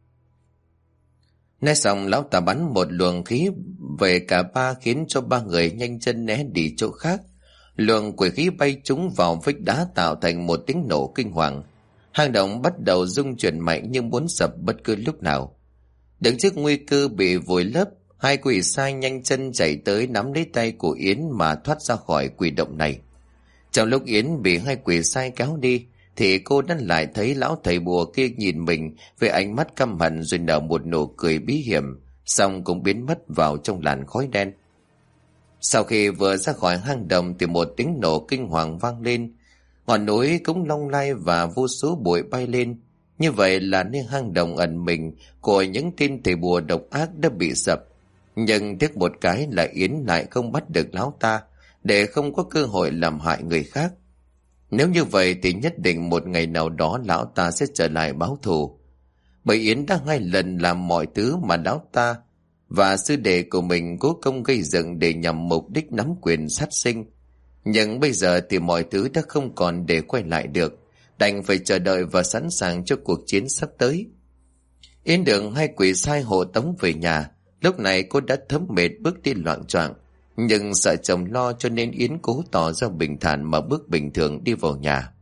Nói xong lão ta bắn một luồng khí về cả ba, khiến cho 3 người nhanh chân né đi chỗ khác. Luồng quỷ khí bay trúng vào vách đá tạo thành một tiếng nổ kinh hoàng. Hang động bắt đầu rung chuyển mạnh nhưng muốn sập bất cứ lúc nào. Đứng trước nguy cơ bị vùi lấp, hai quỷ sai nhanh chân chạy tới nắm lấy tay của Yến mà thoát ra khỏi quỷ động này. Trong lúc Yến bị hai quỷ sai kéo đi, thì cô đã lại thấy lão thầy bùa kia nhìn mình với ánh mắt căm hận, rồi nở một nụ cười bí hiểm, xong cũng biến mất vào trong làn khói đen. Sau khi vừa ra khỏi hang động thì một tiếng nổ kinh hoàng vang lên. Ngọn núi cũng long lay và vô số bụi bay lên. Như vậy là nơi hang động ẩn mình của những tên thầy bùa độc ác đã bị sập. Nhưng tiếc một cái là Yến lại không bắt được lão ta, để không có cơ hội làm hại người khác. Nếu như vậy thì nhất định một ngày nào đó lão ta sẽ trở lại báo thù. Bởi Yến đã 2 lần làm mọi thứ mà lão ta và sư đệ của mình cố công gây dựng để nhằm mục đích nắm quyền sát sinh. Nhưng bây giờ thì mọi thứ đã không còn để quay lại được, đành phải chờ đợi và sẵn sàng cho cuộc chiến sắp tới. Yến được hai quỷ sai hộ tống về nhà. Lúc này cô đã thấm mệt bước đi loạng choạng, nhưng sợ chồng lo cho nên Yến cố tỏ ra bình thản mà bước bình thường đi vào nhà.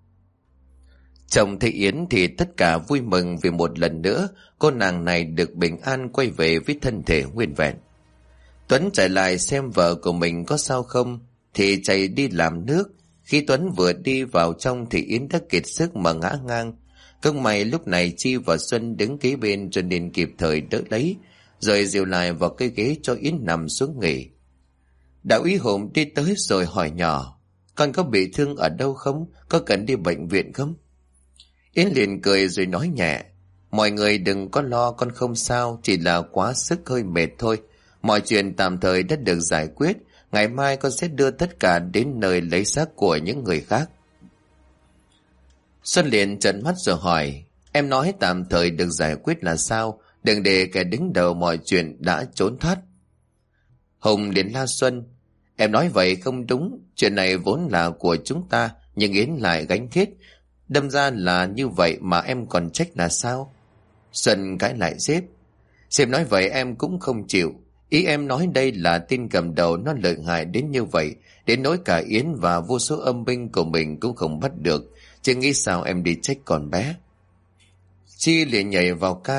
Chồng thấy Yến thì tất cả vui mừng vì một lần nữa cô nàng này được bình an quay về với thân thể nguyên vẹn. Tuấn chạy lại xem vợ của mình có sao không thì chạy đi làm nước. Khi Tuấn vừa đi vào trong thì Yến đã kiệt sức mà ngã ngang. Không may lúc này Chi và Xuân đứng kế bên cho nên kịp thời đỡ lấy, rồi dìu lại vào cái ghế cho Yến nằm xuống nghỉ. Đạo úy Hùng đi tới rồi hỏi nhỏ: Con có bị thương ở đâu không? Có cần đi bệnh viện không? Yến liền cười rồi nói nhẹ: Mọi người đừng có lo, con không sao, chỉ là quá sức hơi mệt thôi. Mọi chuyện tạm thời đã được giải quyết. Ngày mai con sẽ đưa tất cả đến nơi lấy xác của những người khác. Xuân liền trợn mắt rồi hỏi: Em nói tạm thời được giải quyết là sao? Đừng để kẻ đứng đầu mọi chuyện đã trốn thoát. Hùng liền la Xuân: Em nói vậy không đúng. Chuyện này vốn là của chúng ta, nhưng Yến lại gánh hết. Đâm ra là như vậy mà em còn trách là sao? Xuân cãi lại sếp: Sếp nói vậy em cũng không chịu. Ý em nói đây là tên cầm đầu nó lợi hại đến như vậy, đến nỗi cả Yến và vô số âm binh của mình cũng không bắt được. Chứ nghĩ sao em đi trách con bé? Chi liền nhảy vào can: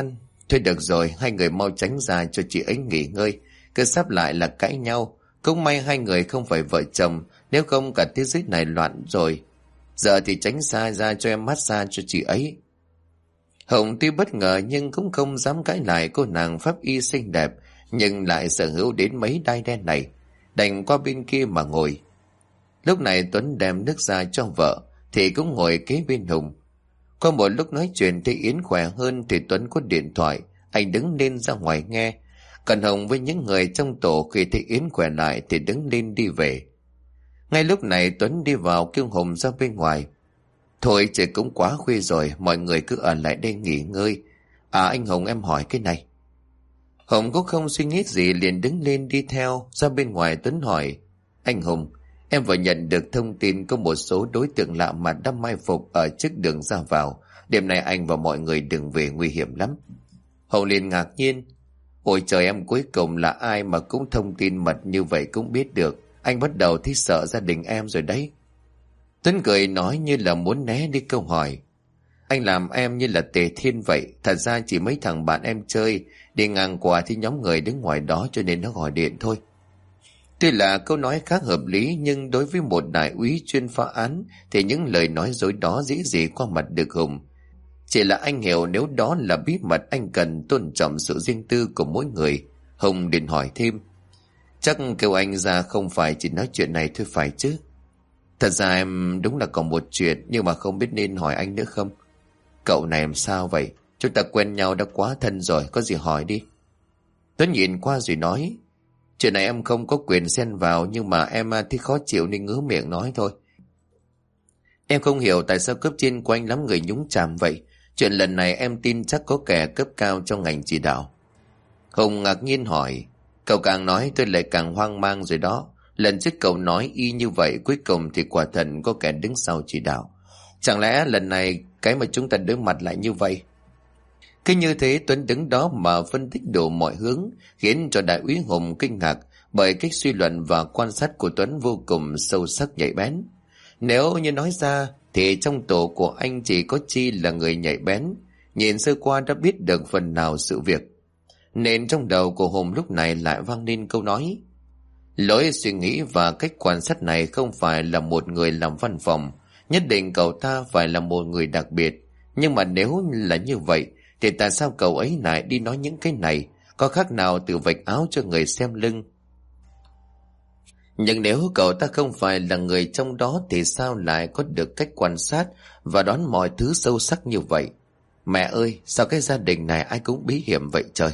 Thôi được rồi, hai người mau tránh ra cho chị ấy nghỉ ngơi. Cứ sắp lại là cãi nhau. Cũng may hai người không phải vợ chồng, nếu không cả thế giới này loạn rồi. Giờ thì tránh xa ra cho em massage cho chị ấy. Hồng tuy bất ngờ nhưng cũng không dám cãi lại cô nàng pháp y xinh đẹp, nhưng lại sở hữu đến mấy đai đen này. Đành qua bên kia mà ngồi. Lúc này Tuấn đem nước ra cho vợ, thì cũng ngồi kế bên Hùng. Qua một lúc nói chuyện thấy Yến khỏe hơn thì Tuấn có điện thoại, anh đứng lên ra ngoài nghe. Còn Hồng với những người trong tổ khi thấy Yến khỏe lại thì đứng lên đi về. Ngay lúc này Tuấn đi vào kêu Hồng ra bên ngoài. Thôi trời cũng quá khuya rồi, mọi người cứ ở lại đây nghỉ ngơi. À anh Hồng, em hỏi cái này. Hồng cũng không suy nghĩ gì liền đứng lên đi theo ra bên ngoài. Tuấn hỏi: Anh Hùng, em vừa nhận được thông tin có một số đối tượng lạ mặt đã mai phục ở trước đường ra vào. Đêm nay anh và mọi người đừng về, nguy hiểm lắm. Hồng liền ngạc nhiên: Ôi trời, em cuối cùng là ai mà cũng thông tin mật như vậy cũng biết được. Anh bắt đầu thấy sợ gia đình em rồi đấy. Tuấn cười nói như là muốn né đi câu hỏi: Anh làm em như là Tề Thiên vậy. Thật ra chỉ mấy thằng bạn em chơi, đi ngang qua thì nhóm người đứng ngoài đó cho nên nó gọi điện thôi. Tuy là câu nói khác hợp lý, nhưng đối với một đại úy chuyên phá án thì những lời nói dối đó dễ gì qua mặt được Hùng. Chỉ là anh hiểu nếu đó là bí mật, anh cần tôn trọng sự riêng tư của mỗi người. Hùng định hỏi thêm: Chắc kêu anh ra không phải chỉ nói chuyện này thôi phải chứ? Thật ra em đúng là còn một chuyện, nhưng mà không biết nên hỏi anh nữa không. Cậu này làm sao vậy? Chúng ta quen nhau đã quá thân rồi, có gì hỏi đi. Tuấn nhìn qua rồi nói: Chuyện này em không có quyền xen vào, nhưng mà em thấy khó chịu nên ngứa miệng nói thôi. Em không hiểu tại sao cấp trên của anh lắm người nhúng chàm vậy. Chuyện lần này em tin chắc có kẻ cấp cao trong ngành chỉ đạo. Hùng ngạc nhiên hỏi: Cậu càng nói tôi lại càng hoang mang rồi đó. Lần trước cậu nói y như vậy, cuối cùng thì quả thật có kẻ đứng sau chỉ đạo. Chẳng lẽ lần này cái mà chúng ta đối mặt lại như vậy? Cứ như thế Tuấn đứng đó mà phân tích đủ mọi hướng, khiến cho đại úy Hùng kinh ngạc bởi cách suy luận và quan sát của Tuấn vô cùng sâu sắc nhạy bén. Nếu như nói ra thì trong tổ của anh chỉ có Chi là người nhạy bén, nhìn sơ qua đã biết được phần nào sự việc. Nên trong đầu của Hùng lúc này lại vang lên câu nói: Lối suy nghĩ và cách quan sát này không phải là một người làm văn phòng, nhất định cậu ta phải là một người đặc biệt. Nhưng mà nếu là như vậy thì tại sao cậu ấy lại đi nói những cái này? Có khác nào từ vạch áo cho người xem lưng? Nhưng nếu cậu ta không phải là người trong đó thì sao lại có được cách quan sát và đoán mọi thứ sâu sắc như vậy? Mẹ ơi, sao cái gia đình này ai cũng bí hiểm vậy trời?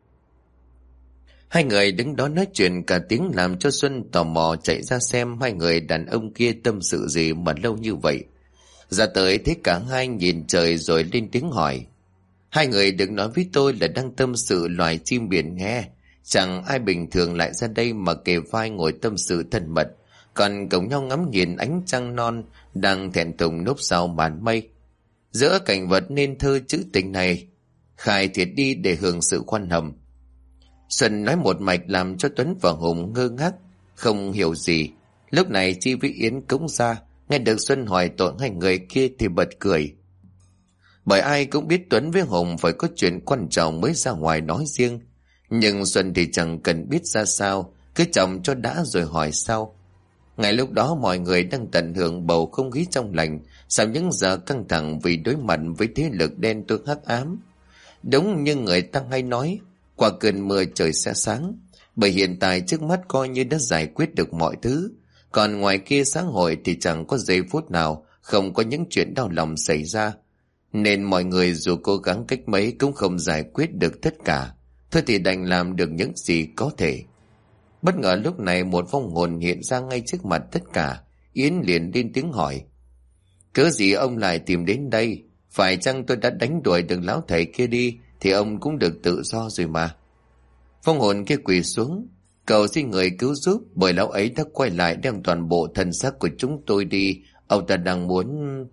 Hai người đứng đó nói chuyện cả tiếng làm cho Xuân tò mò chạy ra xem hai người đàn ông kia tâm sự gì mà lâu như vậy. Ra tới thấy cả hai nhìn trời rồi lên tiếng hỏi: Hai người đừng nói với tôi là đang tâm sự loài chim biển nghe. Chẳng ai bình thường lại ra đây mà kề vai ngồi tâm sự thân mật, còn cùng nhau ngắm nhìn ánh trăng non đang thẹn thùng núp sau màn mây. Giữa cảnh vật nên thơ trữ tình này, khai thiệt đi để hưởng sự khoan hồng. Xuân nói một mạch làm cho Tuấn và Hùng ngơ ngác, không hiểu gì. Lúc này Chi với Yến cũng ra, nghe được Xuân hỏi tội hai người kia thì bật cười. Bởi ai cũng biết Tuấn với Hùng phải có chuyện quan trọng mới ra ngoài nói riêng. Nhưng Xuân thì chẳng cần biết ra sao, cứ chồng cho đã rồi hỏi sau. Ngay lúc đó mọi người đang tận hưởng bầu không khí trong lành sau những giờ căng thẳng vì đối mặt với thế lực đen tối hắc ám. Đúng như người ta hay nói, qua cơn mưa trời sẽ sáng, bởi hiện tại trước mắt coi như đã giải quyết được mọi thứ. Còn ngoài kia xã hội thì chẳng có giây phút nào không có những chuyện đau lòng xảy ra. Nên mọi người dù cố gắng cách mấy cũng không giải quyết được tất cả. Thôi thì đành làm được những gì có thể. Bất ngờ lúc này một vong hồn hiện ra ngay trước mặt tất cả. Yến liền lên tiếng hỏi: Cớ gì ông lại tìm đến đây? Phải chăng tôi đã đánh đuổi được lão thầy kia đi thì ông cũng được tự do rồi mà? Vong hồn kia quỳ xuống: Cầu xin người cứu giúp, bởi lão ấy đã quay lại đem toàn bộ thân xác của chúng tôi đi. Ông ta đang muốn...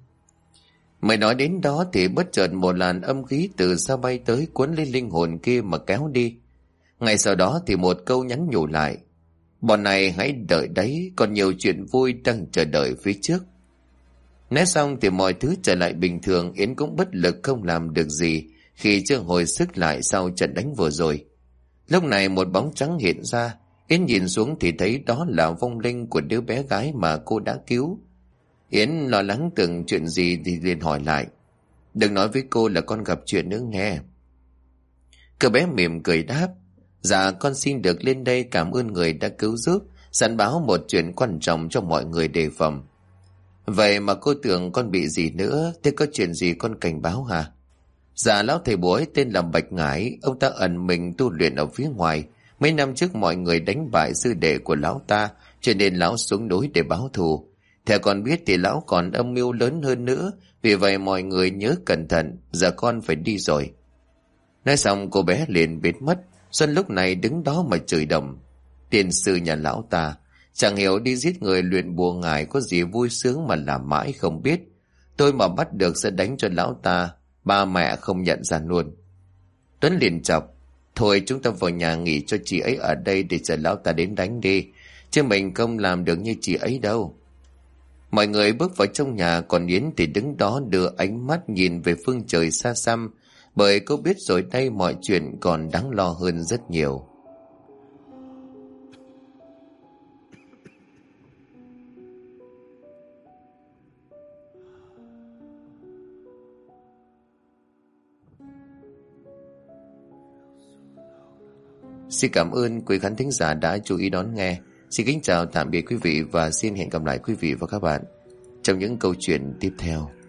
Mới nói đến đó thì bất chợt một làn âm khí từ xa bay tới cuốn lên linh hồn kia mà kéo đi. Ngay sau đó thì một câu nhắn nhủ lại: Bọn này hãy đợi đấy, còn nhiều chuyện vui đang chờ đợi phía trước. Nói xong thì mọi thứ trở lại bình thường. Yến cũng bất lực không làm được gì, khi chưa hồi sức lại sau trận đánh vừa rồi. Lúc này một bóng trắng hiện ra. Yến nhìn xuống thì thấy đó là vong linh của đứa bé gái mà cô đã cứu. Yến lo lắng tưởng chuyện gì thì liền hỏi lại. Đừng nói với cô là con gặp chuyện nữa nghe. Cậu bé mỉm cười đáp. Dạ con xin được lên đây cảm ơn người đã cứu giúp, sẵn báo một chuyện quan trọng cho mọi người đề phòng. Vậy mà cô tưởng con bị gì nữa, thế có chuyện gì con cảnh báo hả? Dạ lão thầy bói tên là Bạch Ngải, ông ta ẩn mình tu luyện ở phía ngoài. Mấy năm trước mọi người đánh bại sư đệ của lão ta, cho nên lão xuống núi để báo thù. Theo con biết thì lão còn âm mưu lớn hơn nữa, vì vậy mọi người nhớ cẩn thận, giờ con phải đi rồi. Nói xong cô bé liền biến mất. Xuân lúc này đứng đó mà chửi đầm. Tiền sư nhà lão ta, chẳng hiểu đi giết người luyện bùa ngải có gì vui sướng mà làm mãi không biết. Tôi mà bắt được sẽ đánh cho lão ta, ba mẹ không nhận ra luôn. Tuấn liền chọc. Thôi chúng ta vào nhà nghỉ cho chị ấy ở đây để chờ lão ta đến đánh đi, chứ mình không làm được như chị ấy đâu. Mọi người bước vào trong nhà, còn Yến thì đứng đó đưa ánh mắt nhìn về phương trời xa xăm, bởi cô biết rồi đây mọi chuyện còn đáng lo hơn rất nhiều. Xin cảm ơn quý khán thính giả đã chú ý đón nghe. Xin kính chào tạm biệt quý vị và xin hẹn gặp lại quý vị và các bạn trong những câu chuyện tiếp theo.